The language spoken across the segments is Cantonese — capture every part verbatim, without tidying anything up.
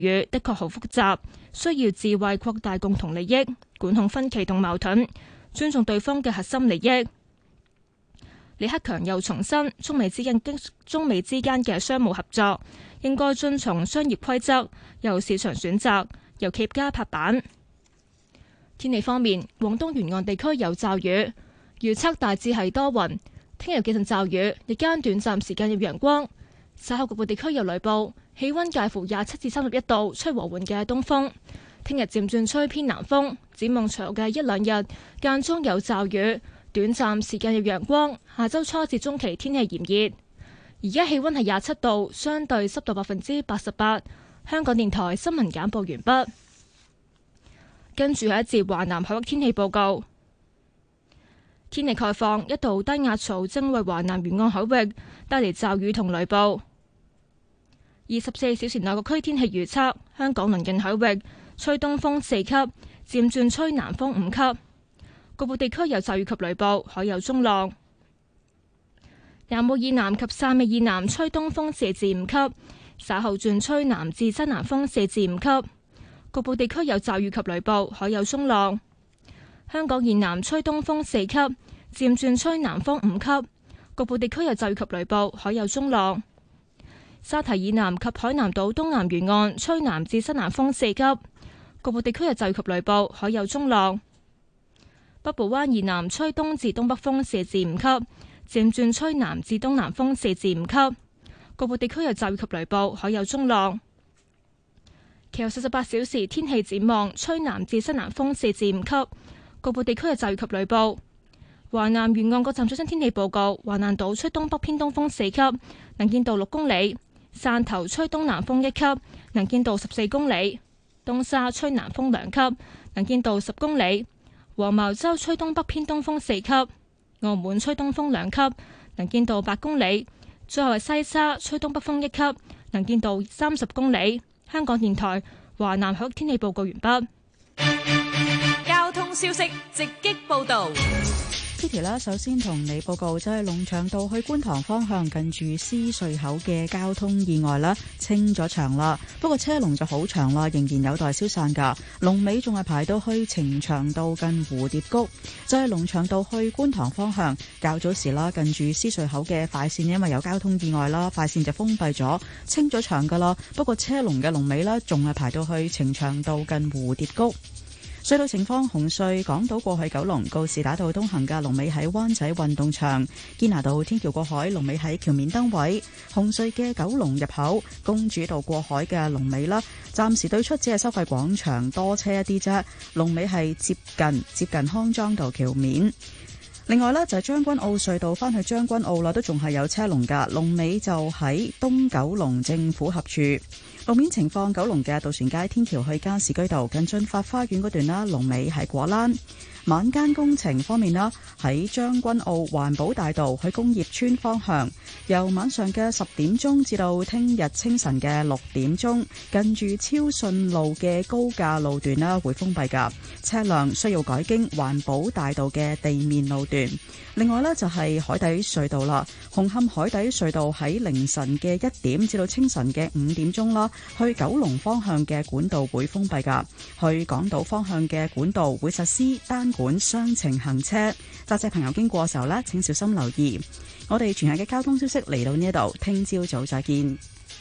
語的確好複雜，需要智慧擴大共同利益，管控分歧同矛盾，尊重對方嘅核心利益。李克強又重申，中美之間中美之間嘅商務合作應該遵從商業規則，由市場選擇，由企業家拍板。天氣方面，廣東沿岸地區有驟雨，預測大致係多雲，聽日幾陣驟雨，日間短暫時間有陽光，稍後局部地區有雷暴，氣溫介乎廿七至三十一度，吹和緩嘅東風。聽日漸轉吹偏南風，展望隨後嘅一兩日間中有驟雨，短暫時間有陽光。下周初至中期天氣炎熱，而家氣溫係廿七度，相對濕度百分之八十八。香港電台新聞簡報完畢。跟住係一節華南海域天氣報告。天氣概況，一道低壓槽正為華南沿岸海域帶嚟驟雨同雷暴。二十四小時內各區天氣預測：香港鄰近海域吹東風四級，漸轉吹南風五級，局部地區有驟雨及雷暴，海有中浪。南澳以南及汕尾以南吹東風四至五級，稍後轉吹南至西南風四至五級，局部地區有驟雨及雷暴，海有中浪。香港以南吹東風四級，漸轉吹南風五級，局部地區有驟雨及雷暴，海有中浪。沙堤以南及海南島東南沿岸吹南至西南風四級，局部地區有驟雨及雷暴，海有中浪。北部灣以南吹東至東北風四至五級，漸轉吹南至東南風四至五級，局部地區有驟雨及雷暴，海有中浪。其後四十八小時天氣展望，吹南至西南風四至五級，局部地區有驟雨及雷暴。華南沿岸各站最新天氣報告：華南島吹東北偏東風四級，能見度六公里；汕頭吹東南風一級，能見度十四公里；東沙吹南風兩級，能見度十公里；黃茅洲吹東北偏東風四級；澳門吹東風兩級，能見度八公里；最後係西沙吹東北風一級，能見度三十公里。香港電台華南海域天氣報告完畢。 交通消息直擊報道。 Kitty 啦，首先同你報告，就係龍翔道去觀塘方向近住獅隧口嘅交通意外啦，清咗場啦，不過車龍就好長啦，仍然有待消散噶。龍尾仲係排到去呈祥道近蝴蝶谷，就係龍翔道去觀塘方向較早時啦，近住獅隧口嘅快線因為有交通意外啦，快線就封閉咗，清咗場噶啦，不過車龍嘅龍尾呢，仲係排到去呈祥道近蝴蝶谷。隧道情況：紅隧港島過去九龍告士打道東行嘅龍尾喺灣仔運動場，堅拿道天橋過海龍尾喺橋面燈位；紅隧嘅九龍入口公主道過海嘅龍尾啦，暫時對出只係收費廣場多車一啲啫，龍尾係接近接近康莊道橋面。另外呢，就係將軍澳隧道返去將軍澳啦，都仲係有車龍㗎，龍尾就喺東九龍政府合署。路面情況：九龍嘅渡船街天橋去加士居道近駿發花園嗰段啦，龍尾係果欄。晚間工程方面啦，喺將軍澳環保大道去工業村方向，由晚上嘅十點鐘至到聽日清晨嘅六點鐘，近住超順路嘅高架路段啦，會封閉噶，車輛需要改經環保大道嘅地面路段。另外呢，就係海底隧道啦，紅磡海底隧道喺凌晨嘅一點至到清晨嘅五點鐘啦，去九龍方向嘅管道會封閉噶，去港島方向嘅管道會實施單管雙程行車，揸車朋友經過嘅時候呢，請小心留意。我哋全日嘅交通消息嚟到呢一度，聽朝早再見。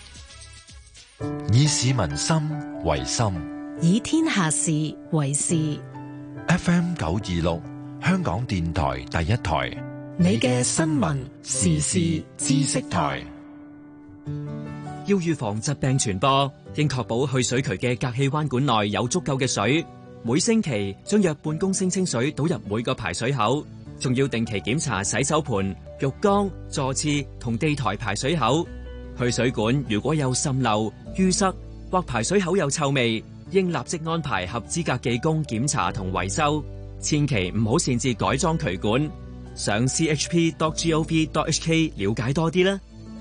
以市民心為心， 以天下事為事。 F M 九二六，香港電台第一台， 你嘅新聞時事知識台。 要預防疾病傳播，應確保去水渠嘅隔氣彎管內有足夠嘅水。每星期將約半公升清水倒入每個排水口，仲要定期檢查洗手盆、浴缸、座廁同地台排水口。去水管如果有滲漏、淤塞或排水口有臭味，應立即安排合資格技工檢查同維修。千祈唔好擅自改裝渠管。上 c h p dot gov dot h k 了解多啲啦。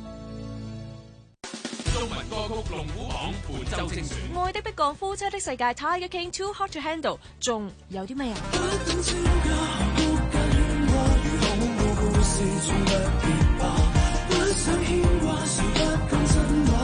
中文歌曲龍虎榜本周精選。 愛的迫降夫妻的世界 Tiger King Too Hot to Handle 仲有啲咩啊？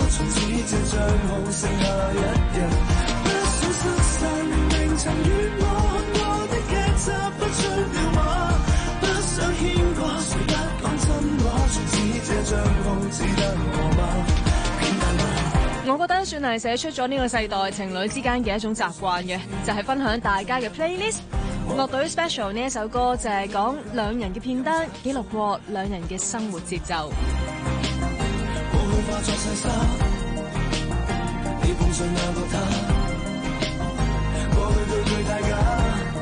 從此這帳號剩下一人，不想失散，明明曾與我過的劇集不出了畫，不想牽掛，誰不講真話，從此這帳號只得我嗎？平淡嗎？ 我覺得算係寫出咗呢個世代情侶之間嘅一種習慣嘅，就係分享大家嘅 playlist。樂隊 Special 呢一首歌就係講兩人嘅片單，記錄過兩人嘅生活節奏。 過去化作細沙，你碰上那個他，過去對佢太假。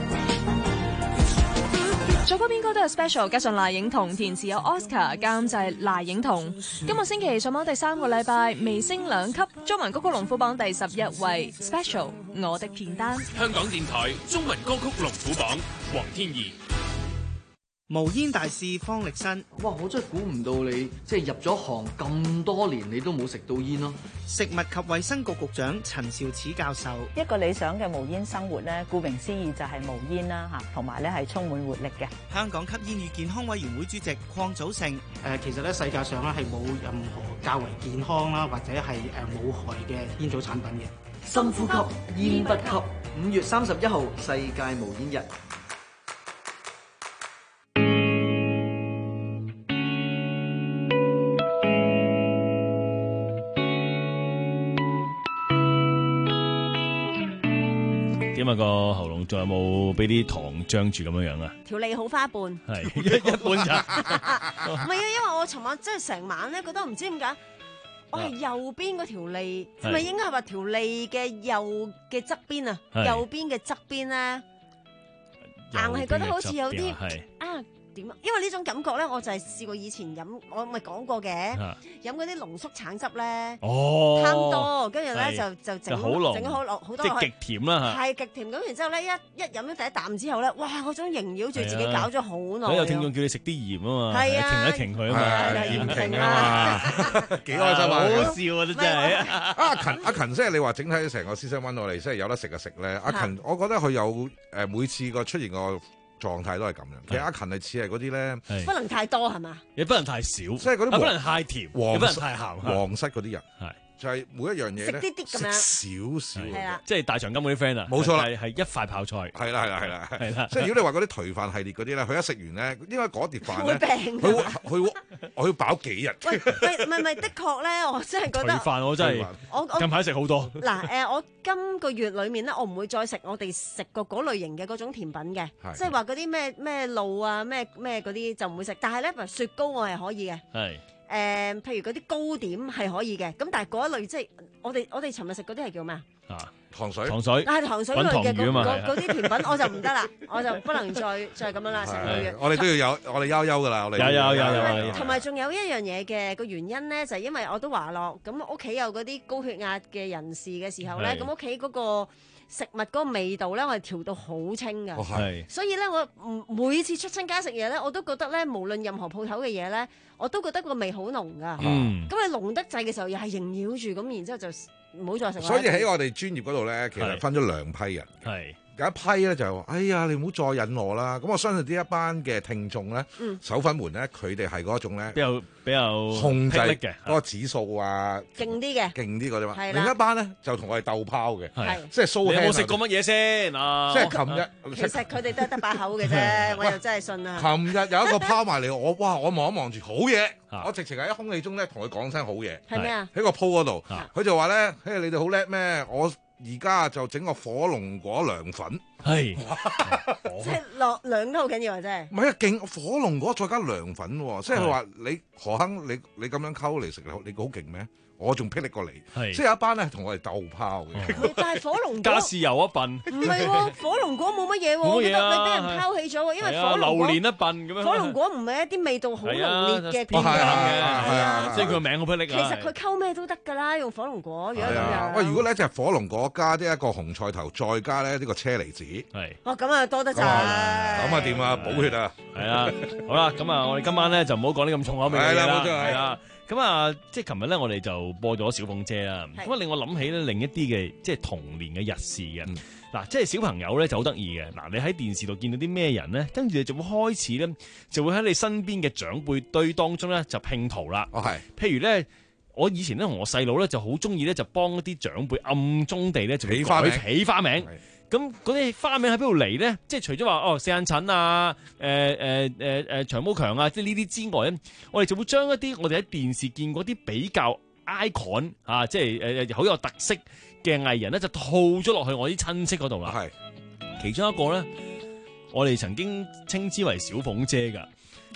作曲編歌都有 Special， 加上賴影彤，填詞有 Oscar， 監製賴影彤。今個星期上榜第三個禮拜，微升兩級，中文歌曲龍虎榜第十一位 Special， 我的片單。 香港電台中文歌曲龍虎榜，黃天怡。 無煙大使方力申， 哇！我真係估唔到你即係入咗行咁多年，你都冇食到煙咯。 食物及衛生局局長陳肇始教授， 一個理想嘅無煙生活咧，顧名思義就係無煙啦嚇，同埋咧係充滿活力嘅。 香港吸煙與健康委員會主席鄺祖成，誒、 呃、其實咧世界上咧係冇任何較為健康啦，或者係誒冇害嘅煙草產品嘅。 深呼吸，煙不吸。五月三十一號世界無煙日。 點啊，個喉嚨仲有冇俾啲糖張住咁樣樣啊？ 條脷好花瓣， 係一一般咋？ 唔係啊，因為我尋晚真係成晚咧，覺得唔知點解，我係右邊嗰條脷，係咪應該係話條脷嘅右嘅側邊啊？右邊嘅側邊咧，硬係覺得好似有啲啊。點啊？因為呢種感覺咧，我就係試過以前飲，我咪講過嘅，飲嗰啲濃縮橙汁咧， 哦， 貪多，跟住咧就就整整好落好多， 即係極甜啦嚇， 係極甜。咁然之後咧，一一飲咗第一啖之後咧，哇！嗰種縈繞住自己搞咗好耐。有聽眾叫你食啲鹽啊嘛， 係啊， 停一停佢啊嘛， 鹽停啊嘛，幾開心啊！ 好笑啊！真係阿勤阿勤，即係你話整體成個師生溫我哋，即係有得食就食咧。阿勤，我覺得佢有誒每次個出現個狀態都係咁樣，其實阿勤係似係嗰啲咧， 不能太多係嘛， 亦不能太少，即係嗰啲不能太甜，亦不能太鹹， 皇室嗰啲人係就係每一樣嘢咧， 食啲啲咁樣， 食少少， 係啦， 即係大長今嗰啲 friend 啊， 冇錯啦， 係一塊泡菜， 係啦係啦係啦係啦， 即係如果你話嗰啲頹飯系列嗰啲咧，佢一食完咧，因為嗰碟飯咧， 佢佢佢我要飽幾日。 喂，唔係唔係，的確咧，我真係覺得頹飯我真係， 我我近排食好多。 嗱誒，我今個月裡面咧，我唔會再食我哋食過嗰類型嘅嗰種甜品嘅，即係話嗰啲咩咩露啊，咩咩嗰啲就唔會食。但係咧，譬如雪糕我係可以嘅。係。誒，譬如嗰啲糕點係可以嘅，咁但係嗰一類即係我哋我哋尋日食嗰啲係叫咩啊？ 糖水， 糖水， 但係糖水類嘅嗰嗰啲甜品我就唔得啦，我就不能再再咁樣啦，成個月。 我哋都要有，我哋悠悠噶啦，我哋有有有有。 同埋仲有一樣嘢嘅個原因咧，就係因為我都話落，咁屋企有嗰啲高血壓嘅人士嘅時候咧，咁屋企嗰個食物嗰個味道咧，我係調到好清㗎。 係。 所以咧，我每次出親家食嘢咧，我都覺得咧，無論任何鋪頭嘅嘢咧，我都覺得個味好濃㗎。嗯。咁你濃得滯嘅時候，又係縈繞住咁，然之後就唔好再食。 所以喺我哋專業嗰度咧，其實分咗兩批人。係。有一批咧就話：哎呀，你唔好再引我啦！咁我相信呢一班嘅聽眾咧，手粉們咧，佢哋係嗰種咧， 比較比較控制嘅嗰個指數啊， 勁啲嘅， 勁啲嗰啲嘛。另一班咧就同我哋鬥拋嘅，即係蘇。 你有冇食過乜嘢先啊？ 即係琴日， 其實佢哋都係得把口嘅啫，我又真係信啊！ 琴日有一個拋埋嚟，我哇！我望一望住，好嘢！我直情喺空氣中咧同佢講聲好嘢。 係咩啊？ 喺個鋪嗰度，佢就話咧：嘿，你哋好叻咩？我而家就整個火龍果涼粉，係， 即係落涼都好緊要啊！真係， 唔係啊，勁火龍果再加涼粉喎，即係佢話你何亨，你你咁樣溝嚟食，你好勁咩？我仲霹靂過你，即係有一班咧同我哋鬥拋嘅。 但係火龍果加豉油一笨， 唔係喎，火龍果冇乜嘢喎，我覺得你俾人拋棄咗喎，因為火龍果榴蓮一笨咁樣。 火龍果唔係一啲味道好濃烈嘅片嘅， 係啊， 即係佢個名好霹靂啊。 其實佢溝咩都得㗎啦，用火龍果如果咁樣。 喂，如果呢一隻火龍果加啲一個紅菜頭，再加咧呢個車厘子，係。 哦，咁啊多得滯。咁啊掂啊，補血啊。 係啊，好啦，咁啊，我哋今晚咧就唔好講啲咁重口味嘅嘢啦。係啦，冇錯係啦。咁啊，即係琴日咧，我哋就播咗小鳳姐啦。咁啊，令我諗起咧另一啲嘅即係童年嘅日事嘅。嗱、嗯，即係小朋友咧就好得意嘅。嗱，你喺電視度見到啲咩人咧，跟住你就會開始咧，就會喺你身邊嘅長輩堆當中咧就拼圖啦。 哦，係。 譬如咧， 我以前咧同我細佬咧就好中意咧就幫一啲長輩暗中地咧就起花名起花名。咁嗰啲花名喺邊度嚟咧？即係除咗話哦四眼陳啊、誒誒誒誒長毛強啊，即係呢啲之外咧，我哋就會將一啲我哋喺電視見過啲比較 icon 啊，即係誒好有特色嘅藝人咧，就套咗落去我啲親戚嗰度啦。 係其中一個咧，我哋曾經稱之為小鳳姐㗎。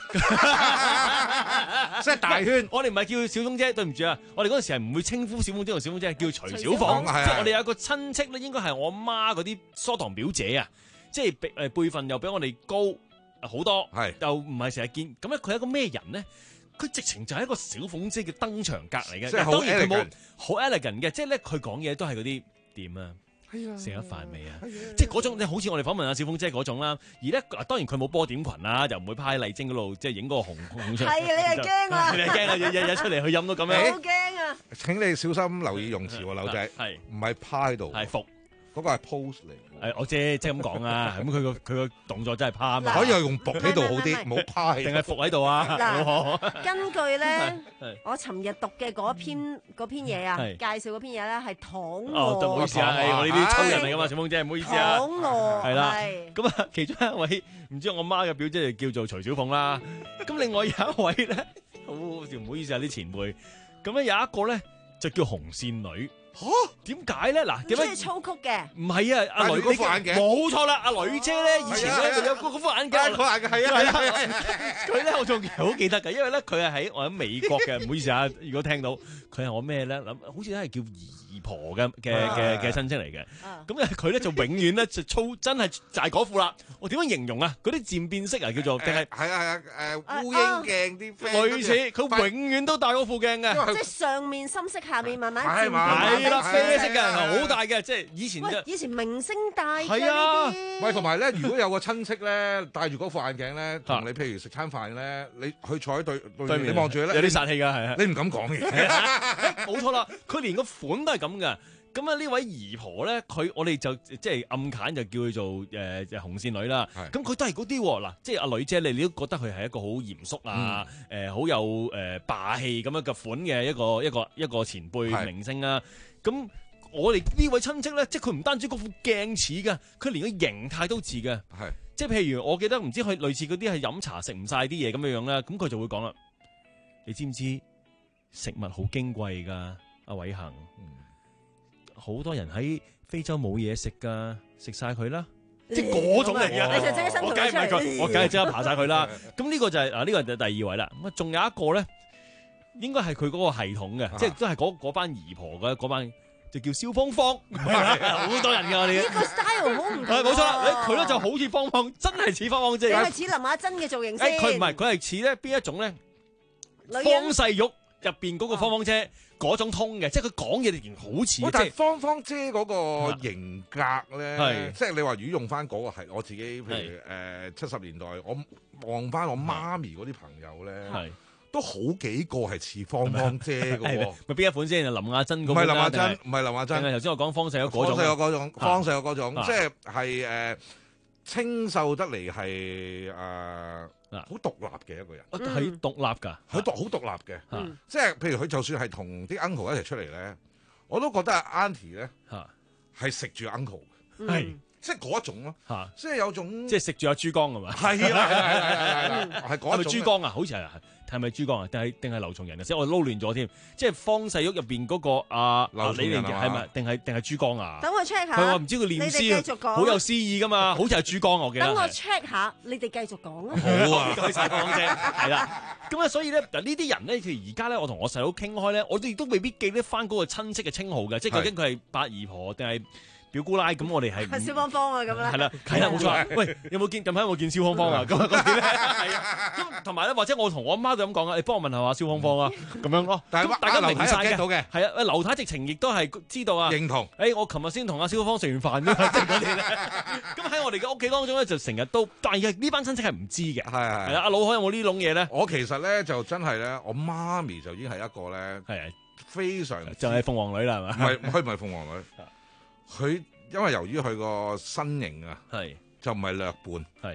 即係大圈， 我哋唔係叫小鳳姐，對唔住啊！我哋嗰陣時係唔會稱呼小鳳姐同小鳳姐，係叫徐小鳳。即係我哋有個親戚咧，應該係我媽嗰啲疏堂表姐啊，即係誒輩份又比我哋高好多，係又唔係成日見。咁咧佢係一個咩人咧？佢直情就係一個小鳳姐嘅登場格嚟嘅。 即係好 elegant， 好 elegant 嘅，即係咧佢講嘢都係嗰啲點啊？食咗飯未啊？即係嗰種，好似我哋訪問阿小鳳姐嗰種啦。而咧，當然佢冇波點裙啦，又唔會趴喺麗晶嗰度，即係影嗰個紅紅出嚟。 係你係驚啊！ 你係驚啊！日日日出嚟去飲到咁樣。 好驚啊！ 請你小心留意用詞喎，劉仔。係唔係趴喺度？ 係伏。 嗰個係 pose 嚟。 誒，我知即係咁講啊。咁佢個佢個動作真係趴嘛。 可以用伏喺度好啲，唔好趴喺度。 定係伏喺度啊？ 嗱，根據咧，我尋日讀嘅嗰篇嗰篇嘢啊，介紹嗰篇嘢咧係躺臥。 哦，唔好意思啊，係我呢啲粗人嚟噶嘛，小鳳姐，唔好意思啊。 躺臥係啦。咁啊，其中一位唔知我媽嘅表姐就叫做徐小鳳啦。咁另外有一位咧，好唔好意思啊啲前輩。咁咧有一個咧就叫紅線女。嚇？點解咧？嗱，點解？ 中意粗曲嘅。唔係啊，阿女嗰副眼鏡。冇錯啦，阿女姐咧以前咧就有嗰嗰副眼鏡。 嗰眼鏡係啊係啊。 佢咧我仲好記得㗎，因為咧佢係喺我喺美國嘅，唔好意思啊，如果聽到佢係我咩咧諗，好似都係叫姨婆嘅嘅嘅嘅親戚嚟嘅。咁啊佢咧就永遠咧就粗，真係就係嗰副啦。我點樣形容啊？嗰啲漸變色啊，叫做定係係啊係啊誒烏蠅鏡啲 friend。 類似，佢永遠都戴嗰副鏡嘅。 即係上面深色，下面慢慢漸變。 係啦，啡色嘅，好大嘅，即係以前嘅。 以前明星戴嘅係啊， 喂，同埋咧，如果有個親戚咧戴住嗰副眼鏡咧，同你譬如食餐飯咧，你去坐喺對對面，你望住佢咧， 有啲殺氣㗎，係啊， 你唔敢講嘢。 冇錯啦，佢連個款都係咁嘅。咁啊呢位姨婆咧，佢我哋就即係暗揀就叫佢做誒、呃、紅線女啦。咁佢都係嗰啲嗱，即係阿女姐，你你都覺得佢係一個好嚴肅啊，誒、嗯、好、呃、有誒、呃、霸氣咁樣嘅款嘅一個一個一個前輩明星啊。咁我哋呢位親戚咧，即係佢唔單止嗰副鏡似㗎，佢連個形態都似㗎。係即係譬如我記得唔知佢類似嗰啲係飲茶食唔晒啲嘢咁樣樣啦，咁佢就會講啦，你知唔知食物好矜貴㗎？阿偉恒。好多人喺非洲冇嘢食噶，食晒佢啦，即係嗰種嚟嘅。 你就即刻伸頭出嚟， 我梗係即刻爬晒佢啦。咁呢個就係啊，呢個就第二位啦。咁啊，仲有一個咧，應該係佢嗰個系統嘅，即係都係嗰嗰班姨婆嘅嗰班，就叫蕭芳芳，好多人㗎我哋。 呢個 style 好唔同。 係冇錯啦，佢咧就好似芳芳，真係似芳芳姐。 你係似林亞珍嘅造型先。 佢唔係，佢係似咧邊一種咧？方世玉入邊嗰個芳芳姐。嗰種通嘅，即係佢講嘢連好似。 但係芳芳姐嗰個型格咧，即係你話如果用翻嗰個係我自己，譬如誒七十年代，我望翻我媽咪嗰啲朋友咧，都好幾個係似芳芳姐嘅喎。 咪邊一款先？林亞珍嗰？ 唔係林亞珍，唔係林亞珍。 頭先我講方世玉嗰種。 方世玉嗰種，方世玉嗰種，即係係誒清秀得嚟係誒。嗱，好獨立嘅一個人， 係獨立㗎， 佢獨好獨立嘅，嗯、即係譬如佢就算係同啲 uncle 一齊出嚟咧，我都覺得阿 auntie 咧係食住 uncle 嘅，係、嗯、即係嗰一種咯，啊、即係有種即係食住阿珠江係嘛？ 係啦係啦係啦係啦，係嗰一種。係咪珠江啊？好似係。係咪珠江啊？定係定係劉松仁啊？即係我撈亂咗添。即係方世玉入邊嗰個阿劉松仁係咪？定係定係珠江啊？ 等我 check 下。 佢話唔知佢念詩好有詩意噶嘛？好似係珠江我記得。 等我 check 下，你哋繼續講啊。 好啊，開晒講啫。係啦。咁啊，所以咧嗱，呢啲人咧，譬如而家咧，我同我細佬傾開咧，我哋亦都未必記得翻嗰個親戚嘅稱號嘅，即係究竟佢係八姨婆定係表姑奶？咁我哋係蕭芳芳啊，咁啦。 係啦，係啦，冇錯。喂，有冇見近排有冇見蕭芳芳啊？咁啊嗰啲咧，係啊。咁同埋咧，或者我同我阿媽都咁講啊，你幫我問下話蕭芳芳啊，咁樣咯。 但係大家明晒嘅， 係啊，劉太直情亦都係知道啊， 認同。 誒，我琴日先同阿蕭芳芳食完飯啫，即係嗰啲咧。咁喺我哋嘅屋企當中咧，就成日都，但係呢班親戚係唔知嘅。係係。係啊，阿老海有冇呢種嘢咧？ 我其實咧就真係咧，我媽咪就已經係一個咧， 係非常就係鳳凰女啦，係嘛？ 唔係，佢唔係鳳凰女，佢因為由於佢個身形啊，係就唔係略胖，係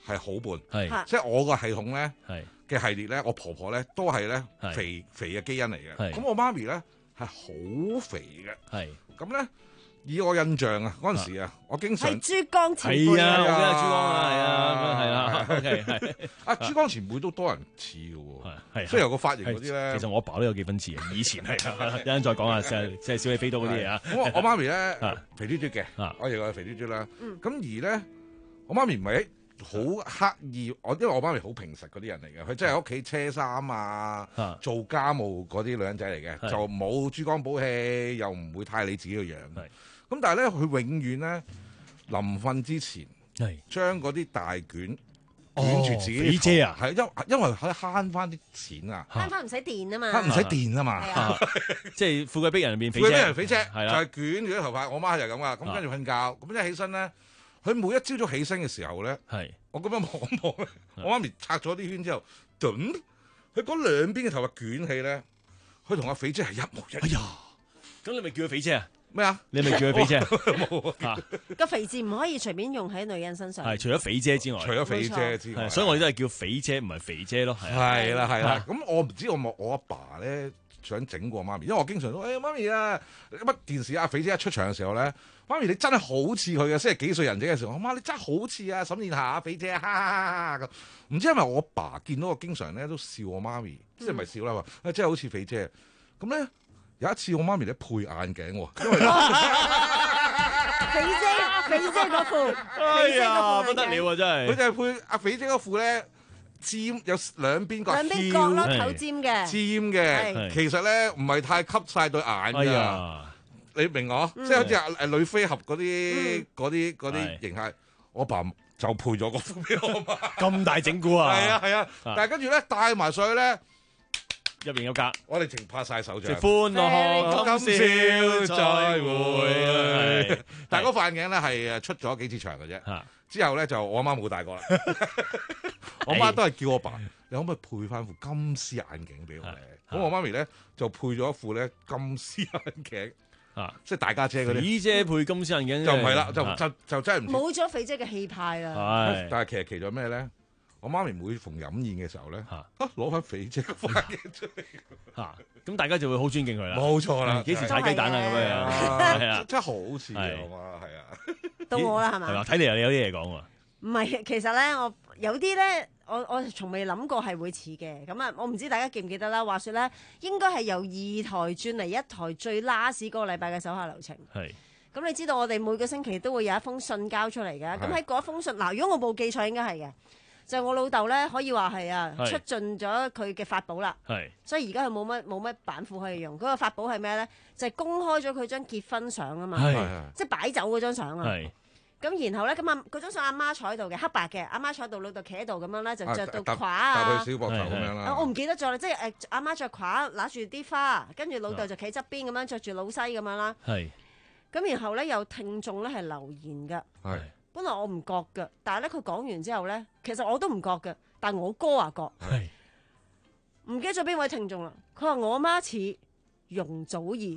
係好胖， 係即係我個系統咧係嘅系列咧，我婆婆咧都係咧肥肥嘅基因嚟嘅，咁我媽咪咧係好肥嘅， 係咁咧。以我印象啊，嗰陣時啊，我經常係珠江前輩啊，我記得珠江啊，係啊，係啊，OK 係啊，珠江前輩都多人似嘅喎， 係， 雖然有個髮型嗰啲咧， 其實我爸都有幾分似嘅，以前係，一陣再講下，即係即係小李飛刀嗰啲嘢啊。 咁我我媽咪咧肥嘟嘟嘅，我亦係肥嘟嘟啦。咁而咧，我媽咪唔係好刻意，我因為我媽咪好平實嗰啲人嚟嘅，佢真係屋企車衫啊，做家務嗰啲女人仔嚟嘅，就冇珠光寶氣，又唔會太理自己嘅樣。咁但係咧，佢永遠咧臨瞓之前，將嗰啲大卷捲住自己肥姐啊， 係因因為可以慳翻啲錢啊， 慳翻唔使電啊嘛， 慳唔使電啊嘛， 即係富貴逼人入面肥姐， 富貴逼人肥姐係啦， 就係捲住啲頭髮。我媽就係咁啊，咁跟住瞓覺，咁一起身咧，佢每一朝早起身嘅時候咧， 係我咁樣望一望咧，我媽咪拆咗啲圈之後，頓佢嗰兩邊嘅頭髮捲起咧，佢同阿肥姐係一模一樣。哎呀， 咁你咪叫佢肥姐啊？ 咩啊？ 你咪叫佢肥姐？ 冇個肥字唔可以隨便用喺女人身上。 係除咗肥姐之外， 除咗肥姐之外， 所以我哋都係叫肥姐，唔係肥姐咯。 係啦係啦。咁我唔知我我阿爸咧想整過媽咪，因為我經常都誒媽咪啊，乜電視阿肥姐一出場嘅時候咧，媽咪你真係好似佢嘅，先係幾歲人仔嘅時候，我媽你真係好似啊沈殿霞啊肥姐，哈哈哈咁。唔知係咪我阿爸見到我經常咧都笑我媽咪，即係唔係笑啦話，真係好似肥姐。咁咧。有一次我媽咪咧配眼鏡喎，因為肥姐肥姐嗰副， 哎呀不得了啊真係， 佢就係配阿肥姐嗰副咧尖有兩邊角， 兩邊角咯頭尖嘅， 尖嘅，其實咧唔係太吸晒對眼㗎，你明我？即係好似誒女飛俠嗰啲嗰啲嗰啲形態，我爸就配咗嗰副俾我媽， 咁大整蠱啊！ 係啊係啊，但係跟住咧帶埋上去咧。 入邊有格， 我哋淨拍晒手掌， 歡樂今宵再會。 但係嗰副眼鏡咧係誒出咗幾次場嘅啫，之後咧就我阿媽冇戴過啦。我媽都係叫我爸，你可唔可以配翻副金絲眼鏡俾我咧？咁我媽咪咧就配咗一副咧金絲眼鏡，啊，即係大家姐嗰啲。 肥姐配金絲眼鏡就唔係啦，就就就真係唔冇咗肥姐嘅氣派啦。 係，但係其實奇咗咩咧？我媽咪每逢飲宴嘅時候咧，啊攞翻肥姐嘅副眼鏡出嚟， 嚇咁大家就會好尊敬佢啦。 冇錯啦， 幾時踩雞蛋啊咁樣？係啊， 真係好似啊，我話係啊。 到我啦，係嘛？ 係嘛？睇嚟你有啲嘢講喎。 唔係，其實咧，我有啲咧，我我從未諗過係會似嘅。咁啊，我唔知大家記唔記得啦。話說咧，應該係由二台轉嚟一台最 last 嗰個禮拜嘅手下留情。係。咁你知道我哋每個星期都會有一封信交出嚟嘅。咁喺嗰封信，嗱，如果我冇記錯，應該係嘅。就係我老豆咧，可以話係啊，出盡咗佢嘅法寶啦。係，所以而家佢冇乜冇乜板斧可以用。嗰個法寶係咩咧？就係公開咗佢張結婚相啊嘛，即係擺酒嗰張相啊。係。咁然後咧，咁啊嗰張相阿媽坐喺度嘅，黑白嘅，阿媽坐喺度，老豆企喺度咁樣咧，就着到褂啊， 搭佢小膊頭咁樣啦。 我唔記得咗啦，即係誒阿媽着褂，揦住啲花，跟住老豆就企側邊咁樣着住老西咁樣啦。係。咁然後咧，有聽眾咧係留言㗎。係。本來我唔覺嘅，但係咧佢講完之後咧，其實我都唔覺嘅，但係我哥啊覺，唔記得咗邊位聽眾啦。佢話我媽似容祖兒。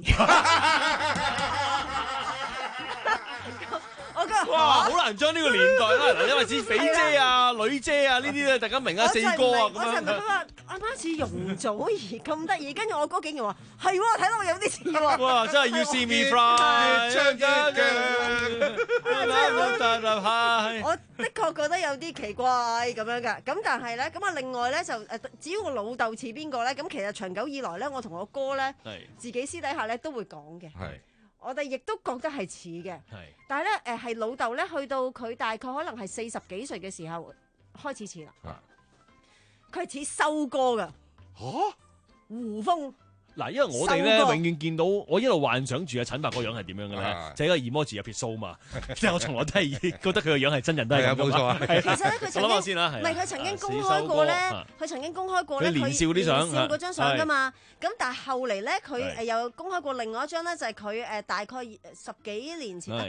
哇！好難將呢個年代啦，嗱，因為似肥姐啊、女姐啊呢啲咧，大家明啊，四哥啊咁樣。 我就佢話阿媽似容祖兒咁得意，跟住我哥竟然話係喎，睇落有啲似喎。 哇！真係 You See Me Fly，唱緊嘅。 我的確覺得有啲奇怪咁樣㗎。咁但係咧，咁啊另外咧就誒，只要我老豆似邊個咧，咁其實長久以來咧，我同我哥咧，自己私底下咧都會講嘅。係。我哋亦都覺得係似嘅，但係咧誒係老豆咧，去到佢大概可能係四十幾歲嘅時候開始似啦。佢係似修哥㗎，嚇胡楓。 嗱，因為我哋咧永遠見到我一路幻想住阿陳伯個樣係點樣嘅咧，就係個 emoji 入撇鬚嘛，即係我從來都係覺得佢個樣係真人都係咁冇錯。 其實咧佢曾經唔係佢曾經公開過咧，佢曾經公開過咧佢年少啲相，年少嗰張相㗎嘛。咁但係後嚟咧佢誒又公開過另外一張咧，就係佢誒大概十幾年前。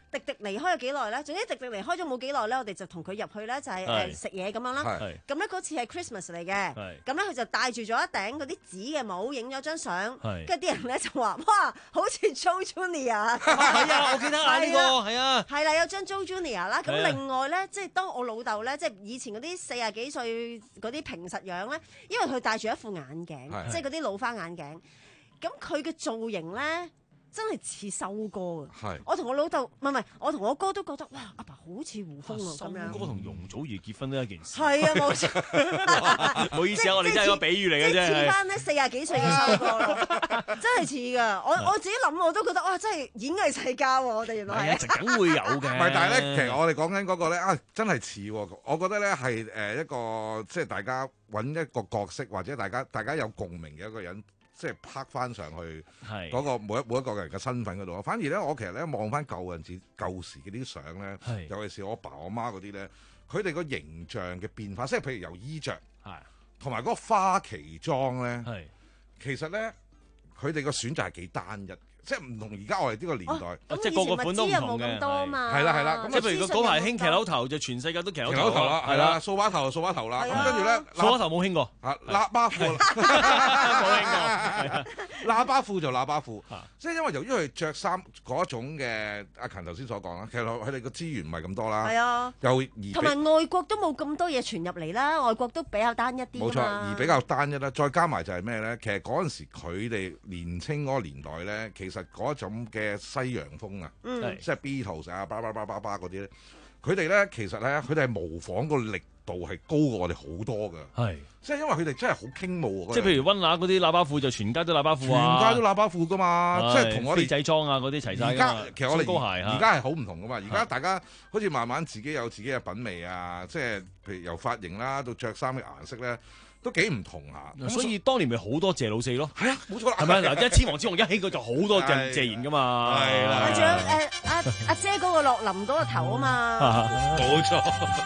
迪迪離開咗幾耐咧？總之迪迪離開咗冇幾耐咧，我哋就同佢入去咧，就係誒食嘢咁樣啦。咁咧嗰次係 Christmas 嚟嘅，咁咧佢就戴住咗一頂嗰啲紙嘅帽，影咗張相，跟住啲人咧就話：哇，好似 Joe Junior 係啊，我記得啊呢個係啊， 係啦，有張 Joe Junior 啦。咁另外咧，即係當我老豆咧，即係以前嗰啲四廿幾歲嗰啲平實樣咧，因為佢戴住一副眼鏡，即係嗰啲老花眼鏡，咁佢嘅造型咧。真係似修哥啊！我同我老豆唔係唔係，我同我哥都覺得哇，阿爸好似胡楓啊咁樣。 修哥同容祖兒結婚都係一件事。 係啊，冇錯。 唔好意思啊，我哋真係個比喻嚟嘅啫。 似翻咧四廿幾歲嘅修哥咯，真係似㗎。我我自己諗我都覺得哇，真係演藝世家喎！我哋原來係。 梗會有嘅。唔係，但係咧，其實我哋講緊嗰個咧啊，真係似喎。我覺得咧係誒一個即係大家揾一個角色，或者大家大家有共鳴嘅一個人。即係拍翻上去嗰個每一每一個人嘅身份嗰度，反而咧我其實咧望翻舊陣時舊時嘅啲相咧，尤其是我爸我媽嗰啲咧，佢哋個形象嘅變化，即係譬如由衣着，同埋嗰個花旗裝咧，其實咧佢哋個選擇係幾單一。即係唔同而家我哋呢個年代， 即係個個款都唔同嘅。 係啦係啦， 即係譬如嗰排興騎樓頭，就全世界都騎樓頭啦，係啦，掃把頭掃把頭啦。咁跟住咧， 掃把頭冇興過啊，喇叭褲冇興過， 喇叭褲就喇叭褲。即係因為由於佢着衫嗰種嘅，阿勤頭先所講啦，其實佢哋個資源唔係咁多啦。 係啊， 又而同埋外國都冇咁多嘢傳入嚟啦，外國都比較單一啲。 冇錯，而比較單一啦，再加埋就係咩咧？其實嗰陣時佢哋年青嗰個年代咧，其實嗰種嘅西洋風啊，嗯、即係 Beatles 啊，巴巴巴巴巴嗰啲咧，佢哋咧其實咧，佢哋係模仿個力度係高過我哋好多㗎。係，即係因為佢哋真係好傾慕。 即係譬如溫拿嗰啲喇叭褲就全街都喇叭褲啊， 全街都喇叭褲㗎嘛，即係同我哋飛仔裝啊嗰啲齊晒。而家其實我哋高鞋而家係好唔同㗎嘛，而家大家好似慢慢自己有自己嘅品味啊，即係譬如由髮型啦到着衫嘅顏色咧。都幾唔同下， 所以當年咪好多謝老四咯。 係啊，冇錯啦。 係咪嗱？一千王之王一起佢就好多謝謝賢噶嘛。 係啦。 仲有誒阿阿姐嗰個樂林嗰個頭啊嘛。 冇錯。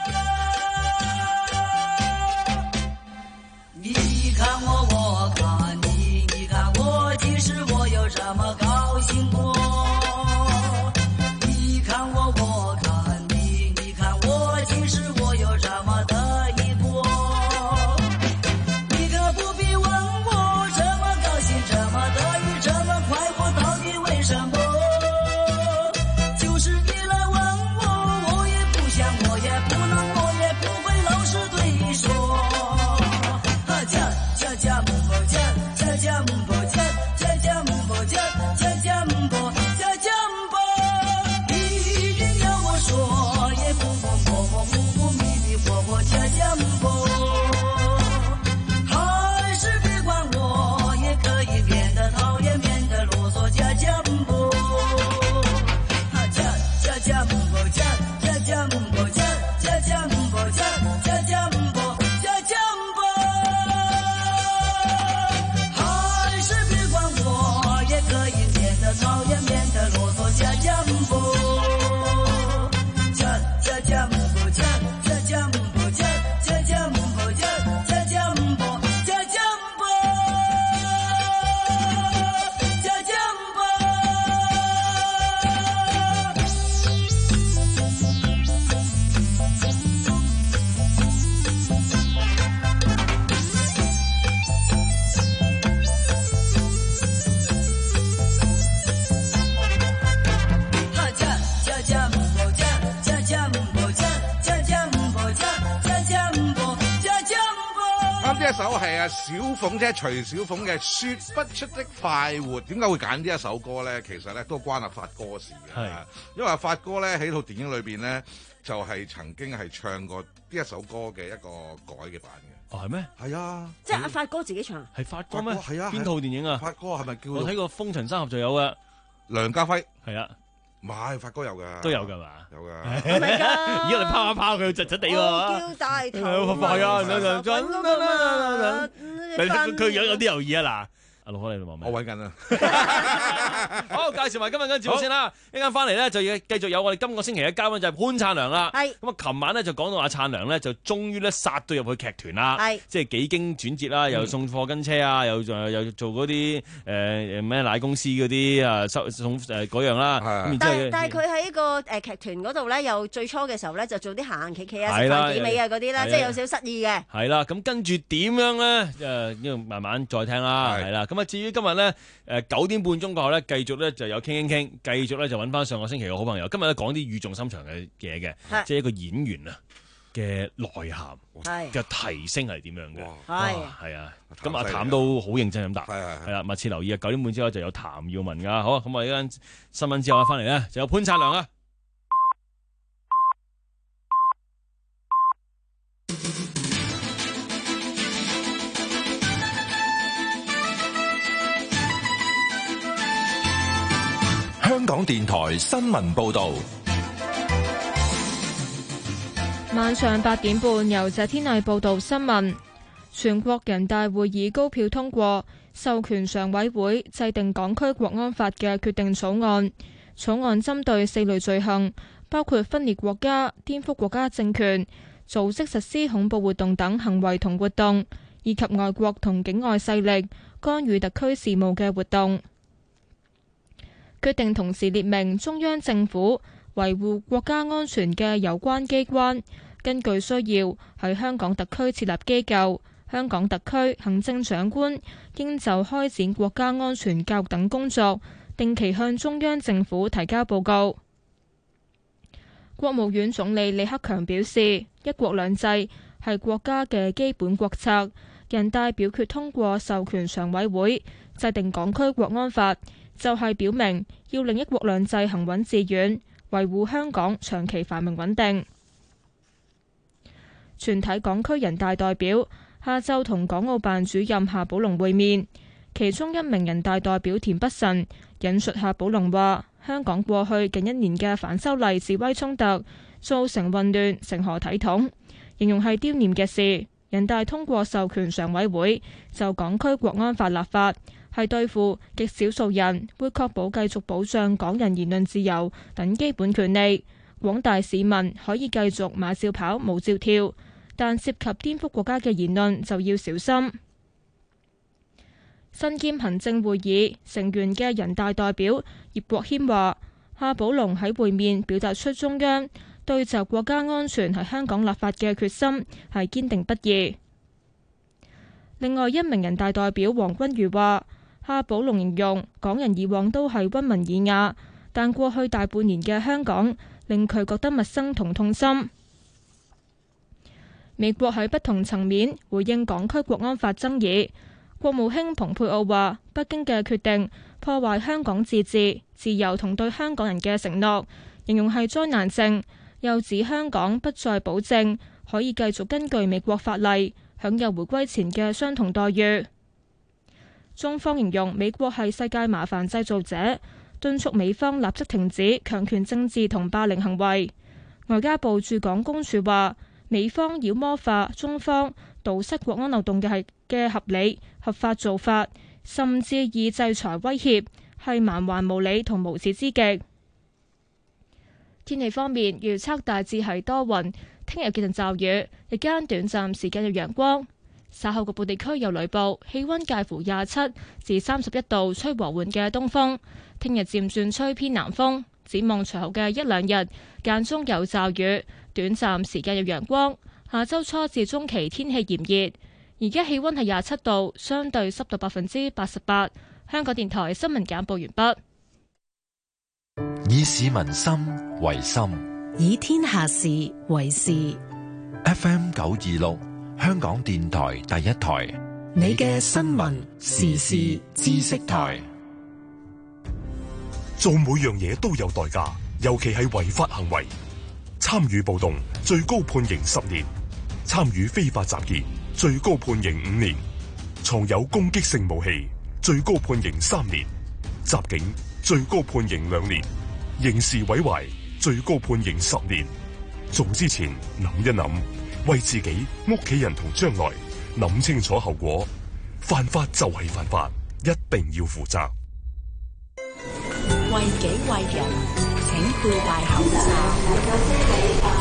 你看我，我看你，你看我，其實我有這麼高興過。你看我，我看你，你看我，其實我有這麼得意過。 呢一首係啊小鳳姐徐小鳳嘅《說不出的快活》，點解會揀呢一首歌咧？其實咧都關阿發哥事嘅，係因為阿發哥咧喺套電影裏邊咧就係、是、曾經係唱過呢一首歌嘅一個改嘅版嘅。 哦，係咩？ 係啊， 即係阿發哥自己唱， 係發哥咩？ 係啊， 邊套電影啊？ 發哥係咪叫？ 我睇過《風塵三俠》就有嘅， 梁家輝係啊。 唔係，發哥有噶， 都有噶嘛， 有噶。 係咪㗎？ 而家你拋一拋佢，窒窒地喎。 叫大頭， 係啊，佢樣有啲猶豫啊嗱。 阿陸哥你忙咩？ 我揾緊啊。 好，介紹埋今日嘅節目先啦。一陣間翻嚟咧，就要繼續有我哋今個星期嘅嘉賓就係潘燦良啦。 係咁啊，琴晚咧就講到阿燦良咧就終於咧殺到入去劇團啦。 係即係幾經轉折啦，又送貨跟車啊，又又又做嗰啲誒誒咩奶公司嗰啲啊收送誒嗰樣啦。 但係但係佢喺個誒劇團嗰度咧，又最初嘅時候咧就做啲行行企企啊、食飯幾味啊嗰啲啦，即係有少少失意嘅。 係啦，咁跟住點樣咧？誒，呢個慢慢再聽啦。係啦，咁啊，至於今日咧，誒九點半鐘過後咧，繼續咧就有傾傾傾，繼續咧就揾翻上個星期嘅好朋友。今日咧講啲語重心長嘅嘢嘅，即係一個演員啊嘅內涵嘅提升係點樣嘅？ 係係啊，咁阿譚都好認真咁答。係啦，密切留意啊！九點半之後就有譚耀文噶。好，咁我哋呢間新聞之後翻嚟咧，就有潘燦良啊。 香港電台新聞報道， 晚上八點半由謝天麗報道新聞。全國人大會議高票通過授權常委會制定港區國安法嘅決定草案。草案針對四類罪行，包括分裂國家、顛覆國家政權、組織實施恐怖活動等行為同活動，以及外國同境外勢力干預特區事務嘅活動。決定同時列明中央政府維護國家安全嘅有關機關，根據需要喺香港特區設立機構。香港特區行政長官應就開展國家安全教育等工作，定期向中央政府提交報告。國務院總理李克強表示，一國兩制係國家嘅基本國策。人大表決通過授權常委會制定港區國安法，就係表明要令一國兩制行穩致遠，維護香港長期繁榮穩定。全體港區人大代表下晝同港澳辦主任夏寶龍會面，其中一名人大代表田北辰引述夏寶龍話：香港過去近一年嘅反修例示威衝突造成混亂，成何體統，形容係丟臉嘅事。人大通過授權常委會就港區國安法立法，係對付極少數人，會確保繼續保障港人言論自由等基本權利。廣大市民可以繼續馬照跑，舞照跳，但涉及顛覆國家嘅言論就要小心。身兼行政會議成員嘅人大代表葉國謙話：夏寶龍喺會面表達出中央對就國家安全喺香港立法嘅決心係堅定不移。另外一名人大代表黃均瑜話：夏寶龍形容港人以往都係溫文爾雅，但過去大半年嘅香港令佢覺得陌生同痛心。美國喺不同層面回應港區國安法爭議。國務卿蓬佩奧話：北京嘅決定破壞香港自治、自由同對香港人嘅承諾，形容係災難性。又指香港不再保證可以繼續根據美國法例享有回歸前嘅相同待遇。中方形容美國係世界麻煩製造者，敦促美方立即停止強權政治同霸凌行為。外交部駐港公署話：美方妖魔化中方堵塞國安漏洞嘅係嘅合理合法做法，甚至以制裁威脅，係蠻橫無理同無恥之極。天氣方面，預測大致係多雲，聽日幾陣驟雨，日間短暫時間有陽光，稍後局部地區有雷暴，氣溫介乎廿七至三十一度，吹和緩嘅東風。聽日漸轉吹偏南風，展望隨後嘅一兩日間中有驟雨，短暫時間有陽光。下周初至中期天氣炎熱，而家氣溫係廿七度，相對濕度百分之八十八。香港電台新聞簡報完畢。 以市民心為心， 以天下事為事。 F M 九二六，香港電台第一台， 你嘅新聞時事知識台。 做每樣嘢都有代價，尤其係違法行為。參與暴動最高判刑十年，參與非法集結最高判刑五年，藏有攻擊性武器最高判刑三年，襲警最高判刑兩年，刑事毀壞最高判刑十年。做之前諗一諗，為自己、屋企人同將來諗清楚後果。犯法就係犯法， 一定要負責。 為己為人，請佩戴口罩。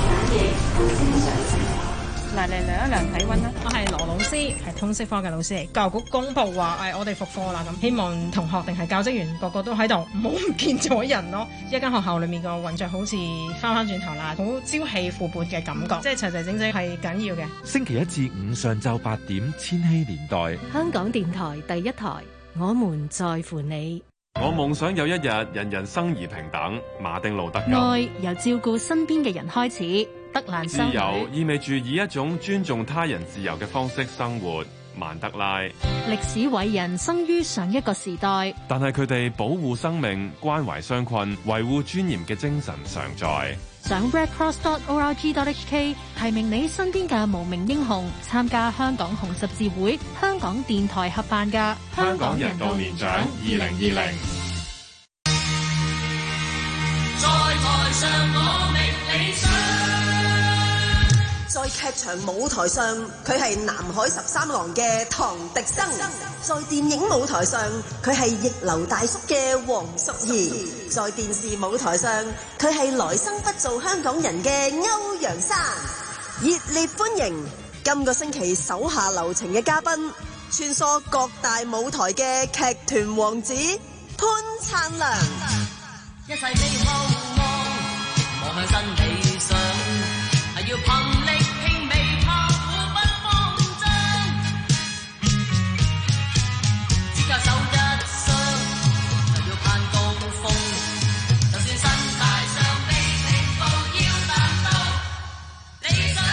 嗱，嚟量一量體溫啦。我係羅老師，係通識科嘅老師。教育局公佈話誒，我哋復課啦，咁希望同學定係教職員個個都喺度，唔好唔見咗人咯。一間學校裏面個運作好似翻返轉頭啦，好朝氣勃勃嘅感覺，即係齊齊整整係緊要嘅。 星期一至五上晝八點，千禧年代， 香港電台第一台，我們在乎你。 我夢想有一日人人生而平等。馬丁路德金。 愛由照顧身邊嘅人開始。德蘭自由意味住以一種尊重他人自由嘅方式生活。曼德拉。 歷史偉人生於上一個時代， 但係佢哋保護生命、關懷傷困、維護尊嚴嘅精神常在。 上 red cross dot org dot h k 提名你身邊嘅無名英雄，參加香港紅十字會、香港電台合辦嘅香港人道年獎二零二零。 在台上我明理想，在劇場舞台上佢係南海十三郎嘅唐迪生，在電影舞台上佢係逆流大叔嘅黃淑儀，在電視舞台上佢係來生不做香港人嘅歐陽珊。熱烈歡迎今個星期手下留情嘅嘉賓，穿梭各大舞台嘅劇團王子潘燦良。 一世未後望，望向新理想，係要憑力拼未怕苦不慌張，只靠手一雙，係要攀高峰，就算身大上被停步，要達到理想。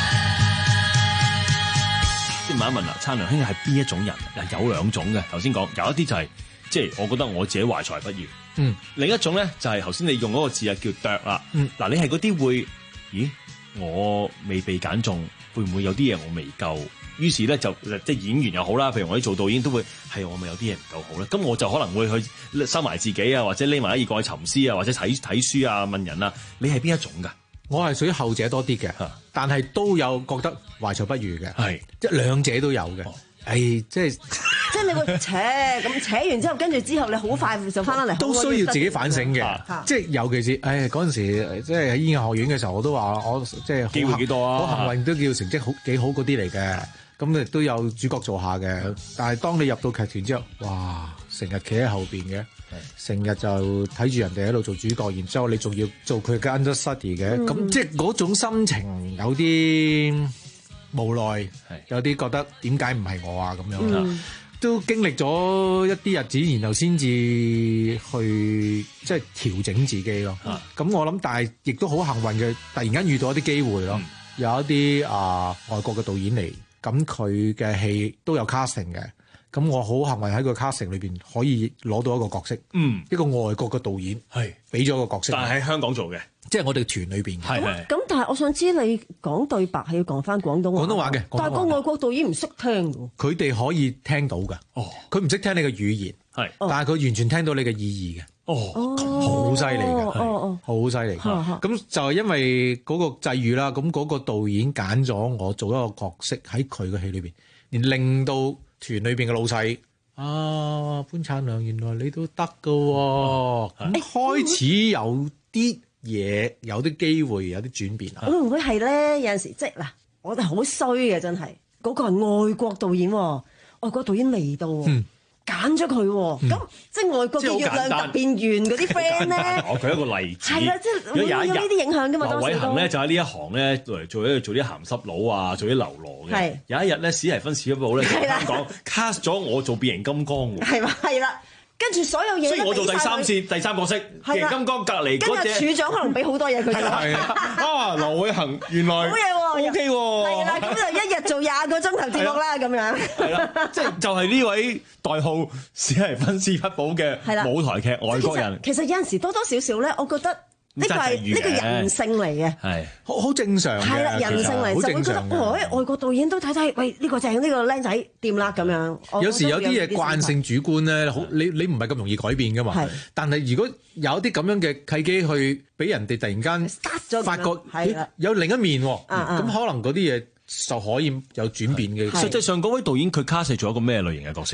即係問一問啦，燦良兄係邊一種人？嗱，有兩種嘅，頭先講有一啲就係、是。即係我覺得我自己懷才不遇，嗯，另一種咧就係頭先你用嗰個字啊，叫啄啦，嗯，嗱你係嗰啲會，咦，我未被揀中，會唔會有啲嘢我未夠？於是咧就即係演員又好啦，譬如我啲做導演都會係我咪有啲嘢唔夠好咧，咁我就可能會去收埋自己啊，或者匿埋一二過去沉思啊，或者睇睇書啊，問人啊，你係邊一種㗎？ 我係屬於後者多啲嘅，但係都有覺得懷才不遇嘅，係即係兩者都有嘅。哦誒、哎，即係即係你會扯咁扯完之後，跟住之後你好快就翻返嚟， 都需要自己反省嘅。即係尤其是誒嗰陣時，即係喺演藝學院嘅時候，我都話我即係機會幾多啊？好幸運都叫成績好幾好嗰啲嚟嘅。咁亦都有主角做下嘅。但係當你入到劇團之後，哇！成日企喺後邊嘅，成日就睇住人哋喺度做主角，然之後你仲要做佢嘅 understudy 嘅。咁、嗯、即係嗰種心情有啲無奈，有啲覺得點解唔係我啊咁樣、嗯，都經歷咗一啲日子，然後先至去即係調整自己咯。咁、嗯、我諗，但係亦都好幸運嘅，突然間遇到一啲機會咯、嗯，有一啲啊、呃、外國嘅導演嚟，咁佢嘅戲都有 casting 嘅。咁我好幸運喺個 casting 裏邊可以攞到一個角色，嗯，一個外國嘅導演係俾咗個角色， 但係喺香港做嘅， 即係我哋團裏邊。係係。 咁但係我想知你講對白係要講翻廣東話。 廣東話嘅， 但係個外國導演唔識聽㗎。 佢哋可以聽到㗎。哦。佢唔識聽你嘅語言，係，但係佢完全聽到你嘅意義嘅。哦。好犀利嘅，係，好犀利。咁就係因為嗰個際遇啦，咁嗰個導演揀咗我做一個角色喺佢嘅戲裏邊，連令到團裏邊嘅老細啊，潘燦良，原來你都得㗎喎，咁開始有啲嘢，有啲機會，有啲轉變啊！ 會唔會係咧？有陣時即係嗱，我哋好衰嘅，真係嗰個係外國導演，外國導演嚟到。嗯揀咗佢喎，咁、嗯、即係外國嘅月亮特變圓嗰啲 friend 咧。 我舉一個例子， 係啊，即係會有呢啲影響㗎嘛。 劉偉恒咧就喺呢一行咧，嚟做一做啲鹹濕佬啊，做啲流羅嘅。有一日咧，史提芬史匹堡咧就香港 cast 咗我做變形金剛喎。 係嘛，係啦。跟住所有嘢， 所以我做第三線第三角色，變形金剛隔離嗰隻。 跟住處長可能俾好多嘢佢。 係啊，啊劉偉恒原來好嘢喎 ，OK 喎。 係啦，咁就一日做廿個鐘頭節目啦，咁樣。 係啦，即係就係呢位代號史提芬史匹堡嘅舞台劇外國人。 其實有陣時多多少少咧，我覺得。呢個係呢個人性嚟嘅， 係好好正常嘅。 係啦，人性嚟就會覺得，哇！外國導演都睇睇，喂，呢個正，呢個僆仔掂啦咁樣。 有時有啲嘢慣性主觀咧，好你你唔係咁容易改變噶嘛。係。但係如果有啲咁樣嘅契機去俾人哋突然間發覺有另一面喎，咁可能嗰啲嘢就可以有轉變嘅。 實際上嗰位導演佢 cast 咗一個咩類型嘅角色㗎？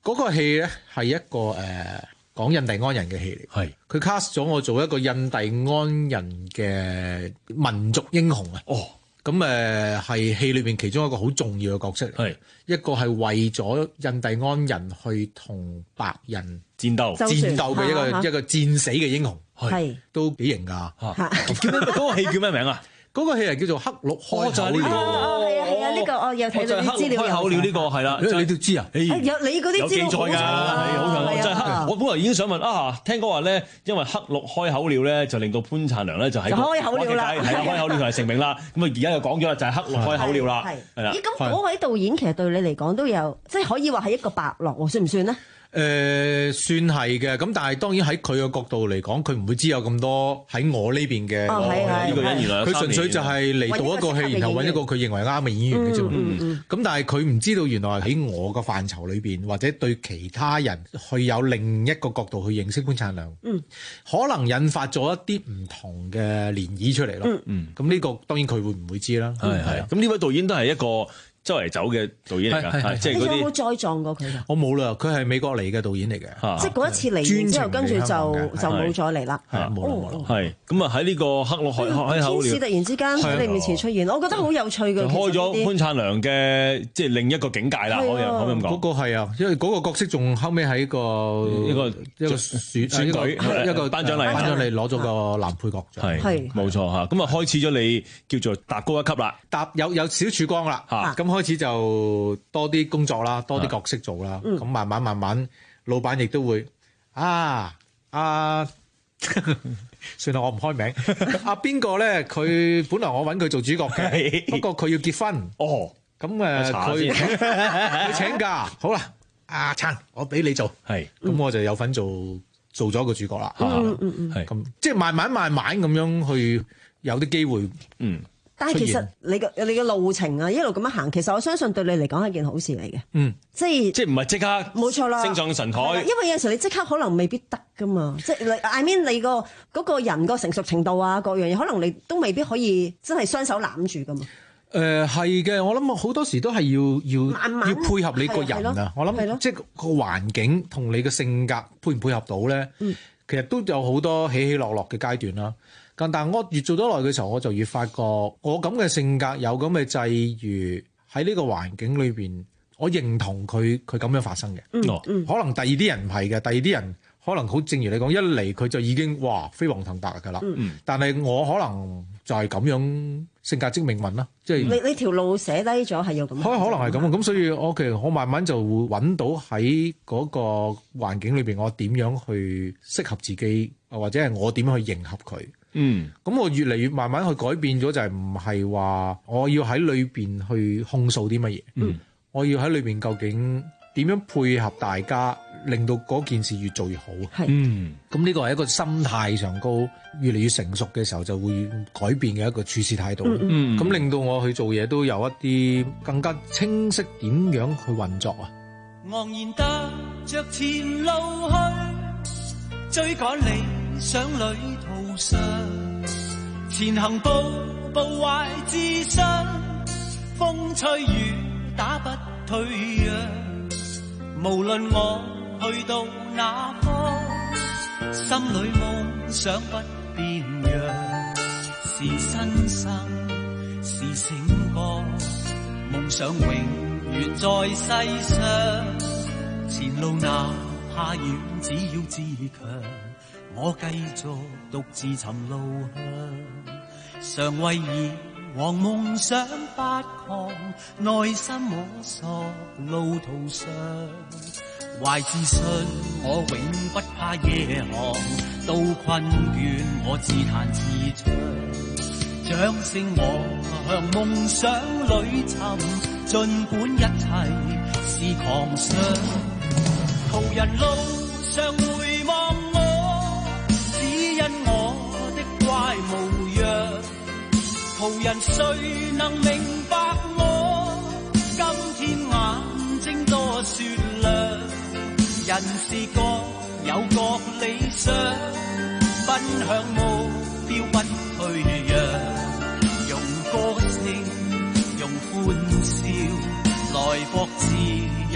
嗰個戲咧係一個誒、呃、講印第安人嘅戲嚟，係佢 cast 咗我做一個印第安人嘅民族英雄啊！哦，咁誒係戲裏邊其中一個好重要嘅角色嚟，係一個係為咗印第安人去同白人戰鬥戰鬥嘅一個一個戰死嘅英雄，係都幾型㗎嚇！叫咩？嗰個戲叫咩名啊？嗰個戲係叫做《黑鹿開口了》。 係啊係啊，呢個我有睇到啲資料。 開口了呢個係啦，你都知啊？ 有你嗰啲資料有記載㗎，係好長。就係黑，我本來已經想問啊，聽講話咧，因為黑鹿開口了咧，就令到潘燦良咧就喺開口了啦， 係啊，開口了同係成名啦。咁啊，而家又講咗啦，就係黑鹿開口了啦。係啦。咦， 咁嗰位導演其實對你嚟講都有，即係可以話係一個伯樂喎，算唔算咧？ 誒、呃、算係嘅，咁但係當然喺佢嘅角度嚟講，佢唔會知有咁多喺我呢邊嘅呢個人，原來佢純粹就係嚟到一個戲，然後揾一個佢認為啱嘅演員嘅啫。咁、嗯嗯、但係佢唔知道原來喺我個範疇裏邊，或者對其他人去有另一個角度去認識潘燦良，嗯、可能引發咗一啲唔同嘅漣漪出嚟咯。咁呢、嗯嗯、個當然佢會唔會知啦？係係。咁呢位導演都係一個周圍走嘅導演嚟㗎，即係嗰啲。你有冇再撞過佢㗎？我冇啦，佢係美國嚟嘅導演嚟嘅， 即係嗰一次嚟完之後，跟住就就冇再嚟啦。 係冇啦冇啦。 係咁啊！喺呢個黑鹿開開口了， 天使突然之間喺你面前出現，我覺得好有趣嘅。 開咗潘燦良嘅即係另一個境界啦，可以可以咁講。 嗰個係啊，因為嗰個角色仲後尾喺個一個一個選選舉一個頒獎禮頒獎禮攞咗個男配角獎， 係冇錯嚇。咁啊開始咗你叫做踏高一級啦， 踏有有少曙光啦嚇。咁開始就多啲工作啦，多啲角色做啦。咁慢慢慢慢，老闆亦都會啊啊，算啦，我唔開名。啊邊個咧？佢本來我揾佢做主角嘅，不過佢要結婚。哦，咁誒佢佢請假，好啦，阿燦，我俾你做。係，咁我就有份做做咗個主角啦。嗯嗯嗯，係咁，即係慢慢慢慢咁樣去有啲機會。嗯。 但係其實你嘅你嘅路程啊，一路咁樣行，其實我相信對你嚟講係件好事嚟嘅。 嗯， 即係即係唔係即刻冇錯啦， 升上神台。 因為有陣時你即刻可能未必得噶嘛，即係 I mean 你個嗰個人個成熟程度啊，各樣嘢可能你都未必可以真係雙手攬住噶嘛。 誒係嘅，我諗好多時都係要要慢慢要配合你個人啊。我諗即係個環境同你嘅性格配唔配合到咧？嗯，其實都有好多起起落落嘅階段啦。但係我越做得耐嘅時候，我就越發覺我咁嘅性格有咁嘅際遇喺呢個環境裏邊，我認同佢佢咁樣發生嘅。哦、嗯，可能第二啲人唔係嘅，第二啲人可能好正如你講，一嚟佢就已經哇飛黃騰達㗎啦。嗯，但係我可能就係咁樣性格即命運啦，即係你你條路寫低咗係要咁。可可能係咁，咁所以我其實我慢慢就會揾到喺嗰個環境裏邊，我點樣去適合自己，或者係我點樣去迎合佢。嗯，咁我越嚟越慢慢去改變咗，就係唔係話我要喺裏邊去控訴啲乜嘢，嗯，我要喺裏邊究竟點樣配合大家，令到嗰件事越做越好。係，嗯，咁呢個係一個心態上高越嚟越成熟嘅時候，就會改變嘅一個處事態度。嗯，咁令到我去做嘢都有一啲更加清晰點樣去運作啊。 昂然踏着前路去，追趕理想旅途上，前行步步懷自信，風吹雨打不退讓，無論我去到哪方，心裏夢想不變樣，是新生是醒覺，夢想永遠在世上，前路哪怕遠，只要自強，我繼續獨自尋路向，常為以往夢想發狂，內心摸索路途上，懷自信我永不怕夜航，到困倦我自彈自唱，掌聲我向夢想裏尋，儘管一切是狂想，途人路上回望我，只因我的怪模樣，途人誰能明白我，今天眼睛多雪亮，人是各有各理想，奔向目標不退讓，用歌聲用歡笑來博自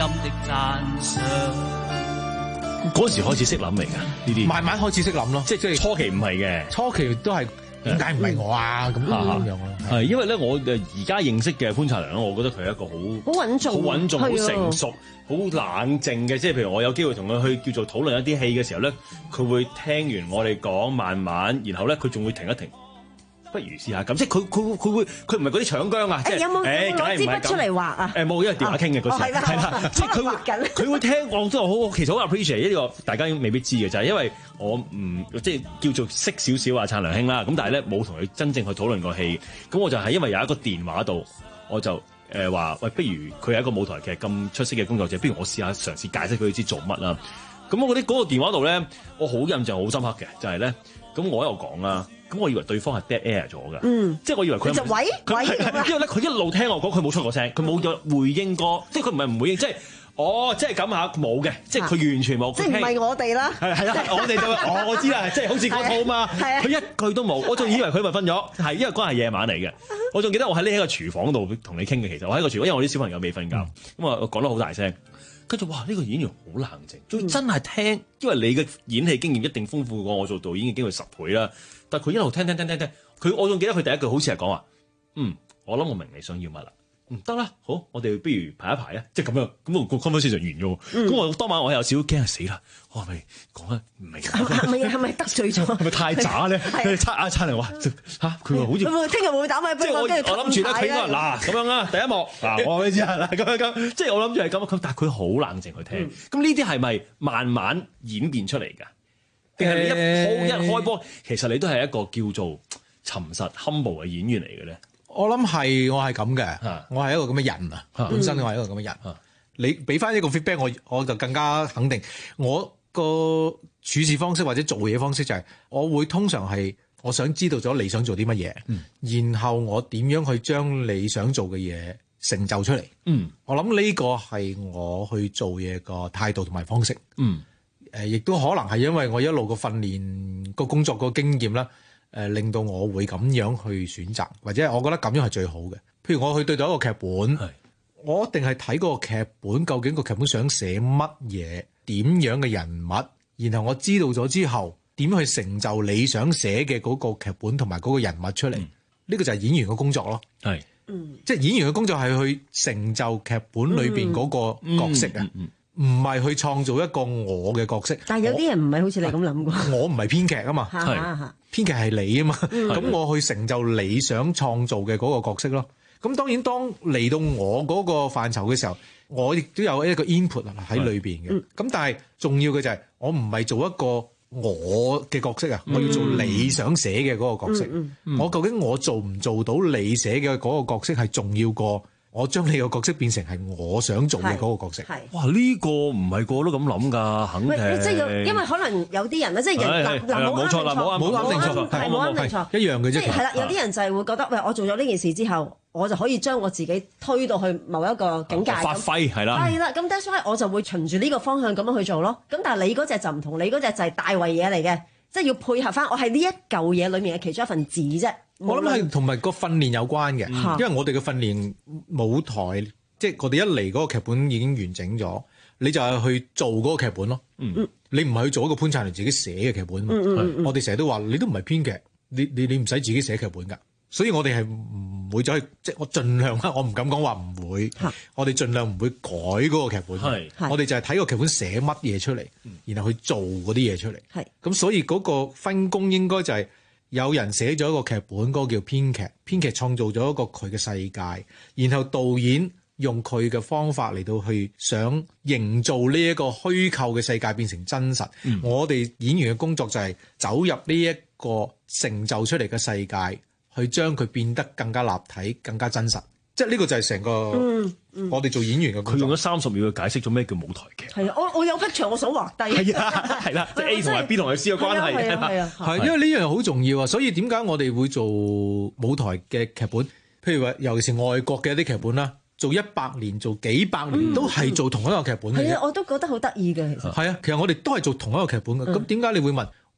的讚賞。 嗰時開始識諗嚟㗎呢啲， 慢慢開始識諗咯， 即係即係初期唔係嘅， 初期都係點解唔係我啊咁咁樣咯。 係因為咧，我誒而家認識嘅潘燦良咧，我覺得佢係一個好好穩重、 好穩重、好係啊成熟、好冷靜嘅。即係譬如我有機會同佢去叫做討論一啲戲嘅時候咧，佢會聽完我哋講，慢慢，然後咧佢仲會停一停。不如試下咁，即係佢佢佢會佢唔係嗰啲搶姜啊！即係有冇攞支筆出嚟畫啊？ 誒冇，因為電話傾嘅嗰時係啦，即係佢會佢會聽我都好，其實好 appreciate 呢個，大家未必知嘅就係因為我唔即係叫做識少少啊燦良兄啦，咁但係咧冇同佢真正去討論過戲，咁我就係因為有一個電話度，我就誒話喂，不如佢係一個舞台劇咁出色嘅工作者，不如我試下嘗試解釋佢知做乜啦。咁我覺得嗰個電話度咧，我好印象好深刻嘅就係咧，咁我喺度講啦。咁我以為對方係 dead air 咗㗎，嗯，即係我以為佢就喂喂， 因為咧佢一路聽我講，佢冇出過聲，佢冇咗回應過，即係佢唔係唔回應，即係哦，即係咁下冇嘅，即係佢完全冇， 即係唔係我哋啦， 係係啦，我哋就哦我知啦，即係好似嗰套嘛，佢一句都冇，我仲以為佢咪瞓咗，係因為嗰係夜晚嚟嘅，我仲記得我喺匿喺個廚房度同你傾嘅，其實我喺個廚房，因為我啲小朋友未瞓覺，咁啊我講得好大聲。跟住哇！呢、這個演員好冷靜，仲真係聽，因為你嘅演戲經驗一定豐富過我做導演嘅經驗十倍啦。但係佢一路聽聽聽聽聽，佢我仲記得佢第一句好似係講話，嗯，我諗我明你想要乜啦。唔得啦，好，我哋不如排一排啊，即係咁樣，咁個 conversation 就完咗。咁、嗯、我當晚我有少少驚死啦，我係咪講得唔明？ 係咪係咪得罪咗？ 係咪太渣咧？差啊差嚟話嚇，佢話好似聽日會唔會打咪？ 即係我我諗住咧，佢應該嗱咁樣啦，第一幕嗱我話你知啊，嗱咁樣咁，即係我諗住係咁，但係佢好冷靜去聽。咁呢啲係咪慢慢演變出嚟㗎？定係你一鋪一開波，其實你都係一個叫做沉實 humble 嘅演員嚟嘅咧？ 我諗係我係咁嘅，我係一個咁嘅人啊，本身我係一個咁嘅人。嗯、你俾翻一個 feedback，我我就更加肯定我個處事方式或者做嘢方式就係、是，我會通常係我想知道咗你想做啲乜嘢，嗯、然後我點樣去將你想做嘅嘢成就出嚟。嗯、我諗呢個係我去做嘢個態度同埋方式。嗯，誒，亦都可能係因為我一路個訓練個工作個經驗啦。誒、呃、令到我會咁樣去選擇，或者我覺得咁樣係最好嘅。譬如我去對待一個劇本，我一定係睇嗰個劇本，究竟個劇本想寫乜嘢，點樣嘅人物，然後我知道咗之後，點去成就你想寫嘅嗰個劇本同埋嗰個人物出嚟。呢、嗯、個就係演員嘅工作咯。係，嗯，即係演員嘅工作係去成就劇本裏邊嗰個角色啊。嗯嗯嗯唔係去創造一個我嘅角色， 但係有啲人唔係好似你咁諗㗎。 我唔係編劇啊嘛，係編劇係你啊嘛，咁、嗯、我去成就你想創造嘅嗰個角色咯。咁當然當嚟到我嗰個範疇嘅時候，我亦都有一個 input 喺裏邊嘅。咁、嗯、但係重要嘅就係我唔係做一個我嘅角色啊，嗯、我要做你想寫嘅嗰個角色。嗯嗯、我究竟我做唔做到你寫嘅嗰個角色係重要過我將你個角色變成係我想做嘅嗰個角色。係哇，呢、呢個唔係個個都咁諗㗎，肯定。即係因為可能有啲人咧，即係人嗱冇錯啦，冇啱冇啱定錯，係冇啱定錯，一樣嘅啫。即係係啦，有啲人就係會覺得，喂，我做咗呢件事之後，我就可以將我自己推到去某一個境界。發揮係啦。係啦，咁 that's why 我就會循住呢個方向咁樣去做咯。咁但係你嗰隻就唔同，你嗰隻就係大圍嘢嚟嘅，即係要配合翻我係呢一嚿嘢裡面嘅其中一份子啫。我諗係同埋個訓練有關嘅，嗯、因為我哋嘅訓練舞台，即係我哋一嚟嗰個劇本已經完整咗，你就係去做嗰個劇本咯。嗯、你唔係去做一個潘燦良自己寫嘅劇本嘛？嗯嗯嗯、我哋成日都話你都唔係編劇，你你你唔使自己寫劇本㗎。所以我哋係唔會走去，即係我盡量啦，我唔敢講話唔會，嗯、我哋盡量唔會改嗰個劇本。係，我哋就係睇個劇本寫乜嘢出嚟，嗯、然後去做嗰啲嘢出嚟。係，咁所以嗰個分工應該就係、是。有人寫咗一個劇本，嗰、那個叫編劇，編劇創造咗一個佢嘅世界，然後導演用佢嘅方法嚟到去想營造呢一個虛構嘅世界變成真實。嗯、我哋演員嘅工作就係走入呢一個成就出嚟嘅世界，去將佢變得更加立體、更加真實。即係呢個就係成個我哋做演員嘅工作。佢用咗三十秒去解釋咗咩叫舞台劇。係啊，我我有 picture，我想畫低。係啊，係啦，即係 A 同埋 B 同埋 C 嘅關係係嘛？係啊，係因為呢樣好重要啊，所以點解我哋會做舞台嘅劇本？譬如話，尤其是外國嘅一啲劇本啦，做一百年、做幾百年都係做同一個劇本嘅。係啊，我都覺得好得意嘅，其實。係啊，其實我哋都係做同一個劇本嘅。咁點解你會問？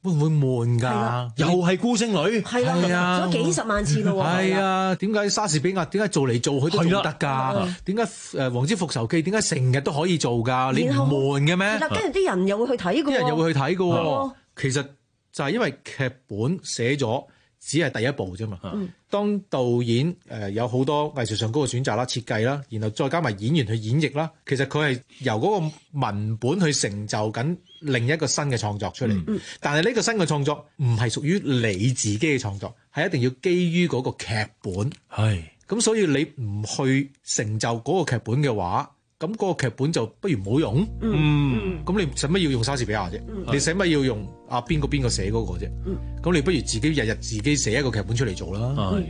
會唔會悶㗎？ 又係孤星女， 係啊，做咗幾十萬次咯喎。 係啊，點解莎士比亞點解做嚟做去都做得㗎？點解誒《王子復仇記》點解成日都可以做㗎？你唔悶嘅咩？ 係啦，跟住啲人又會去睇㗎喎。 啲人又會去睇㗎喎。其實就係因為劇本寫咗，只係第一步啫嘛。 嗯、 當導演誒有好多藝術上高嘅選擇啦、設計啦，然後再加埋演員去演繹啦，其實佢係由嗰個文本去成就緊另一個新嘅創作出嚟。嗯、但係呢個新嘅創作唔係屬於你自己嘅創作，係一定要基於嗰個劇本。 係咁， 所以你唔去成就嗰個劇本嘅話，咁嗰個劇本就不如唔好用。嗯，咁你使乜要用莎士比亞啫？嗯、你使乜要用啊邊個邊個寫嗰個啫？咁、嗯、你不如自己日日自己寫一個劇本出嚟做啦。嗯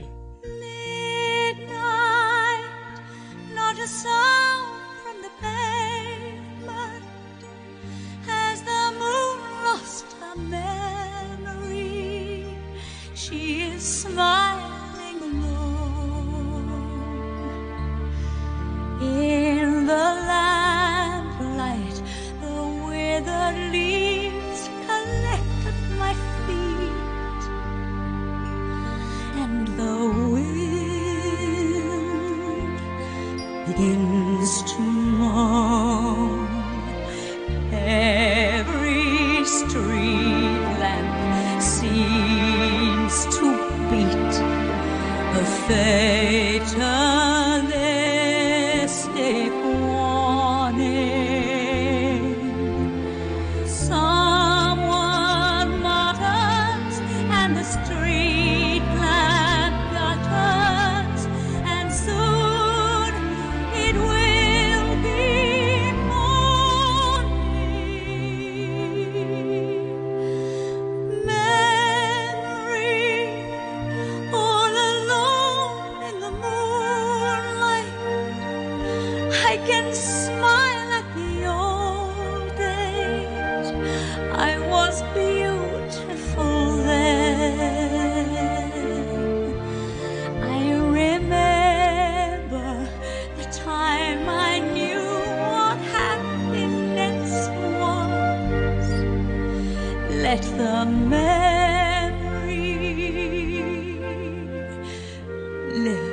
In the lamplight, the withered leaves collect at my feet, and the wind begins to moan. Every street lamp seems to beat a fatal escape warning. Someone mutters and the street lamp gutters, and soon it will be morning. Memory, all alone in the moonlight, I can smile at the old days. I was beautiful then. I remember the time I knew what happiness was. Let the memory live.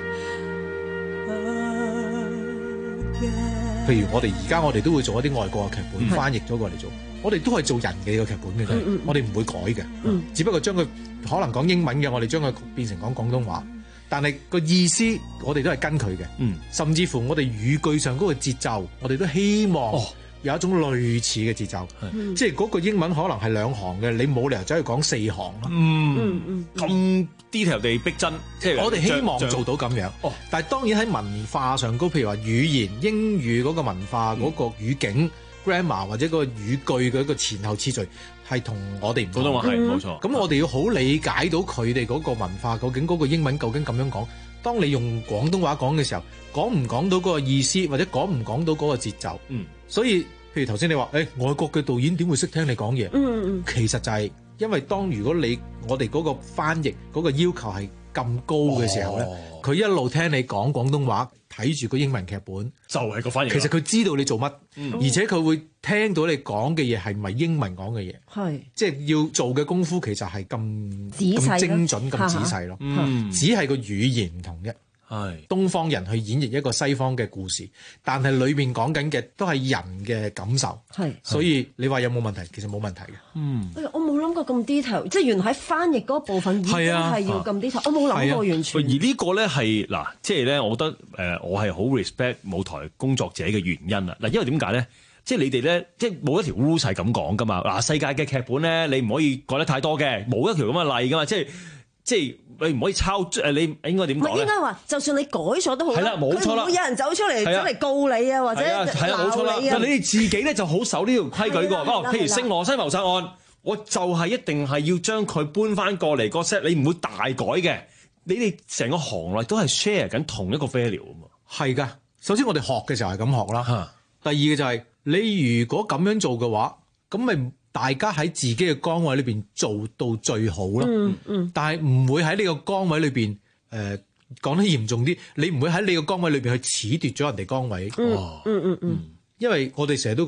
譬如我哋而家我哋都會做一啲外國嘅劇本，嗯、翻譯咗過嚟做，我哋都係做人嘅個劇本嘅，嗯嗯、我哋唔會改嘅，嗯、只不過將佢可能講英文嘅，我哋將佢變成講廣東話，但係個意思我哋都係跟佢嘅，嗯、甚至乎我哋語句上嗰個節奏，我哋都希望有一種類似嘅節奏，嗯、即係嗰個英文可能係兩行嘅，你冇理由走去講四行咯， 嗯嗯，咁 detail 地逼真，即係我哋希望做到咁樣。哦，但係當然喺文化上高，譬如話語言英語嗰個文化嗰、嗯、個語境 grammar 或者嗰個語句嘅一個前後次序係同我哋唔同。 普通話係冇錯。 咁我哋要好理解到佢哋嗰個文化，究竟嗰個英文究竟咁樣講。當你用廣東話講嘅時候，講唔講到嗰個意思，或者講唔講到嗰個節奏？嗯，所以譬如頭先你話，誒、欸、外國嘅導演點會識聽你講嘢？嗯嗯，其實就係因為當如果你我哋嗰個翻譯嗰個要求係咁高嘅時候咧，佢、哦、一路聽你講廣東話，睇住個英文劇本， 就係個翻譯。 其實佢知道你做乜，嗯、而且佢會聽到你講嘅嘢係唔係英文講嘅嘢，係是即係要做嘅功夫其實係咁咁精準、咁仔細咯。嗯，只係個語言唔同啫。係東方人去演繹一個西方嘅故事，但係裏面講緊嘅都係人嘅感受，係，所以你話有冇問題？其實冇問題嘅。嗯， 我冇諗過咁 detail， 即係原來喺翻譯嗰部分已經係要咁 detail，我冇諗過完全。 而呢個咧係嗱，即係咧，我覺得誒、呃，我係好 respect 舞台工作者嘅原因啊！嗱，因為點解咧？即係你哋咧，即係冇一條 rules 係咁講噶嘛。嗱，世界嘅劇本咧，你唔可以改得太多嘅，冇一條咁嘅例噶嘛。即係即係。你唔可以抄誒？你應該點講咧？ 唔係應該話，就算你改咗都好，係啦，冇錯啦。會有人走出嚟，走嚟告你啊，或者鬧你啊。 你哋自己咧就好守呢條規矩㗎。哦，譬如《聖羅西謀殺案》，我就係一定係要將佢搬翻過嚟個 set，你唔會大改嘅。你哋成個行內都係 share 緊同一個 value 啊嘛。 係㗎。首先我哋學嘅時候係咁學啦。哈第二嘅就係、是、你如果咁樣做嘅話，咁咪。大家喺自己嘅崗位裏邊做到最好咯，嗯嗯、但係唔會喺呢個崗位裏邊，誒、呃、講得嚴重啲，你唔會喺呢個崗位裏邊去褫奪咗人哋崗位。嗯嗯嗯嗯，因為我哋成日都講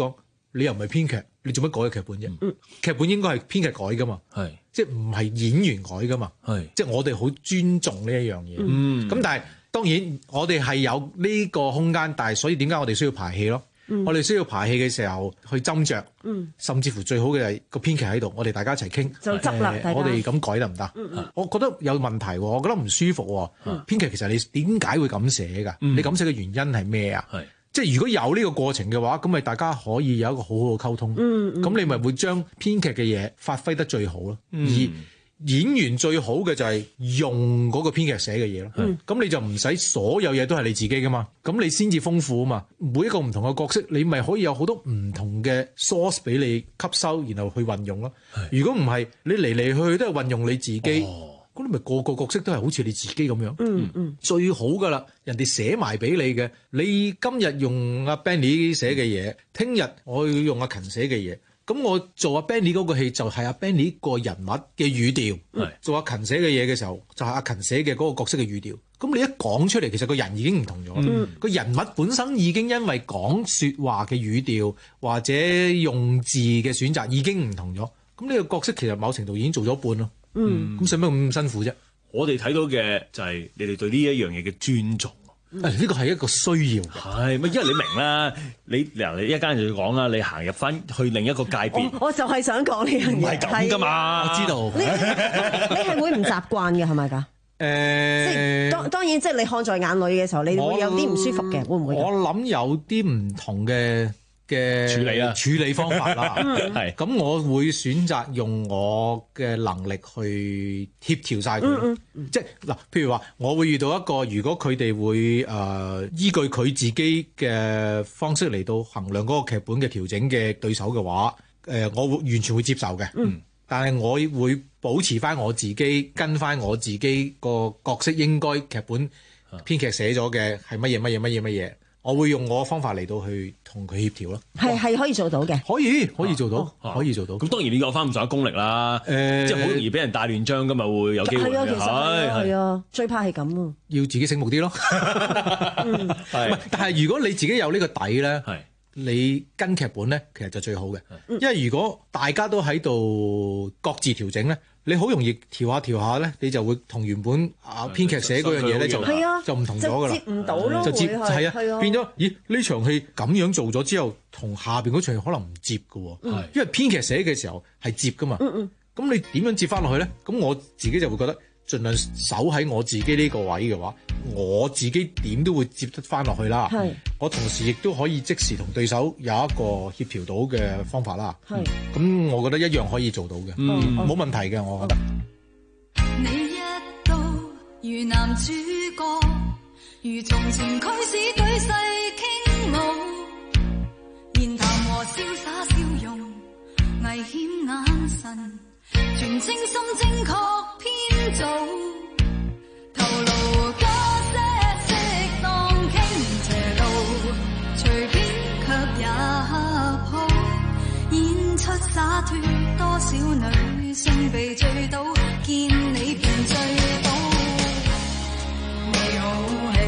你又唔係編劇，你做乜改劇本啫？嗯、劇本應該係編劇改噶嘛， 係即係唔係演員改噶嘛，係即係我哋好尊重呢一樣嘢。嗯，咁但係當然我哋係有呢個空間，但係所以點解我哋需要排戲咯？嗯、我哋需要排戲嘅時候去斟酌，嗯、甚至乎最好嘅係個編劇喺度，我哋大家一齊傾就執啦。 呃、我哋咁改得唔得？嗯嗯、我覺得有問題，我覺得唔舒服。嗯、編劇其實你點解會咁寫㗎？嗯、你咁寫嘅原因係咩啊？即係如果有呢個過程嘅話，咁咪大家可以有一個好好嘅溝通。咁、嗯嗯、你咪會將編劇嘅嘢發揮得最好咯。嗯、而演員最好嘅就係用嗰個編劇寫嘅嘢咯。咁、嗯、你就唔使所有嘢都係你自己噶嘛。咁你先至豐富啊嘛。每一個唔同嘅角色，你咪可以有好多唔同嘅 source 俾你吸收，然後去運用咯。是如果唔係，你嚟嚟去去都係運用你自己。哦咁你咪個個角色都係好似你自己咁樣，嗯嗯，最好噶啦，人哋寫埋俾你嘅，你今日用阿 Benny 寫嘅嘢，聽日我要用阿勤寫嘅嘢，咁我做阿 Benny 嗰個戲就係阿 Benny 個人物嘅語調，係做阿勤寫嘅嘢嘅時候就係阿勤寫嘅嗰個角色嘅語調，咁你一講出嚟，其實個人已經唔同咗，嗯，個人物本身已經因為講說話嘅語調或者用字嘅選擇已經唔同咗，咁呢個角色其實某程度已經做咗一半咯。嗯，咁使乜咁辛苦啫？ 我哋睇到嘅就係你哋對呢一樣嘢嘅尊重。 誒，呢個係一個需要。 係，咪因為你明啦，你嗱你一間就要講啦，你行入翻去另一個界別。 我我就係想講呢樣嘢。 唔係咁噶嘛，我知道。 你你係會唔習慣嘅係咪㗎？誒，即係當當然，即係你看在眼裏嘅時候，你會有啲唔舒服嘅，會唔會？ 我諗有啲唔同嘅嘅處理啦， 處理方法啦，係咁，我會選擇用我嘅能力去協調晒佢，嗯嗯、即係嗱，譬如話，我會遇到一個，如果佢哋會誒、呃、依據佢自己嘅方式嚟到衡量嗰個劇本嘅調整嘅對手嘅話，誒、呃，我會完全會接受嘅，嗯、但係我會保持翻我自己，跟翻我自己個角色應該劇本編劇寫咗嘅係乜嘢乜嘢乜嘢乜嘢。我會用我嘅方法嚟到去同佢協調咯， 係係可以做到嘅， 可以可以做到，啊、可以做到。咁、 啊、當然你有翻咁上下功力啦，誒、呃，即係好容易俾人大亂章㗎嘛，會有機會。係啊，其實係係啊， 最怕係咁啊， 要自己醒目啲咯。嗯，係。但係如果你自己有呢個底咧，係你跟劇本咧，其實就最好嘅。因為如果大家都喺度各自調整咧。你好容易調下調下咧，你就會同原本啊編劇寫嗰樣嘢咧就就唔同咗㗎啦， 接唔到咯， 就接係啊，變咗咦呢場戲咁樣做咗之後，同下邊嗰場戲可能唔接㗎喎，嗯、因為編劇寫嘅時候係接㗎嘛，咁、嗯嗯、你點樣接翻落去咧？咁我自己就會覺得盡量守喺我自己呢個位嘅話，我自己點都會接得翻落去啦。係，我同時亦都可以即時同對手有一個協調到嘅方法啦。係，咁我覺得一樣可以做到嘅，嗯，冇問題嘅，我覺得。 你一到如男主角，如從前驅使舉世傾慕，言談和瀟灑笑容，危險眼神，全清心正確編造，頭顱加些適當傾斜路，隨便卻也抱，演出灑脫，多少女性被醉倒，見你便醉倒，你好戲，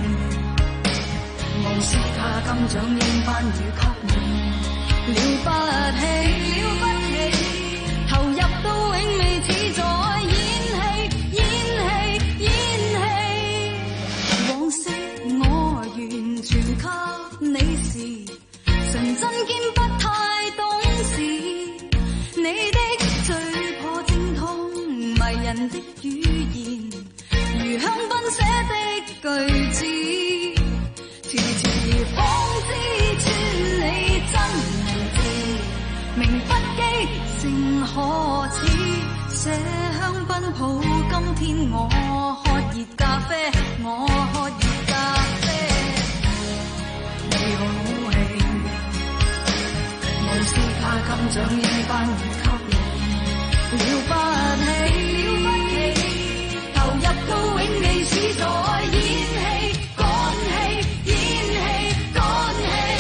無視他金獎應頒與給你，了不起，了不起。投入到永未似在演戲，演戲，演戲。往昔我完全給你時，純真兼不太懂事。你的最破精通迷人的語言，如香檳寫的句子，遲遲方知穿你真名字，名不記。情何似麝香檳抱，今天我喝熱咖啡，我喝熱咖啡。你好戲，無視他金獎應頒與給你，了不起，了不起，投入到永未似在演戲，趕戲，演戲，趕戲。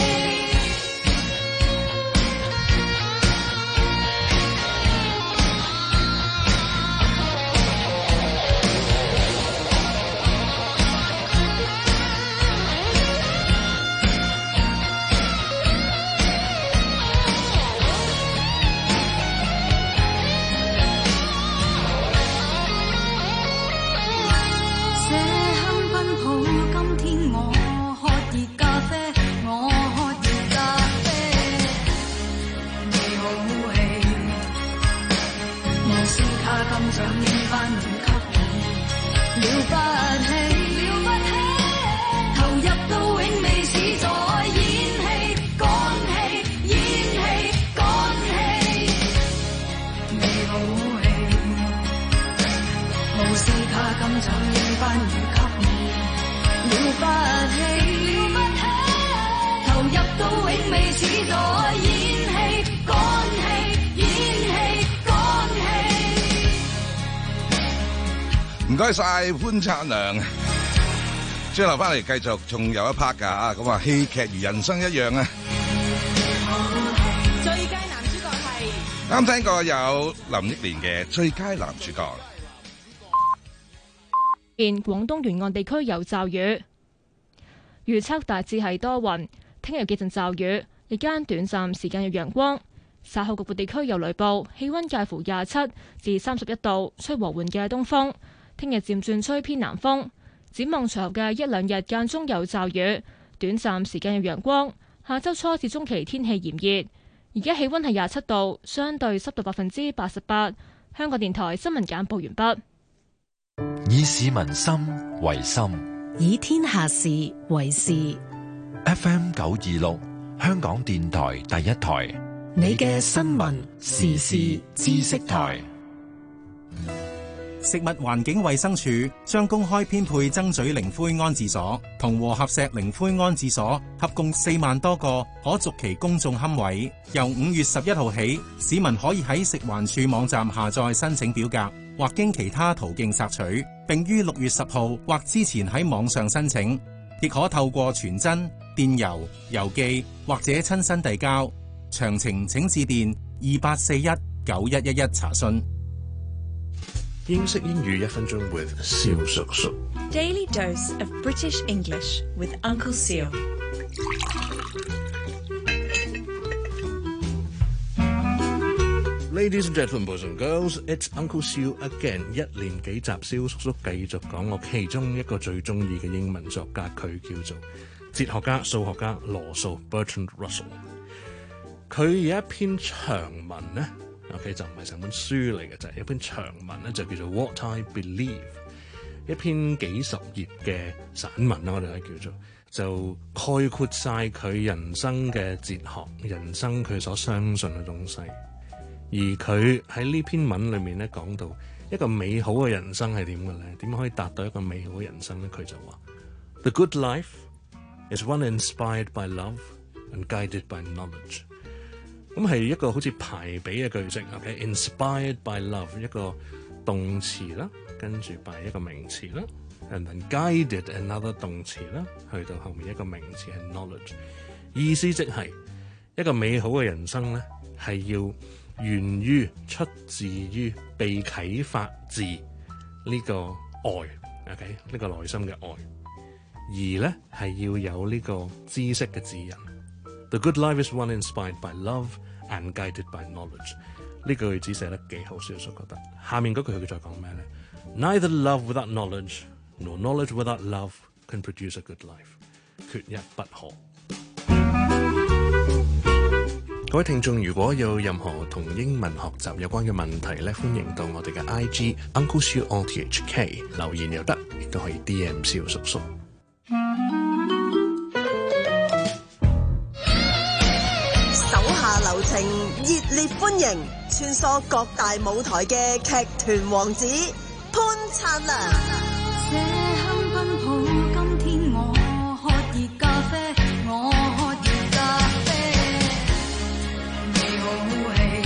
了不起，了不起，投入到永未始在演戲，乾氣，演戲，乾氣，未好戲，無視他今早應翻預給你，了不起，了不起，投入到永未始在演戲，乾氣，演戲，乾氣。 唔該晒潘燦良，轉頭翻嚟繼續，仲有一 part 㗎嚇，咁啊戲劇如人生一樣啊！ 最佳男主角係啱聽過有林憶蓮嘅最佳男主角。 現廣東沿岸地區有驟雨，預測大致係多雲，聽日幾陣驟雨，日間短暫時間有陽光，稍後局部地區有雷暴，氣溫介乎廿七至三十一度，吹和緩嘅東風。聽日漸轉吹偏南風，展望隨後嘅一兩日間中有驟雨，短暫時間有陽光。下周初至中期天氣炎熱，而家氣溫係廿七度，相對濕度百分之八十八。香港電台新聞簡報完畢。 以市民心為心， 以天下事為事。 F M 九二六，香港電台第一台， 你嘅新聞時事知識台。 食物環境衛生署將公開編配曾咀靈灰安置所同和合石靈灰安置所合共四萬多個可續期公眾龕位，由五月十一號起，市民可以喺食環署網站下載申請表格，或經其他途徑索取，並於六月十號或之前喺網上申請，亦可透過傳真、電郵、郵寄或者親身遞交。詳情請致電二八四一九一一一查詢。 英式英語一分鐘 with 蕭叔叔。 Daily dose of British English with Uncle Seal。 Ladies and gentlemen, boys and girls, it's Uncle Seal again。一連幾集，蕭叔叔繼續講我其中一個最中意嘅英文作家，佢叫做哲學家、數學家羅素 Bertrand Russell。佢有一篇長文咧。OK， 就唔係成本書嚟嘅，就係、是、一篇長文咧，就叫做 What I Believe， 一篇幾十頁嘅散文啦，我哋可以叫做，就概括晒佢人生嘅哲學，人生佢所相信嘅東西。而佢喺呢篇文裏面咧講到一個美好嘅人生係點嘅咧？點可以達到一個美好嘅人生咧？佢就話 The good life is one inspired by love and guided by knowledge。咁係一個好似排比嘅句式 ，OK，inspired by love 一個動詞啦，跟住 by 一個名詞啦 ，and then guided another 動詞啦，去到後面一個名詞係 knowledge， 意思即係一個美好嘅人生咧，係要源於出自於被啟發自呢個愛 ，OK， 呢個內心嘅愛，而咧係要有呢個知識嘅指引。The good life is one inspired by love and guided by knowledge。呢句子寫得幾好，小叔覺得。下面嗰句佢再講咩咧 ？Neither love without knowledge nor knowledge without love can produce a good life。缺一不可。各位聽眾，如果有任何同英文學習有關嘅問題咧，歡迎到我哋嘅 I G Uncle Siu O T H K 留言又得，亦都可以 D M 蕭叔叔。 流程熱烈歡迎，穿梭各大舞台嘅劇團王子潘燦良。 這香檳普，今天我喝熱咖啡，我喝熱咖啡，你好戲，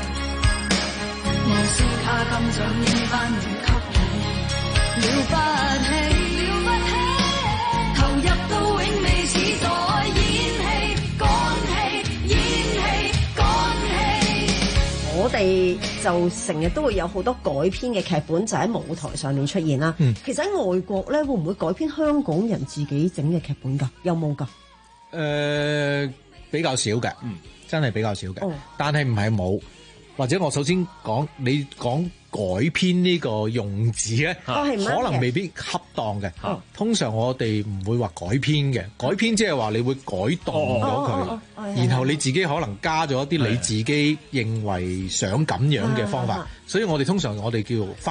我是卡金獎應番與給你，了不起，了不起，投入到永未始在演戲，乾氣，演戲。 我哋就成日都會有好多改編嘅劇本，就喺舞台上面出現啦。嗯、其實喺外國咧，會唔會改編香港人自己整嘅劇本㗎？有冇㗎？誒、 呃，比較少嘅，嗯，真係比較少嘅。哦、但係唔係冇，或者我首先講，你講改編呢個用字咧，哦、可能未必恰當嘅。哦、通常我哋唔會話改編嘅，改編即係話你會改動咗佢。哦哦哦哦然後你自己可能加咗一啲你自己認為想咁樣嘅方法，所以我哋通常我哋叫翻譯，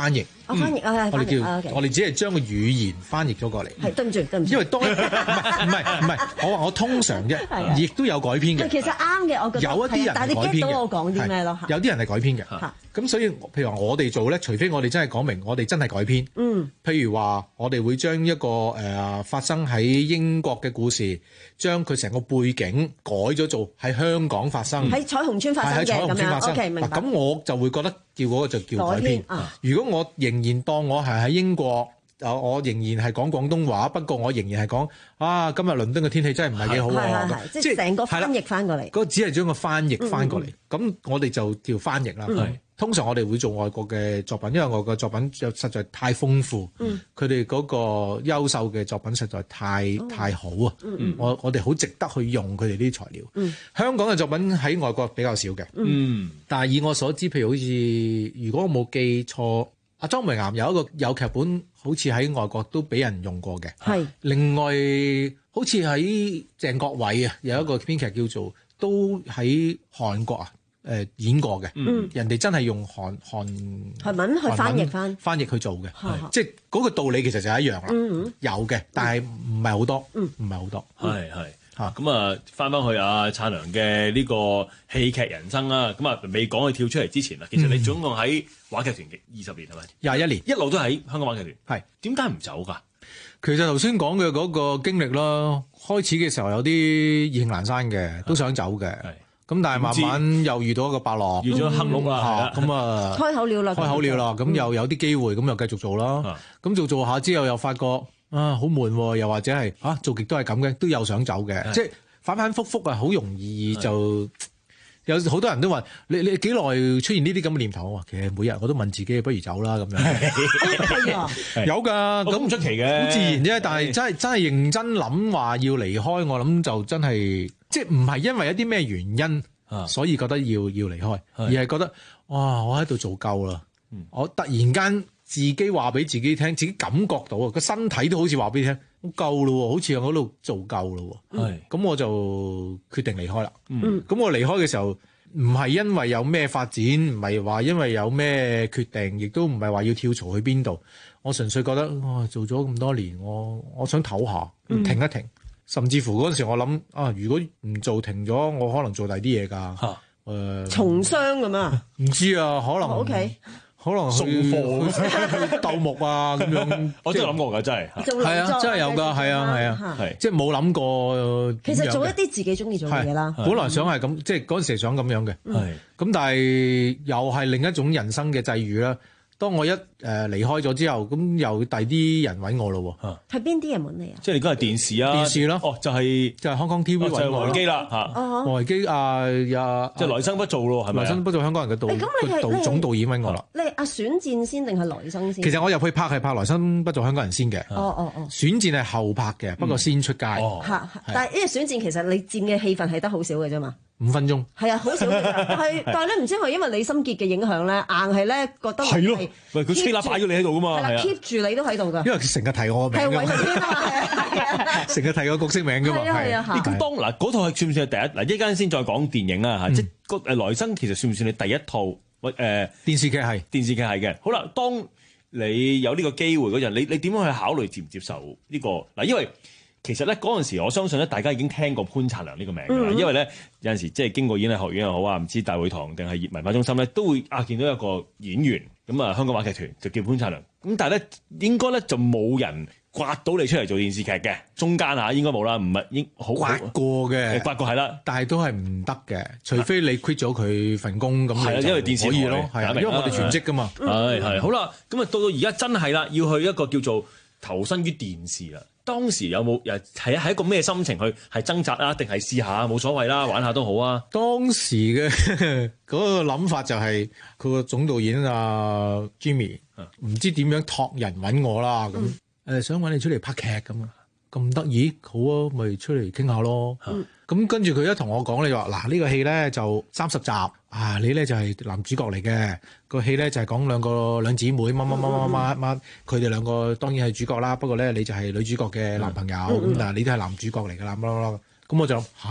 我翻譯啊， 我哋叫、 啊 okay. 我哋只係將個語言翻譯咗過嚟。 係對唔住，對唔住。 因為當唔係唔係唔係，我話我通常啫，亦都有改編嘅。 其實啱嘅，我覺得有一啲人但係你改編 get 嘅到我講啲咩咯？ 有啲人係改編嘅。咁所以譬如話我哋做咧，除非我哋真係講明我哋真係改編。 嗯。 譬如話我哋會將一個誒、呃、發生喺英國嘅故事，將佢成個背景改咗做喺香港發生， 喺彩虹村發生嘅咁樣。OK， 明白。 咁我就會覺得叫嗰個就叫改編。 啊、 如果我仍然當我係喺英國，啊，我仍然係講廣東話，不過我仍然係講啊，今日倫敦嘅天氣真係唔係幾好啊！ 即係成個翻譯翻過嚟。 嗰只係將個翻譯翻過嚟，咁、嗯嗯、我哋就叫翻譯啦。嗯、通常我哋會做外國嘅作品，因為外國作品就實在太豐富，佢哋嗰個優秀嘅作品實在太、嗯、太好啊！嗯嗯、我我哋好值得去用佢哋啲材料。嗯、香港嘅作品喺外國比較少嘅，嗯、但係以我所知，譬如好似如果我冇記錯。阿莊梅岩有一個有劇本，好似喺外國都俾人用過嘅。係另外，好似喺鄭國偉啊，有一個編劇叫做都喺韓國啊，誒、呃、演過嘅。嗯，人哋真係用韓韓韓文去翻譯翻翻譯去做嘅，即係嗰個道理其實就一樣啦。嗯、有嘅，但係唔係好多，唔係好多。係係。 嚇咁啊，翻翻去阿燦良嘅呢個戲劇人生啦。咁啊，未講佢跳出嚟之前啊，其實你總共喺話劇團嘅二十年係咪？ 廿一年， 一路都喺香港話劇團。係點解唔走㗎？ 其實頭先講嘅嗰個經歷啦，開始嘅時候有啲意興闌珊嘅，都想走嘅。係咁，但係慢慢又遇到一個伯樂， 遇咗黑鹿啦。咁啊， 開口了啦， 開口了啦。咁又有啲機會，咁又繼續做啦。咁做做下之後又發覺。啊，好悶喎！又或者係啊，做極都係咁嘅，都有想走嘅，即係反反覆覆啊，好容易就有好多人都話：你你幾耐出現呢啲咁嘅念頭？我話其實每日我都問自己，不如走啦咁樣。有㗎，咁唔出奇嘅，好自然啫。但係真係真係認真諗話要離開，我諗就真係即係唔係因為一啲咩原因，所以覺得要要離開，而係覺得哇，我喺度做夠啦，我突然間。自己話俾自己聽，自己感覺到啊，個身體都好似話俾你聽，好夠咯，好似喺嗰度做夠咯。係，咁我就決定離開啦。嗯，咁我離開嘅時候，唔係因為有咩發展，唔係話因為有咩決定，亦都唔係話要跳槽去邊度。我純粹覺得，哇，做咗咁多年，我我想唞下，停一停。嗯、甚至乎嗰陣時我諗啊，如果唔做停咗，我可能做第啲嘢㗎。嚇、啊，誒、呃， 從商咁啊？唔知啊，可能。 O K。 可能送貨去鬥木啊咁樣， 我真係諗過㗎，真係係啊，真係有㗎，係啊，係啊，係即係冇諗過。 其實做一啲自己中意做嘅嘢啦。 本來想係咁，即係嗰陣時想咁樣嘅，係咁，但係又係另一種人生嘅際遇啦。當我一誒離開咗之後，咁又第啲人揾我咯喎。 係邊啲人揾你啊？ 即係你講係電視啊？電視咯。 哦，就係就係香港 T V 揾我。 就係維基啦嚇。 維基啊呀， 即係來生不做咯，係咪？ 來生不做香港人嘅導導總導演揾我啦。 你係阿選戰先定係來生先？ 其實我入去拍係拍來生不做香港人先嘅。 哦哦哦。 選戰係後拍嘅，不過先出街。 嚇！但係因為選戰其實你佔嘅戲份係得好少嘅啫嘛。 五分鐘係啊，好少嘅，但係但係咧，唔知係咪因為李心潔嘅影響咧，硬係咧覺得係咯，喂，佢車喇擺咗你喺度噶嘛， 係啦，keep 住你都喺度噶， 因為佢成日提我個名㗎嘛，成日提個角色名㗎嘛，係啊， 咁當嗱嗰套係算唔算係第一？嗱，一間先再講電影啊嚇，即係個誒來生其實算唔算你第一套喂誒電視劇係電視劇係嘅？好啦，當你有呢個機會嗰陣，你你點樣去考慮接唔接受呢個嗱？因為其實咧嗰陣時，我相信咧大家已經聽過潘燦良呢個名㗎啦，嗯、因為咧有陣時即係經過演藝學院又好啊，唔知大會堂定係文化中心咧，都會啊見到一個演員咁啊，香港話劇團就叫潘燦良。咁但係咧應該咧就冇人刮到你出嚟做電視劇嘅，中間啊應該冇啦，唔係應好刮過嘅， 刮過係啦， 但係都係唔得嘅，除非你 quit 咗佢份工咁， 係啊，因為電視可以咯，係啊，因為我哋全職㗎嘛， 係係好啦，咁啊到到而家真係啦，要去一個叫做投身於電視啦。當時有冇誒係係一個咩心情去係掙扎啊？定係試下冇所謂啦，玩下都好啊！ 當時嘅嗰個諗法就係佢個總導演啊 Jimmy 唔知點樣託人揾我啦咁誒，想揾你出嚟拍劇咁啊！咁得意好啊，咪出嚟傾下咯。咁、嗯、跟住佢一同我講，你話嗱呢個戲咧就三十集啊，你咧就係男主角嚟嘅。個戲咧就係講兩個兩姊妹乜乜乜乜乜乜，佢哋兩個當然係主角啦。不過咧你就係女主角嘅男朋友咁，但係、嗯、你都係男主角嚟㗎啦。咁我就諗嚇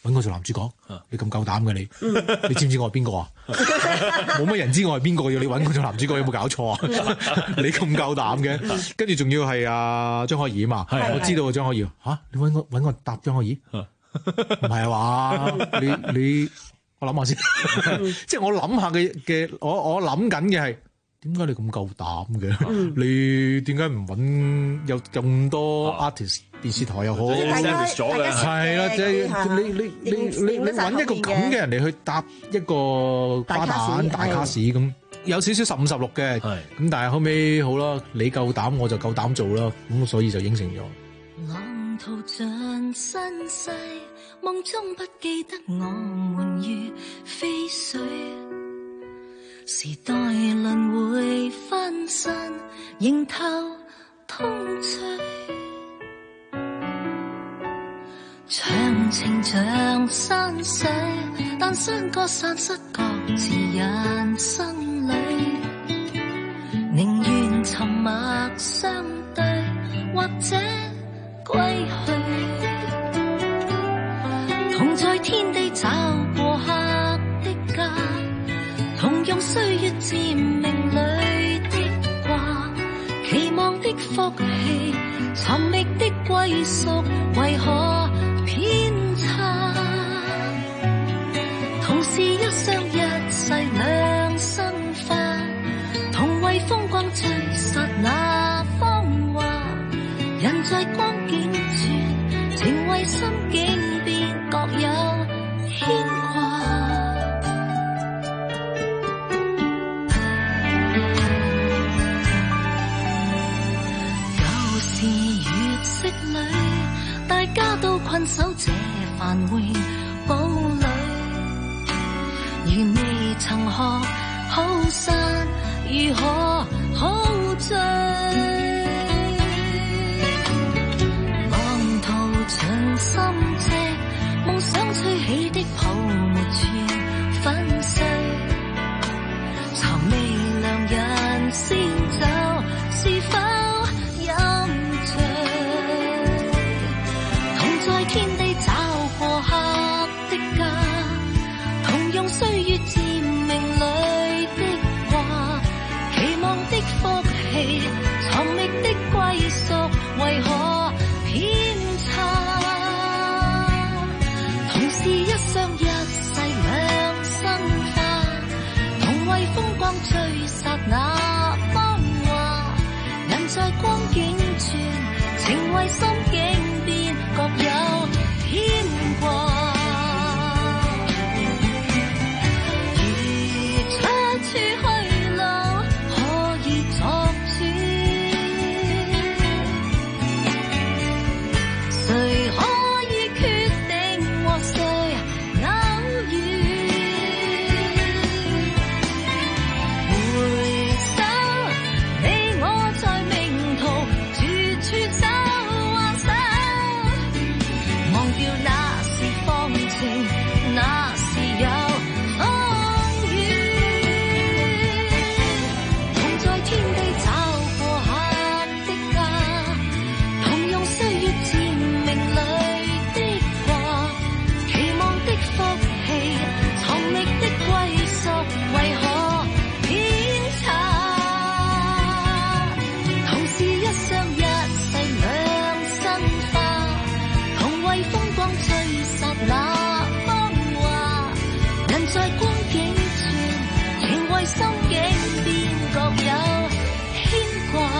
揾我做男主角，你咁夠膽嘅你？你知唔知我係邊個啊？冇乜人知我係邊個，要你揾我做男主角有冇搞錯啊？你咁夠膽嘅？跟住仲要係阿張可頤啊嘛，我知道啊張可頤嚇，你揾我揾我答張可頤，唔係啊嘛？你你我諗下先，即係我諗下嘅嘅，我我諗緊嘅係。點解你咁夠膽嘅？嗯、你點解唔揾有咁多 artist、啊、電視台又好， 大家係啦，即係你你你你你揾一個咁嘅人嚟去搭一個花旦大卡士咁，有少少十五十六嘅，咁但係後尾好啦，你夠膽我就夠膽做啦，咁所以就應承咗。 浪淘盡身世，夢中不記得我們如飛水。時代輪迴分身，迎頭痛醉。長情像山水，但山歌散失各自人生裏。寧願沉默相對，或者歸去。同在天地找過客的家，同用歲月漸明裏的掛，期望的福氣，尋覓的歸屬，為何偏差？同是一生一世兩生花，同為風光追殺那芳華。人在光景轉，情為心境變，各有牽掛。大家都困守這繁榮堡壘，如未曾學好散，如何好醉？浪淘盡心跡，夢想吹起的泡沫全粉碎，尋未良人先走，是否飲醉？天地找過客的家，同用歲月漸明裏的掛，期望的福氣，尋覓的歸屬，為何偏差？同是一生一世兩生花，同為風光追殺那芳華。人在光景轉，情為心境變，各有牽掛。如出處去路，可以作主，誰可以決定和誰偶遇？回首，你我在命途絕處找。那時有風雨，同在天地找過客的家，同用歲月漸明裏的掛，期望的福氣，尋覓的歸屬，為何偏差？同是一生一世兩生花，同為風光追殺那在光景轉，情為心境變，各有牽掛。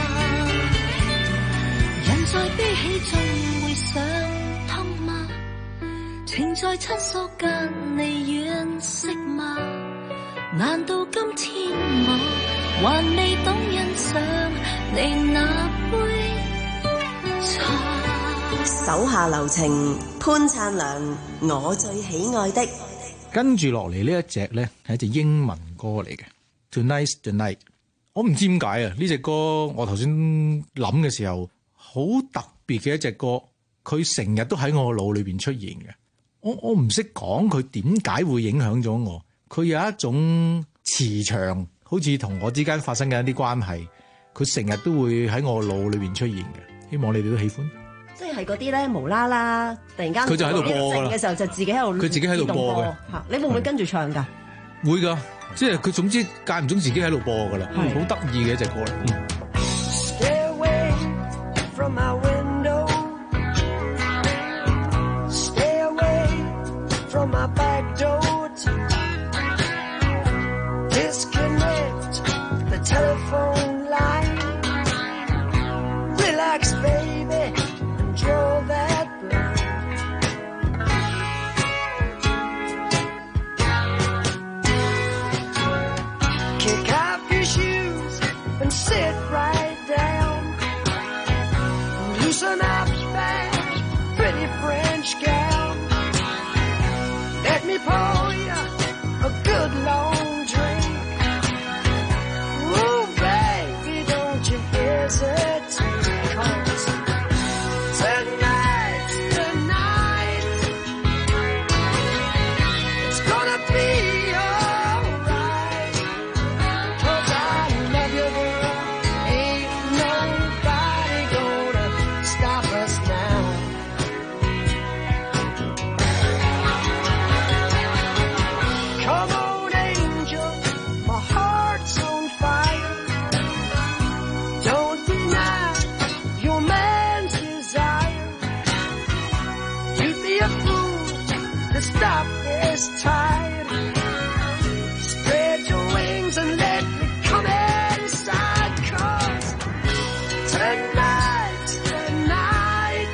人在悲喜中會想通嗎？情在親疏間你惋惜嗎？難道今天我還未懂欣賞你那杯茶？ 手下留情，潘燦良，我最喜愛的。 跟住落嚟呢一隻咧係一隻英文歌嚟嘅 Tonight's the Night。我唔知點解啊，呢隻歌我頭先諗嘅時候好特別嘅一隻歌，佢成日都喺我腦裏邊出現嘅。我我唔識講佢點解會影響咗我，佢有一種磁場，好似同我之間發生緊一啲關係，佢成日都會喺我腦裏邊出現嘅。希望你哋都喜歡。 即係嗰啲咧無啦啦，突然間佢就喺度播㗎啦靜嘅時候就自己喺度， 佢自己喺度播嘅嚇，你會唔會跟住唱㗎？ 會㗎，即係佢總之間唔中自己喺度播㗎啦，好得意嘅一隻歌嚟。嗯 Stay away from my window. Stay away from my back door. Disconnect the telephone line. Relax, baby, and draw that blind. Kick off your shoes and sit right down. Loosen up that pretty French gown. Let me pour you a good long drink. Ooh, baby, don't you hesitate, 'cause tonight's the night. It's gonna be alright, 'cause I love you, girl. Ain't nobody gonna stop us now. Come on, angel, my heart's on fire. Don't deny your man's desire. You'd be a fool to stop this tide. Spread your wings and let me come inside, 'cause tonight's the night.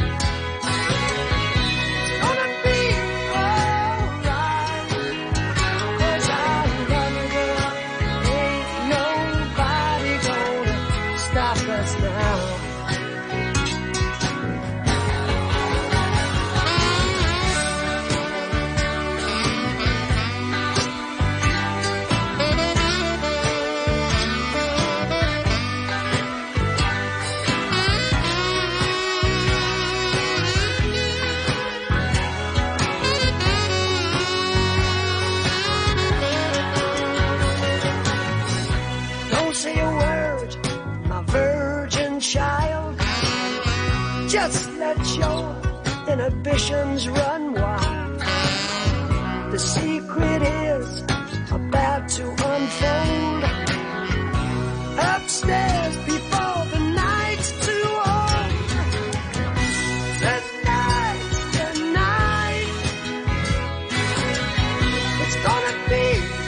It's gonna be alright, 'cause I love you, girl. Ain't nobody gonna stop us now. Don't say a word, my virgin child. Just let your inhibitions run wild. The secret is about to unfold. Upstairs before the night's too old. Tonight's the night. It's gonna be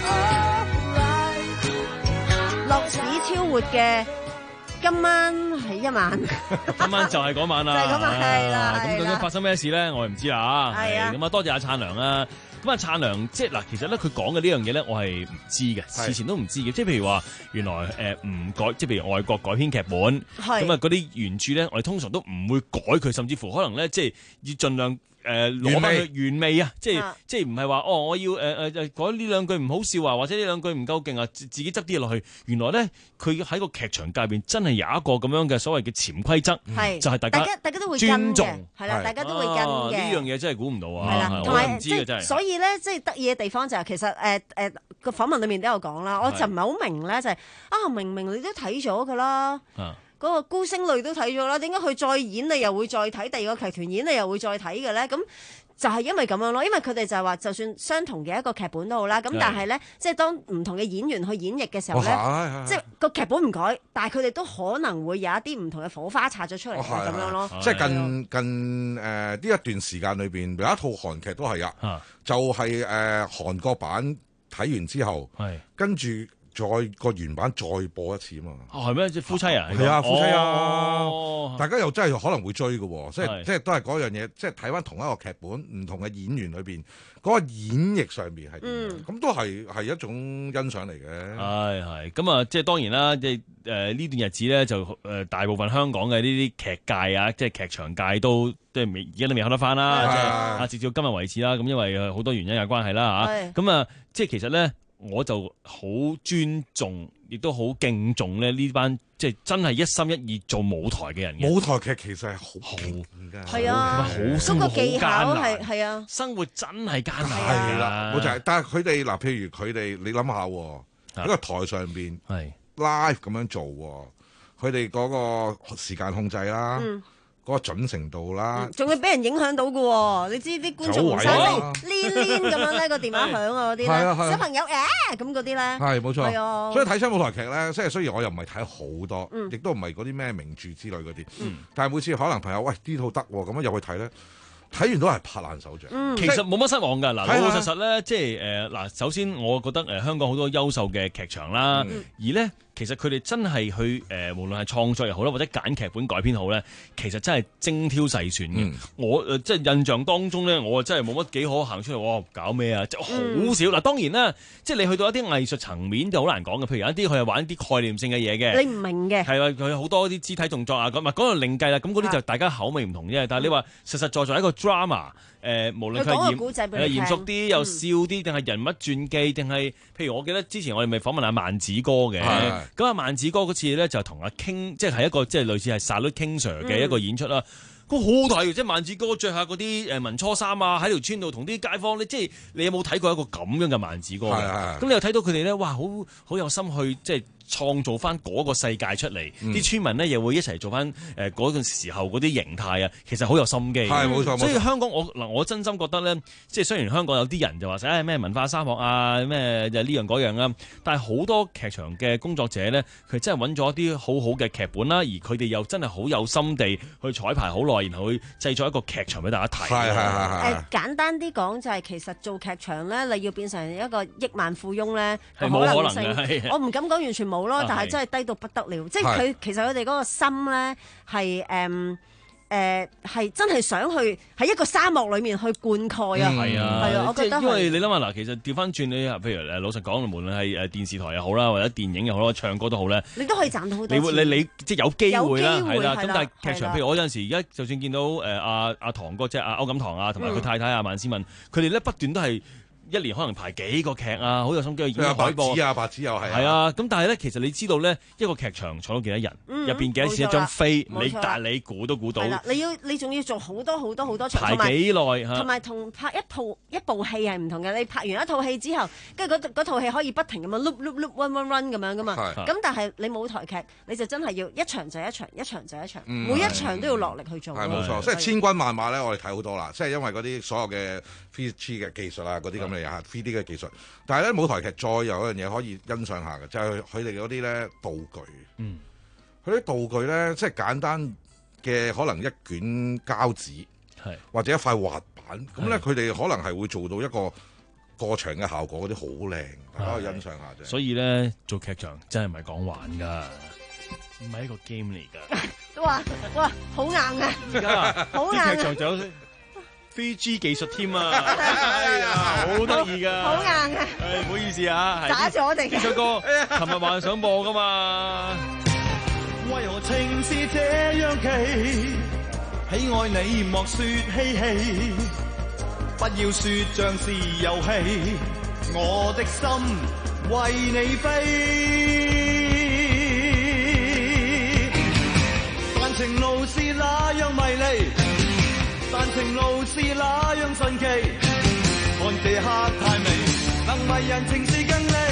alright. 樂子超活嘅今晚係一晚， 今晚就係嗰晚啦， 就係嗰晚係啦啊咁究係啦竟發生咩事咧？我係唔知啦。 係啊咁啊，多謝阿燦良啦。咁啊，燦良即係嗱，其實咧佢講嘅呢樣嘢咧，我係唔知嘅，事前都唔知嘅。即係譬如話，原來誒唔改，即係譬如外國改編劇本， 係咁啊嗰啲原著咧，我哋通常都唔會改佢，甚至乎可能咧，即係要盡量。誒攞翻佢原味啊！即係啊即係唔係話哦，我要誒誒誒改呢兩句唔好笑啊，或者呢兩句唔夠勁啊，自自己執啲嘢落去。原來咧，佢喺個劇場界入邊真係有一個咁樣嘅所謂嘅潛規則， 係就係大家大家都會跟尊重嘅，係啦，大家都會跟嘅。 呢樣嘢真係估唔到啊！ 係啦，同我都埋即唔知嘅真係。 係所以咧，即係得意嘅地方就係其實誒誒個訪問裏面都有講啦，我就唔係好明咧，就係啊明明你都睇咗㗎啦。嗰個孤星淚都睇咗啦，點解佢再演你又會再睇，第二個劇團演你又會再睇嘅咧？咁就係因為咁樣咯，因為佢哋就係話，就算相同嘅一個劇本都好啦，咁但係咧，即係當唔同嘅演員去演繹嘅時候咧，即係個劇本唔改，但係佢哋都可能會有一啲唔同嘅火花擦咗出嚟咁樣咯。 即係近近誒呢一段時間裏邊有一套韓劇都係啊，就係誒韓國版睇完之後，跟住。再個原版再播一次啊嘛！ 哦，係咩？即係夫妻啊？ 係啊，夫妻啊！ 哦、 大家又真係可能會追嘅喎，即係係即係都係嗰樣嘢，即係睇翻同一個劇本，唔同嘅演員裏邊嗰、嗰個演繹上面係點樣，咁、嗯、都係係一種欣賞嚟嘅。 係係咁啊！即係當然啦，即係誒呢段日子咧，就誒、呃、大部分香港嘅呢啲劇界啊，即係劇場界都即係未而家都未開得翻啦，即係啊，直至到今日為止啦。咁因為好多原因有關係啦嚇。咁啊，即係其實咧。我就好尊重，亦都好敬重咧呢班即係真係一心一意做舞台嘅人嘅。 舞台劇其實係好勁㗎， 係啊， 好生活好艱難， 係啊， 生活真係艱難。 係啦，冇就係，但係佢哋嗱，譬如佢哋，你諗下喎，喺個台上邊係 live 咁樣做喎，佢哋嗰個時間控制啦。嗯嗰嗰個準程度啦， 仲會俾人影響到嘅喎。你知啲觀眾唔使黏黏咁樣咧，個電話響啊嗰啲咧，小朋友誒咁嗰啲咧， 係冇錯。 係啊， 所以睇親舞台劇咧，即係雖然我又唔係睇好多，亦都唔係嗰啲咩名著之類嗰啲，但係每次可能朋友喂呢套得喎，咁樣入去睇咧。睇完都係拍爛手掌， 嗯、其實冇乜失望㗎。嗱，老老實實咧，即係誒嗱，首先我覺得誒、呃、香港好多優秀嘅劇場啦，嗯、而咧其實佢哋真係去誒、呃，無論係創作又好啦，或者揀劇本改編好咧，其實真係精挑細選嘅。嗯、我誒、呃、即係印象當中咧，我真係冇乜幾可行出嚟，哇搞咩啊？即係好少。嗱、嗯，當然啦，即係你去到一啲藝術層面就好難講嘅。譬如有一啲佢係玩一啲概念性嘅嘢嘅， 你唔明嘅係啊，佢好多啲肢體動作啊，咁啊嗰度另計啦。咁嗰啲就大家口味唔同啫。但係你話實實在在一個 drama。誒、呃，無論佢係嚴誒嚴肅啲又笑啲，定係人物傳記，定係譬如我記得之前我哋咪訪問阿萬子哥嘅，咁阿萬子哥嗰次咧就同阿 King，即係係一個即係類似係 Salute King Sir 嘅一個演出啦。咁好睇，即係萬子哥着下嗰啲誒民初衫啊，喺條村度同啲街坊咧，即係你有冇睇過一個咁樣嘅萬子哥嘅？咁你又睇到佢哋咧，哇，好好有心去即係創造翻嗰個世界出嚟，啲、嗯、村民咧又會一齊做翻誒嗰陣時候嗰啲形態啊，其實好有心機。 係冇錯， 所以香港我嗱我真心覺得咧，即係雖然香港有啲人就話誒咩文化沙漠啊，咩就呢樣嗰樣啊，但係好多劇場嘅工作者咧，佢真係揾咗一啲好好嘅劇本啦，而佢哋又真係好有心地去彩排好耐，然後去製作一個劇場俾大家睇。 係係係誒簡單啲講就係其實做劇場咧，你要變成一個億萬富翁咧， 係冇可能嘅。 我唔敢講完全冇咯，但係真係低到不得了。即係佢其實佢哋嗰個心咧係誒誒係真係想去喺一個沙漠裡面去灌溉啊。係啊，係啊，我覺得因為你諗下嗱，其實調翻轉你譬如誒老實講，無論係誒電視台又好啦，或者電影又好啦，唱歌都好咧， 你都可以賺到好多錢。 你會你你即係有機會啦，係啦。 咁但係劇場譬如我有陣時而家就算見到誒阿阿唐哥即係阿歐錦棠啊，同埋佢太太阿萬思敏，佢哋咧不斷都係。一年可能排幾個劇啊，好有心機去演海報啊，白紙又係。 係啊，咁但係咧，其實你知道咧，一個劇場坐到幾多人，入邊幾多錢一張飛，你但係你估都估到。 係啦，你要你仲要做好多好多好多場， 排幾耐嚇？ 同埋同拍一套一部戲係唔同嘅。你拍完一套戲之後，跟住嗰嗰套戲可以不停咁樣 loop loop loop run run run 咁樣噶嘛。咁但係你舞台劇，你就真係要一場就一場，一場就一場，每一場都要落力去做。 係冇錯，即係千軍萬馬咧，我哋睇好多啦。即係因為嗰啲所有嘅 three D 嘅技術啊，嗰啲咁嘅嘢嚇 three D 嘅技術。但係咧舞台劇再有一樣嘢可以欣賞下嘅，就係佢哋嗰啲咧道具。嗯，佢啲道具咧，即係簡單嘅，可能一卷膠紙，係或者一塊滑板，咁咧佢哋可能係會做到一個過場嘅效果，嗰啲好靚，大家可以欣賞下啫。 所以咧做劇場真係唔係講玩㗎，唔係一個 game 嚟㗎。 都話哇好硬啊！ 而家好硬啊！ 劇場就有三 G 技術添啊！哎呀，好得意噶， 好硬啊！ 誒，唔好意思啊， 打咗我哋呢首歌，琴日晚上播噶嘛。 為何情是這樣奇？喜愛你莫說嬉戲，不要說像是遊戲。我的心為你飛，但情路是那樣迷離。但情路是那樣神奇，看這刻太美，能迷人情是更美。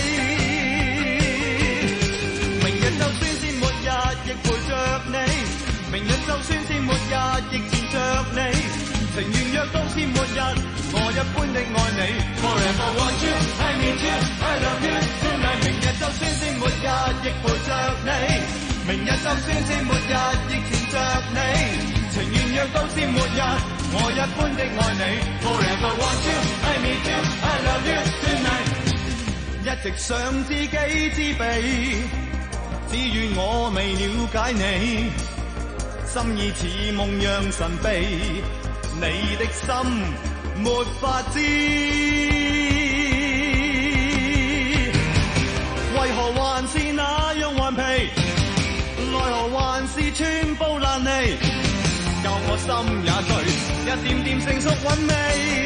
明日就算是末日，亦陪着你；明日就算是末日，亦纏着你。情願若到是末日，我一般的愛你。Forever want you, I need you, I love you tonight。明日就算是末日，亦陪着你；明日就算是末日，亦纏着你。情願若都是末日，我一般的愛你。Forever want you, I need you, I love you tonight。一直想知己知彼，只願我未了解你，心意似夢樣神秘，你的心沒法知。為何還是那樣頑皮？奈何還是寸步難離？教我心也醉，一點點成熟韻味。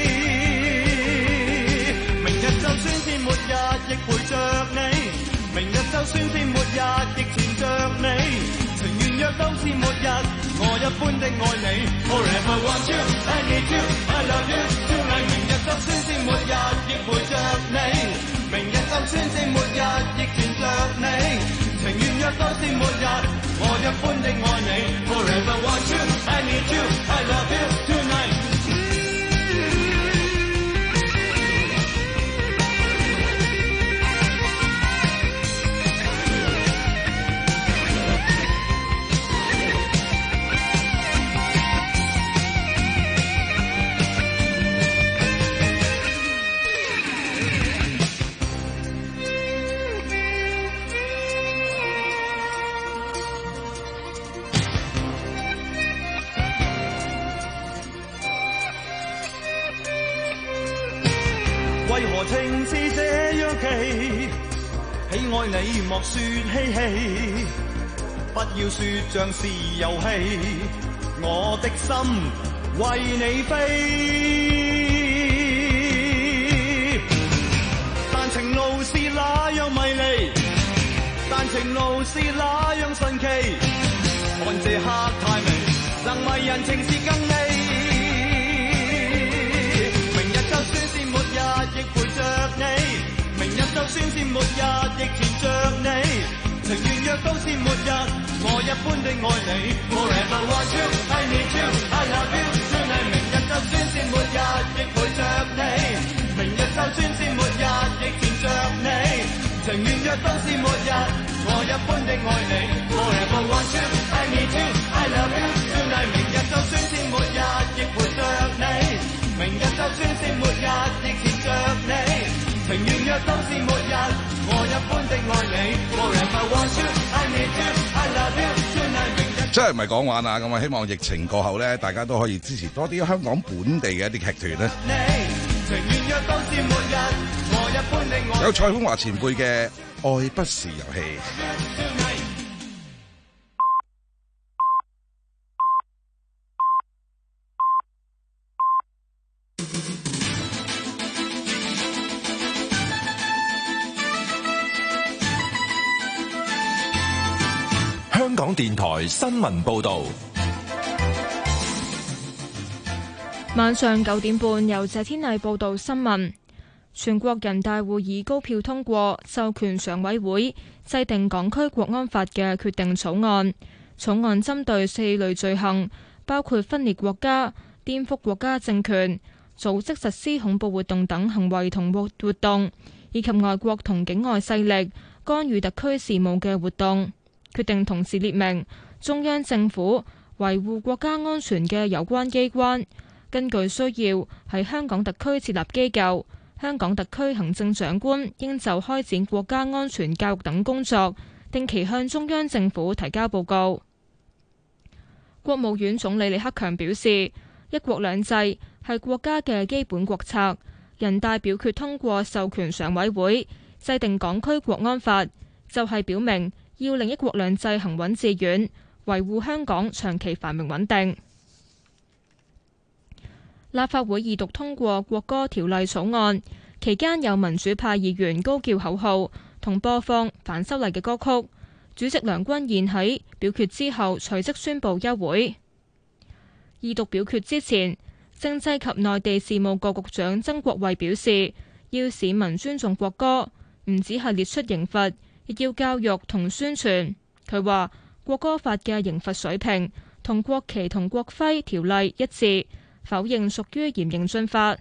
明日就算是末日，亦陪着你；明日就算是末日，亦纏着你。情願若都是末日，我一般的愛你。Forever want you, I need you, I love you tonight。明日就算是末日，亦陪着你；明日就算是末日，亦纏着你。情願若都是末日，我一般的愛你。Forever want you, I need you。 為何情是這樣奇？喜愛你莫說嬉戲，不要說像是遊戲，我的心為你飛。但情路是那樣迷離，但情路是那樣神奇，看這刻太美，能迷人情是更美。明日就算是末日亦陪着你，明日就算是末日亦纏着你，情願若都是末日，我一般的愛你。Forever want you, I need you, I love you tonight。明日就算是末日亦陪着你，明日就算是末日亦纏着你，情願若都是末日，我一般的愛你。Forever want you, I need you, I love you tonight。明日就算是末日亦陪着你，明日就算是末日亦纏着你，情願若都是末日，我一般的愛你。Forever want you, I need you, I love you tonight。明日真係唔係講玩啊！咁啊，希望疫情過後咧，大家都可以支持多啲香港本地嘅一啲劇團咧。有蔡楓華前輩嘅《愛不是遊戲》。 香港電台新聞報導。 晚上九點半，由謝天麗報道新聞。全國人大會議高票通過授權常委會制定港區國安法嘅決定草案。草案針對四類罪行，包括分裂國家、顛覆國家政權、組織實施恐怖活動等行為同活活動，以及外國同境外勢力干預特區事務嘅活動。決定同時列明中央政府維護國家安全嘅有關機關，根據需要喺香港特區設立機構，香港特區行政長官應就開展國家安全教育等工作，定期向中央政府提交報告。國務院總理李克強表示，一國兩制係國家嘅基本國策，人大表決通過授權常委會制定港區國安法，就係表明要令一國兩制行穩致遠，維護香港長期繁榮穩定。立法會二讀通過國歌條例草案，期間有民主派議員高叫口號同播放反修例嘅歌曲。主席梁君彥喺表決之後隨即宣布休會。二讀表決之前，政制及內地事務局局長曾國衛表示，要市民尊重國歌，唔只係列出刑罰，亦要教育同宣傳。佢話國歌法嘅刑罰水平同國旗同國徽條例一致，否認屬於嚴刑峻法。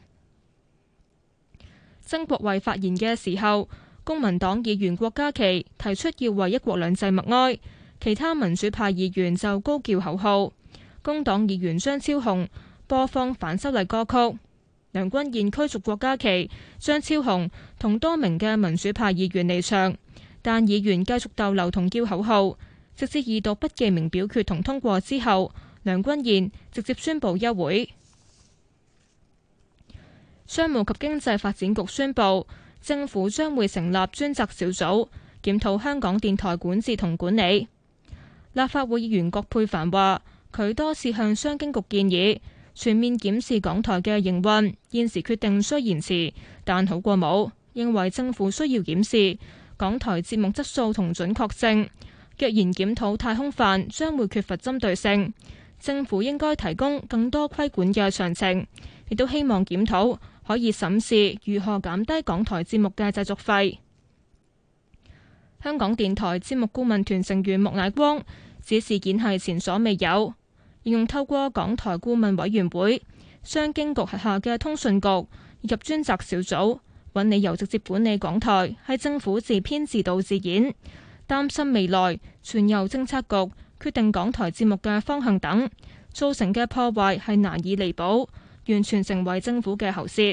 曾國衛發言嘅時候，公民黨議員郭家麒提出要為一國兩制默哀，其他民主派議員就高叫口號。工黨議員張超雄播放反修例歌曲。梁君彥驅逐郭家麒、張超雄同多名嘅民主派議員離場，但議員繼續逗留同叫口號，直至二讀不記名表決同通過之後，梁君彥直接宣布休會。商務及經濟發展局宣布，政府將會成立專責小組檢討香港電台管治同管理。立法會議員葛珮帆話，佢多次向商經局建議全面檢視港台嘅營運，現時決定需延遲，但好過冇。認為政府需要檢視港台節目質素同準確性。若然檢討太空泛，將會缺乏針對性。政府應該提供更多規管嘅詳情，亦都希望檢討可以審視如何減低港台節目嘅製作費。香港電台節目顧問團成員莫乃光指事件係前所未有，形容透過港台顧問委員會、商經局轄下嘅通訊局以及專責小組揾理由直接管理港台，係政府自編自導自演，擔心未來全由政策局決定港台節目嘅方向等，造成嘅破壞係難以彌補，完全成為政府嘅喉舌。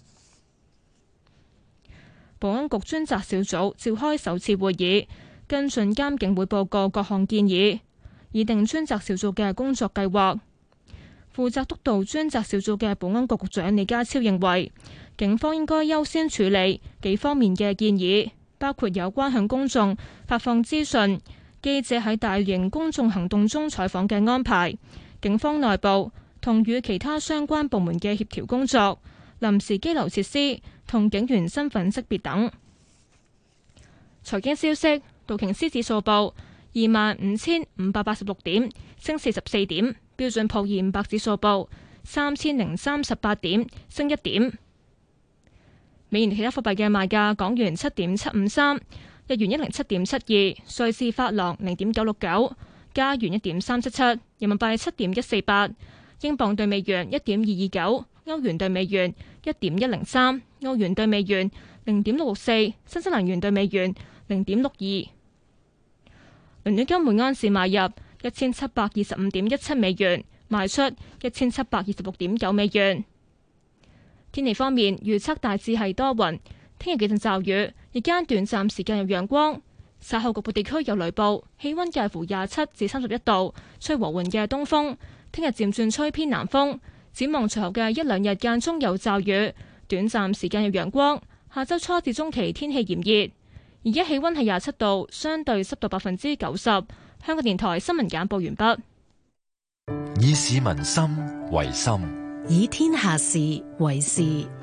保安局專責小組召開首次會議，跟進監警會報告各項建議，擬定專責小組嘅工作計劃。 負責督導專責小組嘅保安局局長李家超認為，警方應該優先處理幾方面嘅建議，包括有關向公眾發放資訊、記者喺大型公眾行動中採訪嘅安排、警方內部同與其他相關部門嘅協調工作、臨時羈留設施同警員身份識別等。財經消息，道瓊斯指數報二萬五千五百八十六點，升四十四點；標準普爾五百指數報三千零三十八點，升一點。美元其他貨幣嘅賣價：港元七點七五三，日元一零七點七二，瑞士法郎零點九六九，加元一點三七七，人民幣七點一四八，英鎊對美元一點二二九，歐元對美元一點一零三，澳元對美元零點六六四，新西蘭元對美元零點六二。倫敦金每盎司買入一千七百二十五點一七美元，賣出一千七百二十六點九美元。天氣方面，預測大致係多雲，聽日幾陣驟雨，日間短暫時間有陽光，稍後局部地區有雷暴，氣溫介乎廿七至三十一度，吹和緩嘅東風。聽日漸轉吹偏南風，展望隨後嘅一兩日間中有驟雨，短暫時間有陽光。下周初至中期天氣炎熱。而家氣溫係廿七度，相對濕度百分之九十。香港電台新聞簡報完畢。 以市民心為心， 以天下事為事。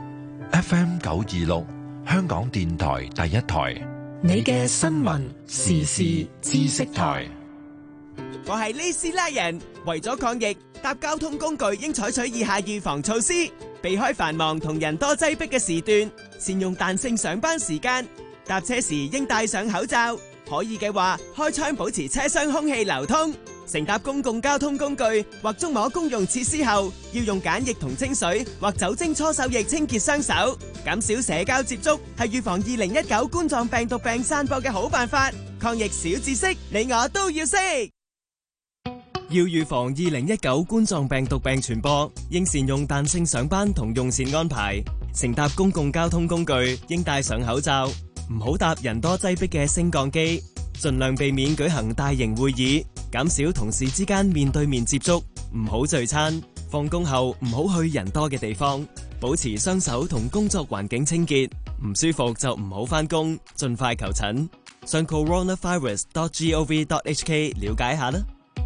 F M 九二六，香港電台第一台， 你嘅新聞時事知識台。 我係李斯拉人，為咗抗疫，搭交通工具應採取以下預防措施：避開繁忙同人多擠迫嘅時段，善用彈性上班時間。搭車時應戴上口罩，可以嘅話開窗保持車廂空氣流通。乘搭公共交通工具或觸摸公用設施後，要用梘液同清水或酒精搓手液清潔雙手。減少社交接觸係預防二零一九冠狀病毒病散播嘅好辦法。抗疫小知識，你我都要識。要預防二零一九冠狀病毒病傳播，應善用彈性上班同用膳安排。乘搭公共交通工具應戴上口罩。唔好搭人多擠迫嘅升降機，盡量避免舉行大型會議，減少同事之間面對面接觸，唔好聚餐。放工後唔好去人多嘅地方，保持雙手同工作環境清潔。唔舒服就唔好返工，盡快求診。上 coronavirus dot gov dot hk 了解下啦。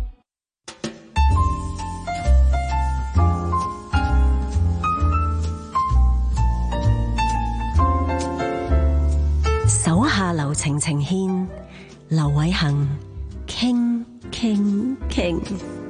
手下留情情牽，劉偉恒傾傾傾。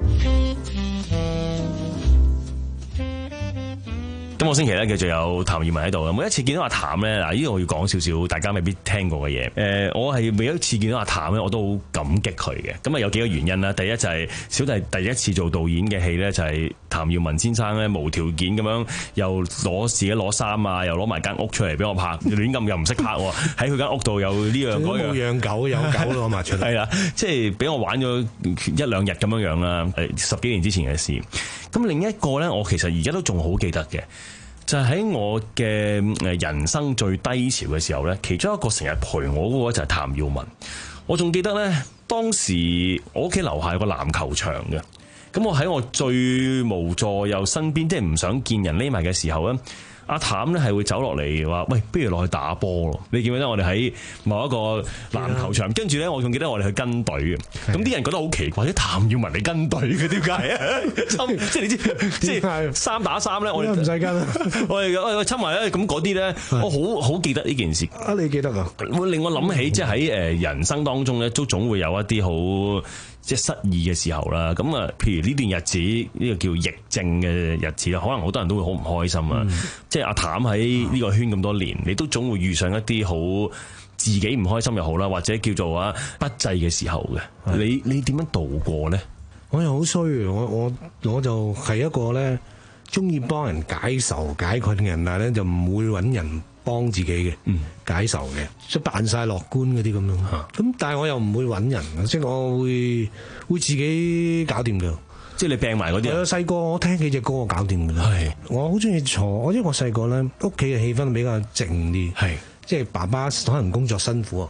今個星期咧，繼續有譚耀文喺度嘅。每一次見到阿譚咧，嗱，呢度我要講少少大家未必聽過嘅嘢。誒、呃，我係每一次見到阿譚咧，我都好感激佢嘅。咁啊，有幾個原因啦。第一就係小弟第一次做導演嘅戲咧，就係譚耀文先生咧無條件咁樣又攞自己攞衫啊，又攞埋間屋出嚟俾我拍，亂咁又唔識拍喎。喺佢間屋度有呢樣嗰樣。 冇養狗，有狗攞埋出嚟。 係啦，即係俾我玩咗一兩日咁樣樣啦。誒，十幾年之前嘅事。咁另一個咧，我其實而家都仲好記得嘅。就係喺我嘅誒人生最低潮嘅時候咧，其中一個成日陪我嗰個就係譚耀文。我仲記得咧，當時我屋企樓下有個籃球場嘅，咁我喺我最無助又身邊即係唔想見人匿埋嘅時候咧，阿譚咧係會走落嚟話：喂，不如落去打波咯！你記唔記得我哋喺某一個籃球場？跟住咧，我仲記得我哋去跟隊嘅。咁啲人覺得好奇怪，啲譚耀文嚟跟隊嘅點解啊？即係你知，即係三打三咧，我哋唔使跟。我哋我哋親埋咧，咁嗰啲咧，我好好記得呢件事。 啊，你記得啊？ 會令我諗起，即係喺誒人生當中咧，都總會有一啲好即係失意嘅時候啦。咁啊，譬如呢段日子，呢個叫疫症嘅日子啦，可能好多人都會好唔開心啊。即係阿譚喺呢個圈咁多年，你都總會遇上一啲好自己唔開心又好啦，或者叫做啊不濟嘅時候嘅。你你點樣度過咧？ 我又好衰，我我我就係一個咧中意幫人解愁解困嘅人，但係咧就唔會揾人幫自己嘅，嗯、解愁嘅，即係扮晒樂觀嗰啲咁樣。咁、嗯、但係我又唔會揾人，即係我會會自己搞掂㗎。 即係你病埋嗰啲。我細個我聽幾隻歌我搞掂㗎啦。係，我好中意坐，我因為我細個咧屋企嘅氣氛比較靜啲。係，即係爸爸可能工作辛苦，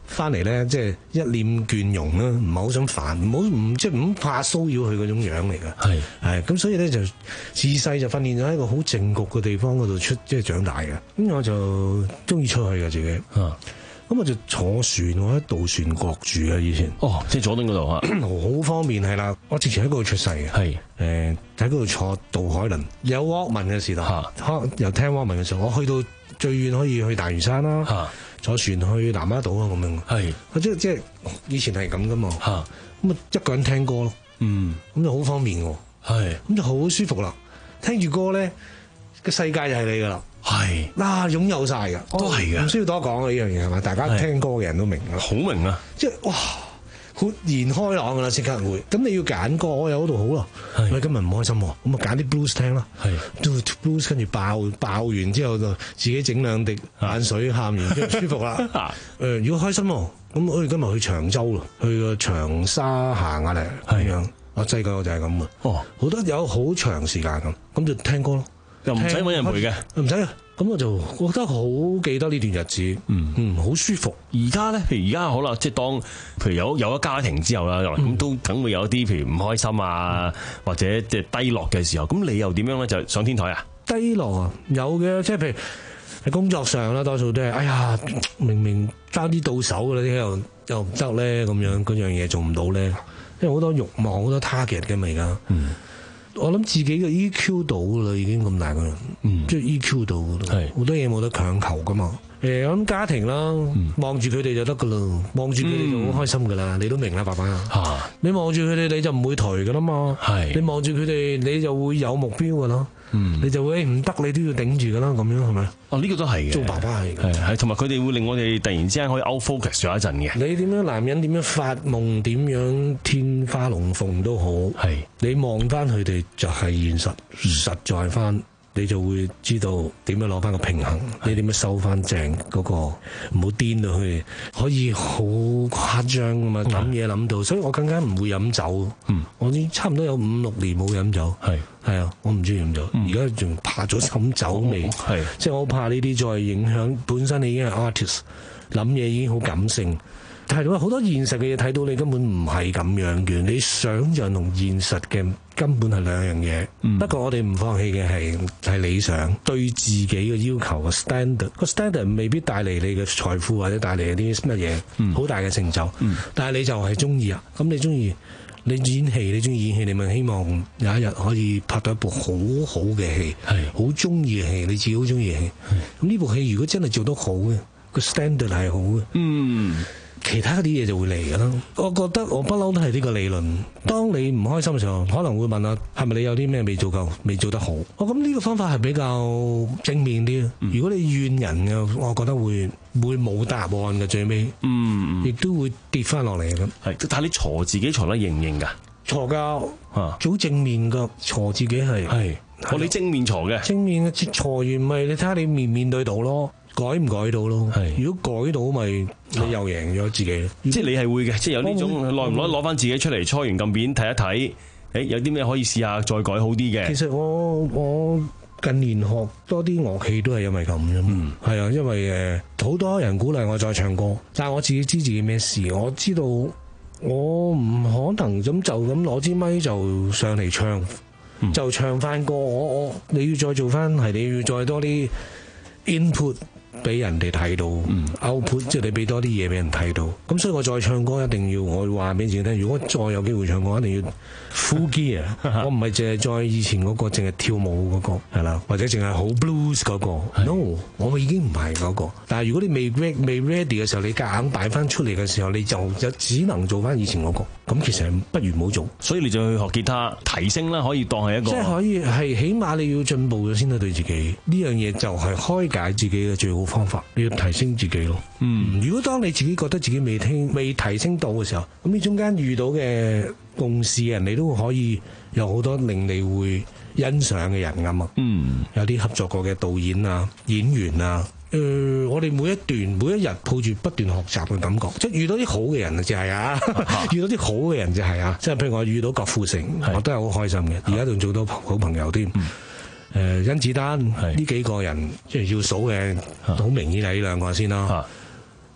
翻嚟咧，即係一臉倦容啦，唔係好想煩，唔好唔即係唔怕騷擾佢嗰種樣嚟㗎。係係咁，所以咧就自細就訓練咗喺一個好靜局嘅地方嗰度出，即係長大嘅。咁我就中意出去嘅自己。啊咁我就坐船，我喺渡船國住啊，以前。 哦，即係佐敦嗰度嚇， 好方便係啦。我直情喺嗰度出世嘅。係誒喺嗰度坐渡海輪，有 Walkman 嘅時代，又聽 Walkman 嘅時候，我去到最遠可以去大嶼山啦，坐船去南丫島啊咁樣。係，即係即係以前係咁噶嘛。嚇，咁啊一個人聽歌咯。嗯，咁就好方便喎。係，咁就好舒服啦。聽住歌咧，個世界就係你噶啦。係嗱，擁有晒㗎，都係嘅，唔需要多講啊！呢樣嘢係嘛，大家聽歌嘅人都明啦， 好明啊！ 即係哇，豁然開朗㗎啦，即刻會。咁你要揀歌，我有嗰度好咯。喂，今日唔開心喎，咁啊揀啲 blues 聽啦。係 blues 跟住爆爆完之後就自己整兩滴眼水，喊完之後舒服啦。誒，如果開心喎，咁我哋今日去長洲咯，去個長沙行下嚟咁樣。我細個我就係咁啊。哦，好多有好長時間咁，咁就聽歌咯。 又唔使揾人陪嘅， 唔使啊！咁我就覺得好記得呢段日子，嗯嗯，好舒服。 而家咧，譬如而家好啦，即係當譬如有有咗家庭之後啦，咁、嗯、都梗會有一啲譬如唔開心啊，或者即係低落嘅時候，咁你又點樣咧？就上天台啊？ 低落啊，有嘅，即係譬如喺工作上啦，多數都係，哎呀，明明爭啲到手㗎啦，啲又又唔得咧，咁樣嗰樣嘢做唔到咧，因為好多慾望，好多 target 嘅嘛而家。嗯我諗自己嘅 E Q 到啦，已經咁大個人，即係 E Q 到噶啦，好多嘢冇得強求噶嘛。誒，我諗家庭啦，望住佢哋就得噶啦，望住佢哋就好開心噶啦，你都明啦，爸爸。吓，你望住佢哋你就唔會頹噶啦嘛。係，你望住佢哋你就會有目標噶啦。嗯，你就會唔得你都要頂住噶啦，咁樣係咪？ 哦，呢個都係嘅。做爸爸係係係，同埋佢哋會令我哋突然之間可以 out focus 咗一陣嘅。 你點樣男人點樣發夢，點樣天花龍鳳都好，係你望翻佢哋就係現實，實在翻。你就會知道點樣攞翻個平衡，你點樣收翻正嗰個，唔好癲到佢，可以好誇張噶嘛，諗嘢諗到，所以我更加唔會飲酒。嗯，我已經差唔多有五六年冇飲酒。係係啊，我唔中意飲酒，而家仲怕咗飲酒味。係，即係我怕呢啲再影響本身你已經係 artist，諗嘢已經好感性。睇到好多現實嘅嘢，睇到你根本唔係咁樣嘅，你想像同現實嘅根本係兩樣嘢。嗯、不過我哋唔放棄嘅係係理想，對自己嘅要求個 standard，個 standard 未必帶嚟你嘅財富或者帶嚟啲乜嘢好大嘅成就。嗯、但係你就係中意啊，咁你中意你演戲，你中意演戲，你咪希望有一日可以拍到一部好好嘅戲，係好中意嘅戲，你自己好中意嘅戲。咁呢部戲如果真係做得好嘅，個 standard 係好嘅。嗯。其他啲嘢就會嚟㗎啦。我覺得我不嬲都係呢個理論。當你唔開心嘅時候，可能會問啊，係咪你有啲咩未做夠、未做得好？我諗呢個方法係比較正面啲。嗯、如果你怨人嘅，我覺得會會冇答案嘅最尾。嗯，亦都會跌翻落嚟咁。 係，但係你挫自己挫得認唔認㗎？ 挫㗎，好正面㗎。挫自己係係， 我哋正面挫嘅。 正面嘅挫完咪你睇下你面唔面對到咯。改唔改到咯？係，如果改到咪你又贏咗自己。 即係你係會嘅，即係有呢種耐唔耐攞翻自己出嚟搓完撳片睇一睇，誒有啲咩可以試下再改好啲嘅。 其實我我近年學多啲樂器都係因為咁啫嘛。係啊，因為誒好多人鼓勵我再唱歌，但係我自己知自己咩事，我知道我唔可能咁就咁攞支咪就上嚟唱，嗯、就唱翻歌。我我你要再做翻係你要再多啲 input。俾人哋睇到 output，即係你俾多啲嘢俾人睇到。咁所以我再唱歌一定要，我話俾自己聽，如果再有機會唱歌，一定要 full gear。我唔係淨係再以前嗰個，淨係跳舞嗰個係啦，或者淨係好 blues 嗰個。No， 我已經唔係嗰個。但係如果你未 ready 未 ready 嘅時候，你夾硬擺翻出嚟嘅時候，你就就只能做翻以前嗰個。咁其實不如唔好做。 所以你就去學吉他提升啦，可以當係一個。 即係可以係，起碼你要進步咗先得對自己。呢樣嘢就係開解自己嘅最好方法，你要提升自己咯。嗯，如果當你自己覺得自己未聽未提升到嘅時候，咁你中間遇到嘅共事嘅人，你都可以有好多令你會欣賞嘅人㗎嘛。嗯，有啲合作過嘅導演啊、演員啊。誒、呃，我哋每一段每一日抱住不斷學習嘅感覺，即係遇到啲好嘅人就係啊，遇到啲好嘅人就係啊，即係譬如我遇到郭富城，我都係好開心嘅，而家仲做到好朋友添。誒、嗯，甄、呃、子丹呢幾個人即係要數嘅，好明顯係呢兩個先啦。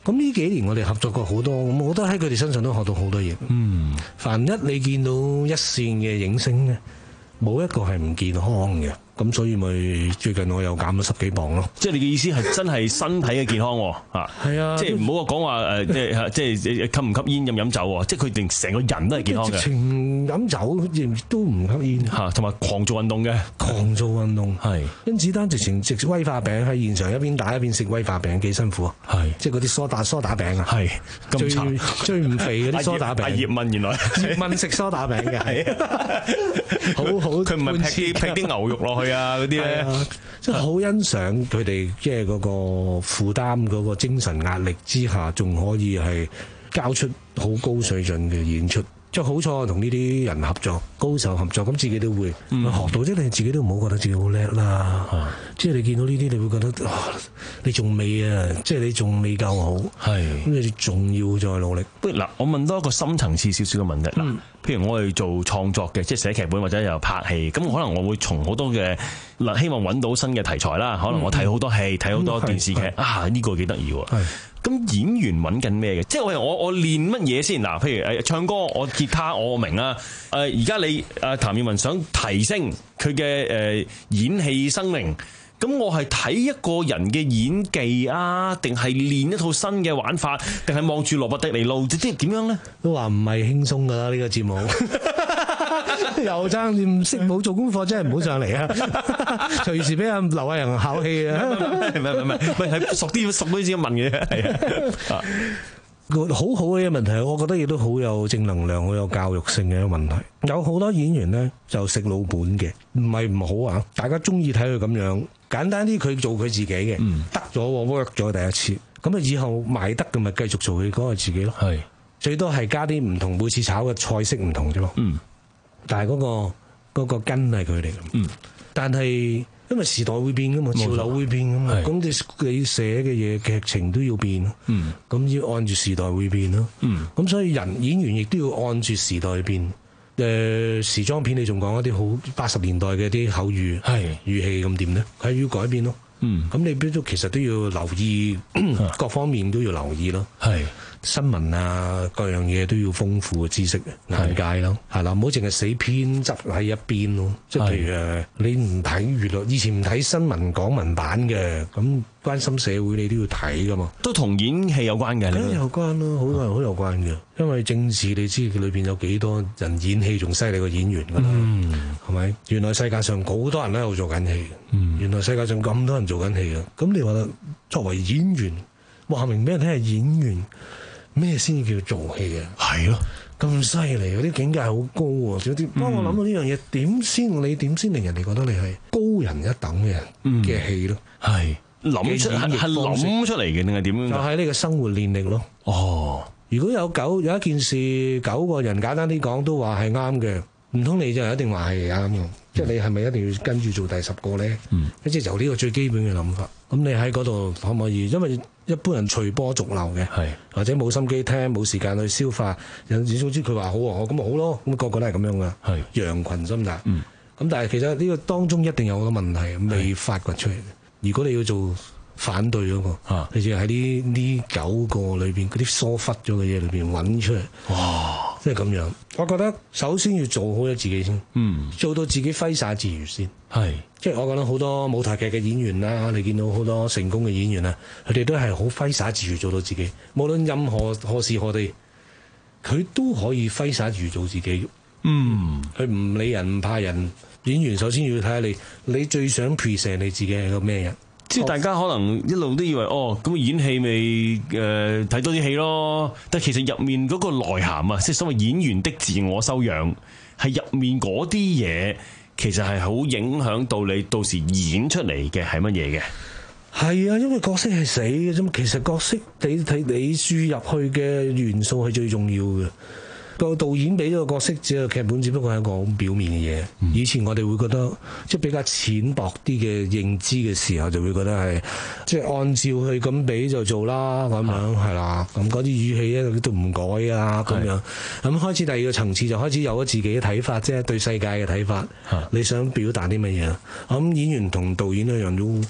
咁呢幾年我哋合作過好多，咁我覺得喺佢哋身上都學到好多嘢。嗯，凡一你見到一線嘅影星咧，冇一個係唔健康嘅。咁所以咪最近我又減咗十幾磅咯。 即係你嘅意思係真係身體嘅健康喎， 係啊， 即係唔好話講話誒，即係即係吸唔吸煙、飲唔飲酒喎，即係佢哋成個人都係健康嘅。 直情飲酒亦都唔吸煙嚇，同埋狂做運動嘅， 狂做運動係。甄子丹直情食威化餅喺現場一邊打一邊食威化餅，幾辛苦啊！係，即係嗰啲梳打梳打餅啊，係咁慘，最唔肥嗰啲梳打餅。阿葉問原來葉問食梳打餅嘅，係好好佢唔係劈啲劈啲牛肉落去啊嗰啲咧。即係好欣賞佢哋，即係嗰個負擔嗰個精神壓力之下，仲可以係交出好高水準嘅演出。即係好彩我同呢啲人合作，高手合作，咁自己都會、嗯、學到。即係你自己都唔好覺得自己好叻啦。嗯、即係你見到呢啲，你會覺得、哦、你仲未啊，即係你仲未夠好。係咁，你仲要再努力。 不如嗱，我問多一個深層次少少嘅問題嗱。嗯譬如我哋做創作嘅，即係寫劇本或者又拍戲，咁可能我會從好多嘅嗱，希望揾到新嘅題材啦。可能我睇好多戲，睇好、嗯、多電視劇、嗯、啊，呢、這個幾得意喎。咁演員揾緊咩嘅？即係我我我練乜嘢先嗱？譬如誒唱歌，我吉他我明啊。誒而家你誒譚耀文想提升佢嘅誒演戲生命。咁我係睇一個人嘅演技啊，定係練一套新嘅玩法，定係望住羅伯迪尼路，即係點樣咧？ 都話唔係輕鬆噶啦呢個節目，又爭唔識冇做功課，真係唔好上嚟啊！隨時俾阿劉偉仁考氣啊！唔係唔係唔係，唔係熟啲熟啲先問嘅啫，係啊。好好嘅一個問題，我覺得亦都好有正能量、好有教育性嘅一個問題。有好多演員呢，就食老本嘅，唔係唔好啊！大家中意睇佢咁樣，簡單啲佢做佢自己嘅，嗯、得咗 work 咗第一次，咁啊以後賣得嘅咪繼續做佢嗰個自己咯。係最多係加啲唔同，每次炒嘅菜式唔同啫咯。嗯，但係嗰、嗰個嗰、嗰個根係佢哋嘅。嗯，但係。因為時代會變噶嘛，潮流會變噶嘛，咁你你寫嘅嘢劇情都要變，咁、嗯、要按住時代會變咯。咁、嗯、所以人演員亦都要按住時代變。誒、呃，時裝片你仲講一啲好八十年代嘅啲口語係語氣咁點咧？係要改變咯。咁、嗯、你都其實都要留意，各方面都要留意咯。係。新聞啊，各樣嘢都要豐富嘅知識眼界咯，係啦，唔好淨係死偏執喺一邊咯。即係譬如誒，你唔睇娛樂，以前唔睇新聞港聞版嘅，咁關心社會你都要睇噶嘛。都同演戲有關嘅，有關咯，好多人好有關嘅。因為政治你知佢裏邊有幾多人演戲仲犀利過演員噶啦，係咪、嗯？原來世界上好多人都喺度做緊戲，嗯、原來世界上咁多人做緊戲啊。咁你話作為演員，話明俾人睇係演員。咩先叫做戲啊？係咯，咁犀利，嗰啲境界好高喎！少啲，幫我諗到呢樣嘢，點先你點先令人哋覺得你係高人一等嘅嘅戲咯？係諗出係諗出嚟嘅，定係點樣？就係呢個生活練力咯。哦，如果有九有一件事，九個人簡單啲講都話係啱嘅，唔通你就一定話係啱嘅？即係你係咪一定要跟住做第十個咧？嗯，即係由呢個最基本嘅諗法。咁你喺嗰度可唔可以？因為一般人隨波逐流嘅，或者冇心機聽，冇時間去消化。有時總之佢話好啊，咁咪好咯。咁、那個個都係咁樣噶，羊群心態。咁、嗯、但係其實呢個當中一定有好多問題未發掘出嚟。如果你要做反對嗰、那個，啊、你就喺呢呢九個裏邊嗰啲疏忽咗嘅嘢裏邊揾出嚟。哇！即係咁樣。我覺得首先要做好咗自己先，嗯，做到自己揮灑自如先。係，即係我覺得好多舞台劇嘅演員啦，你見到好多成功嘅演員啊，佢哋都係好揮灑自如做到自己，無論任何何時何地，佢都可以揮灑自如做自己。嗯，佢唔理人唔怕人。演員首先要睇下你，你最想 present 你自己係個咩人？即係大家可能一路都以為哦，咁演戲咪誒睇多啲戲咯，但其實入面嗰個內涵啊，即係所謂演員的自我修養，係入面嗰啲嘢。其實係好影響到你到時演出嚟嘅係乜嘢嘅？係啊，因為角色係死嘅啫嘛。其實角色你睇你注入去嘅元素係最重要嘅。個導演俾咗個角色，只係劇本，只不過係一個好表面嘅嘢。嗯、以前我哋會覺得即係比較淺薄啲嘅認知嘅時候，就會覺得係即係按照佢咁俾就做啦，咁樣係啦。咁嗰啲語氣咧都唔改啊，咁樣。咁開始第二個層次就開始有咗自己嘅睇法，即係對世界嘅睇法。你想表達啲乜嘢？咁演員同導演一樣都，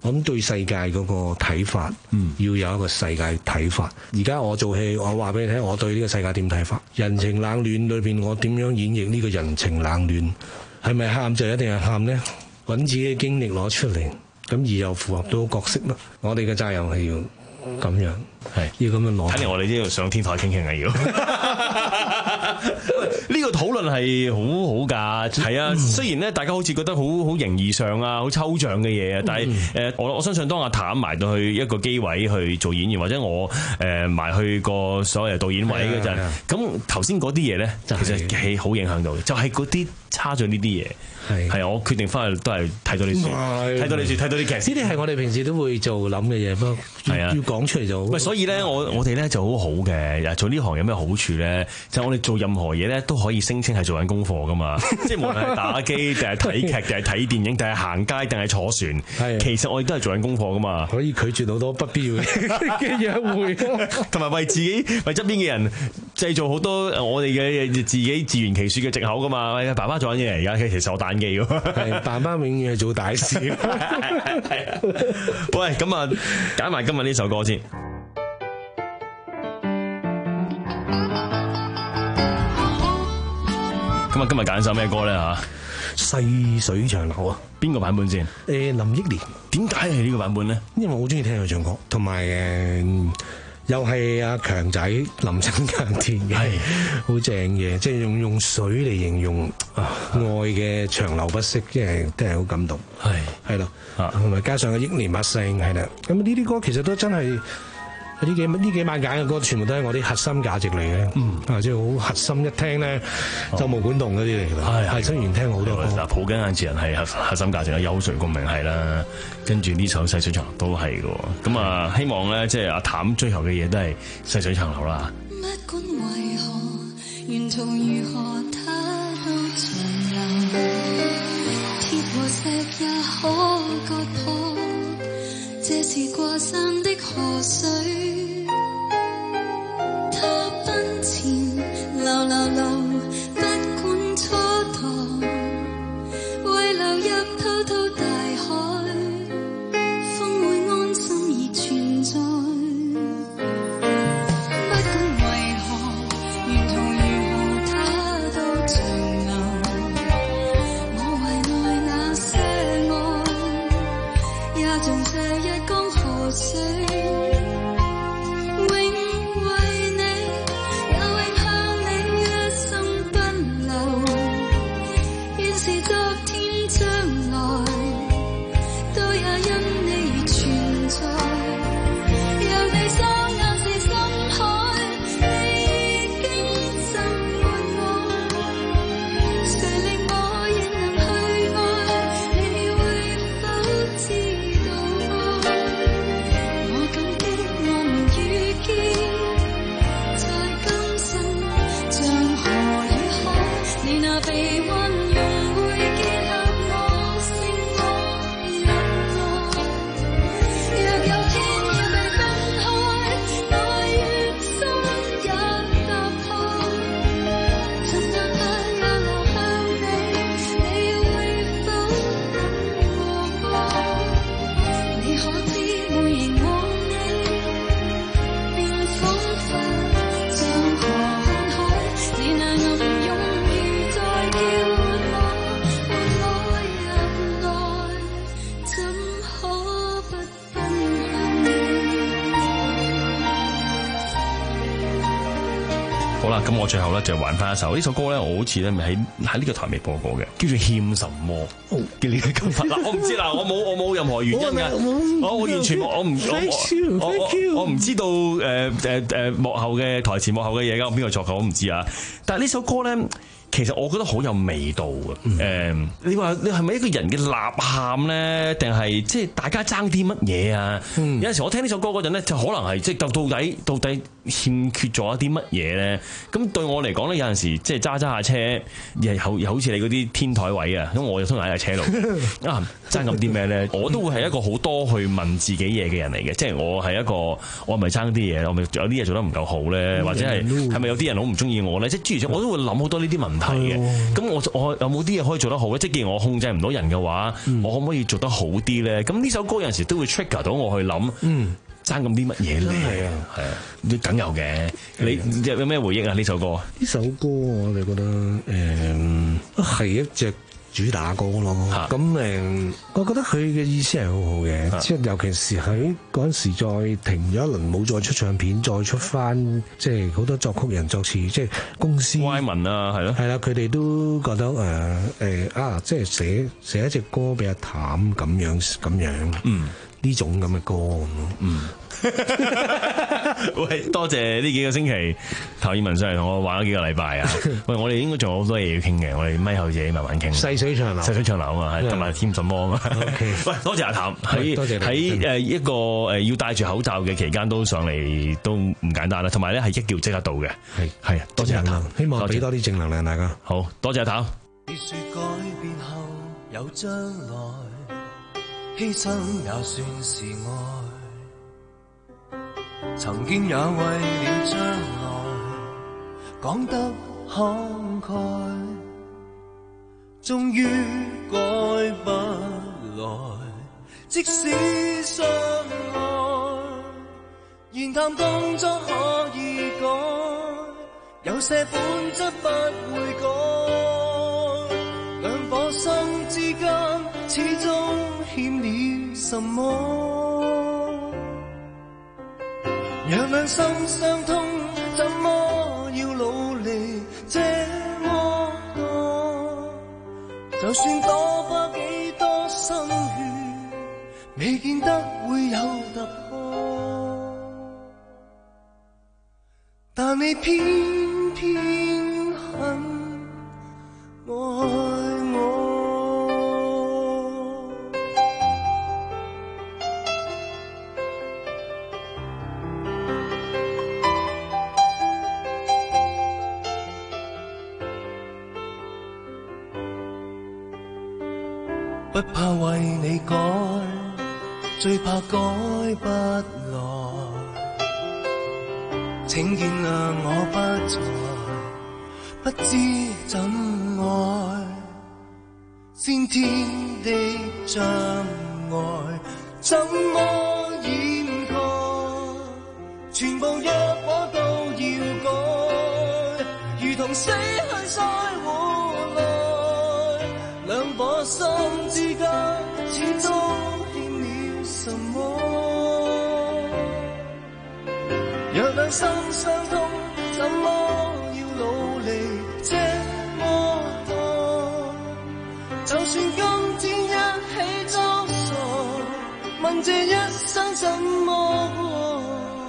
我諗對世界嗰個睇法，嗯，要有一個世界睇法。而家我做戲，我話俾你聽，我對呢個世界點睇法？人情冷暖裏邊，我點樣演繹呢個人情冷暖？係咪喊就一定係喊呢？揾自己嘅經歷攞出嚟，咁而又符合到角色咯。我哋嘅責任係要咁樣，係要咁樣攞。 睇嚟我哋都要上天台傾傾啊！要呢個討論係好好㗎，係啊。雖然咧，大家好似覺得好好形而上啊，好抽象嘅嘢啊，但係誒，我我相信當阿譚埋到去一個機位去做演員，或者我誒埋去個所謂導演位嗰陣，咁頭先嗰啲嘢咧，其實係好影響到嘅，就係嗰啲差咗呢啲嘢。係係啊！我決定翻去都係睇到啲書，睇到啲書，睇到啲劇。呢啲係我哋平時都會做諗嘅嘢，不過係啊，要講出嚟就好。所以咧，我我哋咧就好好嘅。做呢行有咩好處咧？就我哋做任何嘢咧，都可以聲稱係做緊功課噶嘛。即係無論係打機定係睇劇，定係睇電影，定係行街，定係坐船，其實我哋都係做緊功課噶嘛。可以拒絕好多不必要嘅約會，同埋為自己為側邊嘅人製造好多我哋嘅自己自圓其說嘅藉口噶嘛。喂，爸爸做緊嘢而家，其實我打機喎。係爸爸永遠係做大事。喂，咁啊，揀埋今日呢首歌先。咁啊，今日揀首咩歌咧吓？細水長流啊，邊個版本先？誒，林憶蓮。點解係呢個版本咧？因為我好中意聽佢唱歌，同埋誒。又係阿強仔林振強填嘅，係好正嘅，即係用用水嚟形容啊愛嘅長流不息，即係真係好感動，係係咯，同埋加上個憶蓮把聲，係啦，咁呢啲歌其實都真係。呢幾呢幾晚揀嘅歌，全部都係我啲核心價值嚟嘅，嗯，啊，即係好核心，一聽咧就毛管動嗰啲嚟㗎，係係，雖然聽好多歌。嗱，抱緊眼前人係核核心價值啦，有誰共鳴係啦，跟住呢首細水長流都係嘅，咁啊，希望咧即係阿譚追求嘅嘢都係細水長流啦。 不管為何，沿途如何，它都長流，鐵和石也可割破。這是過山的河水，它奔前流流流，不管蹉跎，為流入滔滔大海，風會安心而存在。不管為何，沿途如何，它都長流。我懷內那些愛，也像這一江河水，永為你，也永向你一生奔流。願是昨天將來，都也因你而存在。讓你雙眼是深海，你已經浸沒我，誰令我仍能去愛？你會否知道？被溫融會結合我，勝我忍耐。若有天要被分開，愛越深也踏破。怎樣不也流向你？你會否等我？你可知每凝望你，便彷彿像河看海。你那暗湧叫我伴我入內，怎可不奔向你？ 好啦，咁我最後咧就玩翻一首呢首歌咧，我好似咧喺喺呢個台未播過嘅，叫做《欠什麼》嘅呢個金髮嗱，我唔知啦，我冇我冇任何原因㗎，我我完全我唔我我我唔知道誒誒誒幕後嘅台前幕後嘅嘢㗎，我邊個作嘅我唔知啊，但係呢首歌咧。其實我覺得好有味道嘅，誒、嗯，你話你係咪一個人嘅吶喊咧，定係即係大家爭啲乜嘢啊？嗯、有陣時我聽呢首歌嗰陣咧，就可能係即係到到底到底欠缺咗一啲乜嘢咧？咁對我嚟講咧，有陣時即係揸揸下車，又好又好似你嗰啲天台位啊，咁我又通常喺架車度啊，爭咁啲咩咧？我都會係一個好多去問自己嘢嘅人嚟嘅，即係我係一個我係咪爭啲嘢？我咪有啲嘢做得唔夠好咧？或者係係咪有啲人好唔中意我咧？即係諸如此類，我都會諗好多呢啲問題嘅。咁我我有冇啲嘢可以做得好咧？即係既然我控制唔到人嘅話，嗯、我可唔可以做得好啲咧？咁呢首歌有陣時都會 trigger 到我去諗。嗯爭咁啲乜嘢咧？係啊，係啊，啲梗有嘅。你有咩回憶啊？呢首歌？ 呢首歌我哋覺得誒係、呃、一隻主打歌咯。咁誒、呃，我覺得佢嘅意思係好好嘅。即係尤其是喺嗰陣時再停咗一輪，冇再出唱片，再出翻，即係好多作曲人作詞，即係公司。 歪文啊，係咯， 係啦，佢哋都覺得誒誒、呃、啊，即係寫寫一隻歌比較淡咁樣咁樣。嗯。呢種咁嘅歌，嗯， 喂，多謝呢幾個星期譚彥文上嚟同我玩咗幾個禮拜啊！喂，我哋應該仲有好多嘢要傾嘅，我哋咪後自己慢慢傾。 細水長流，細水長流啊嘛，係同埋添什麼啊嘛。 Okay. 喂，多謝阿譚喺喺誒一個誒要戴住口罩嘅期間都上嚟都唔簡單啦，同埋咧係一叫即刻到嘅，係係多謝阿譚， 希望俾多啲正能量大家。 好多謝阿譚。 你說改變後有將來。犧牲也算是愛，曾經也為了將來講得慷慨，終於改不來。即使相愛，言談動作可以改，有些本質不會改，兩顆心之間始終欠了什麼？若兩心相通，怎麼要努力這麼多？就算多花幾多心血，未見得會有突破。但你偏偏很愛我。不怕為你改，最怕改不來。請見諒我不才，不知怎愛。先天的障礙，怎麼掩蓋？全部若我都要改，如同死去再活來，兩顆心之間始終欠了什麼？若兩心相通，怎麼要努力這麼多？就算今天一起裝傻，問這一生怎麼過？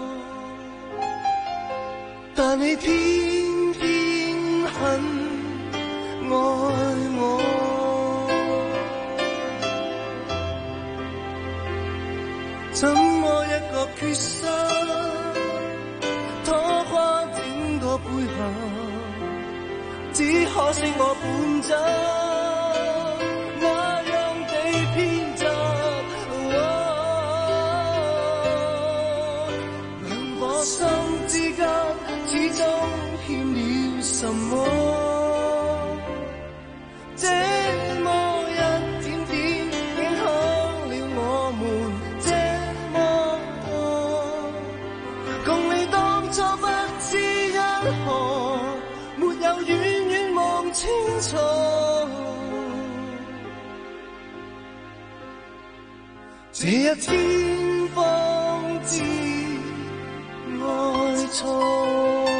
但你偏偏很愛我。怎麼一個決心，拖垮整個背後，只可惜我本質那樣地偏執。兩顆心之間始終欠了什麼？這麼一點點影響了我們。錯不知因何，沒有遠遠望清楚。這一天方知愛錯。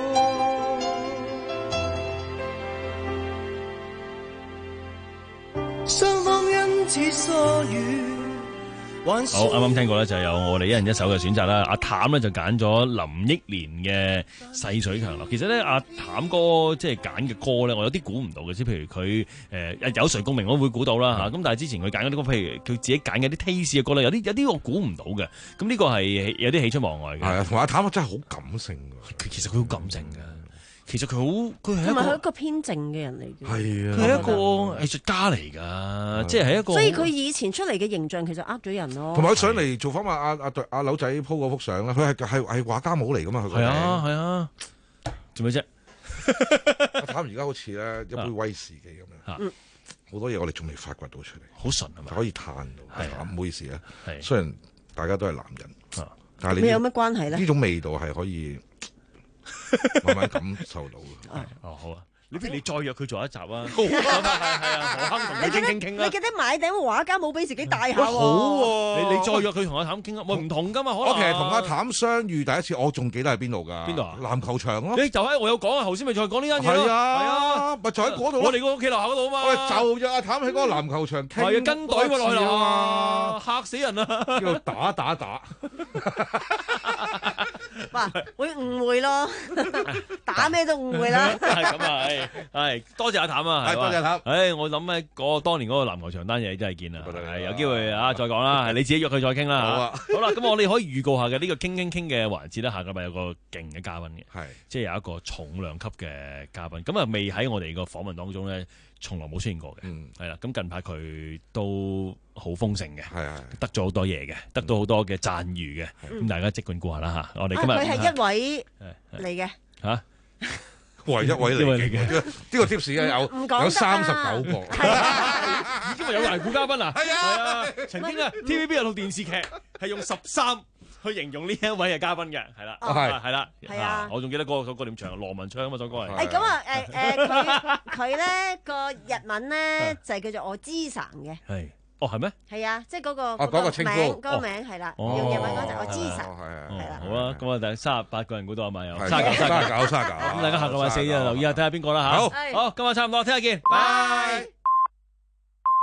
雙方因此疏遠。好， 啱啱聽過咧，就有我哋一人一首嘅選擇啦。阿譚咧就揀咗林憶蓮嘅《細水長流》。其實咧，阿譚哥即係揀嘅歌咧，我有啲估唔到嘅。即係譬如佢誒、呃、有誰共鳴，我會估到啦嚇。咁但係之前佢揀嗰啲歌，譬如佢自己揀嘅啲 taste 嘅歌咧，有啲有啲我估唔到嘅。咁呢個係有啲喜出望外嘅。係啊，同埋阿譚真係好感性㗎。 佢其實佢好感性㗎。其實佢好，佢係一個， 同埋佢一個偏靜嘅人嚟嘅。 係啊， 佢係一個藝術家嚟㗎，即係係一個。 所以佢以前出嚟嘅形象其實呃咗人咯。 同埋佢上嚟做訪問，阿阿阿柳仔 po 嗰幅相啦，佢係係係畫家帽嚟㗎嘛，佢。 係啊係啊，做咩啫？ 阿譚而家好似咧一杯威士忌咁樣，好多嘢我哋仲未發掘到出嚟， 好純係嘛， 可以嘆到。係啊，唔好意思啊。 係， 雖然大家都係男人，但係你有乜關係咧？ 呢種味道係可以慢慢感受到嘅。 哦，好啊。你不如你再約佢做一集啊！係係啊，何鏗同佢傾傾傾啦。 你記得買頂畫家帽俾自己戴下喎。 好喎， 你你再約佢同阿譚傾啊，喂唔同噶嘛，可能。 我其實同阿譚相遇第一次，我仲記得係邊度㗎？ 邊度啊？ 籃球場咯。 你就喺我有講啊，頭先咪就係講呢間嘢咯。 係啊， 係啊， 咪就喺嗰度。 我哋個屋企樓下嗰度啊嘛。 喂，就約阿譚喺嗰個籃球場傾。 係啊，跟隊喎落去啊，嚇死人啊！ 叫打打打。 哇！會誤會咯，打咩都誤會啦。 係咁啊，係係多謝阿譚啊， 係多謝譚。 誒，我諗咧嗰個當年嗰個籃球場單嘢真係見啦，係有機會啊再講啦，係你自己約佢再傾啦。好啊，好啦，咁我哋可以預告下嘅呢個傾傾傾嘅環節咧，下個禮拜有個勁嘅嘉賓嘅，係即係有一個重量級嘅嘉賓，咁啊未喺我哋個訪問當中咧，從來冇出現過嘅，係啦。咁近排佢都好豐盛嘅，係係得咗好多嘢嘅，得到好多嘅讚譽嘅，咁大家即管估下啦嚇。我哋今日佢係一位嚟嘅嚇。 唯一位嚟嘅，呢個 tips 有有三十九個， 已經有人估嘉賓啊！係啊，曾經啊 T V B 有套電視劇係用十三去形容呢一位嘅嘉賓嘅，係啦，係係啦，係啊，我仲記得嗰個首歌點唱，羅文唱啊嘛首歌係。 誒咁啊誒誒，佢佢咧個日文咧就係叫做我知神嘅。 係。哦，係咩？ 係啊，即係嗰個嗰個名， 嗰個名係啦，用日文講就我知神，係啦。 好啊，咁啊，第三十八個人估到啊嘛，有三十九、三十九、三十九。 咁大家下個禮拜四啊，留意下睇下邊個啦嚇。好，好，今日差唔多，聽日見，拜。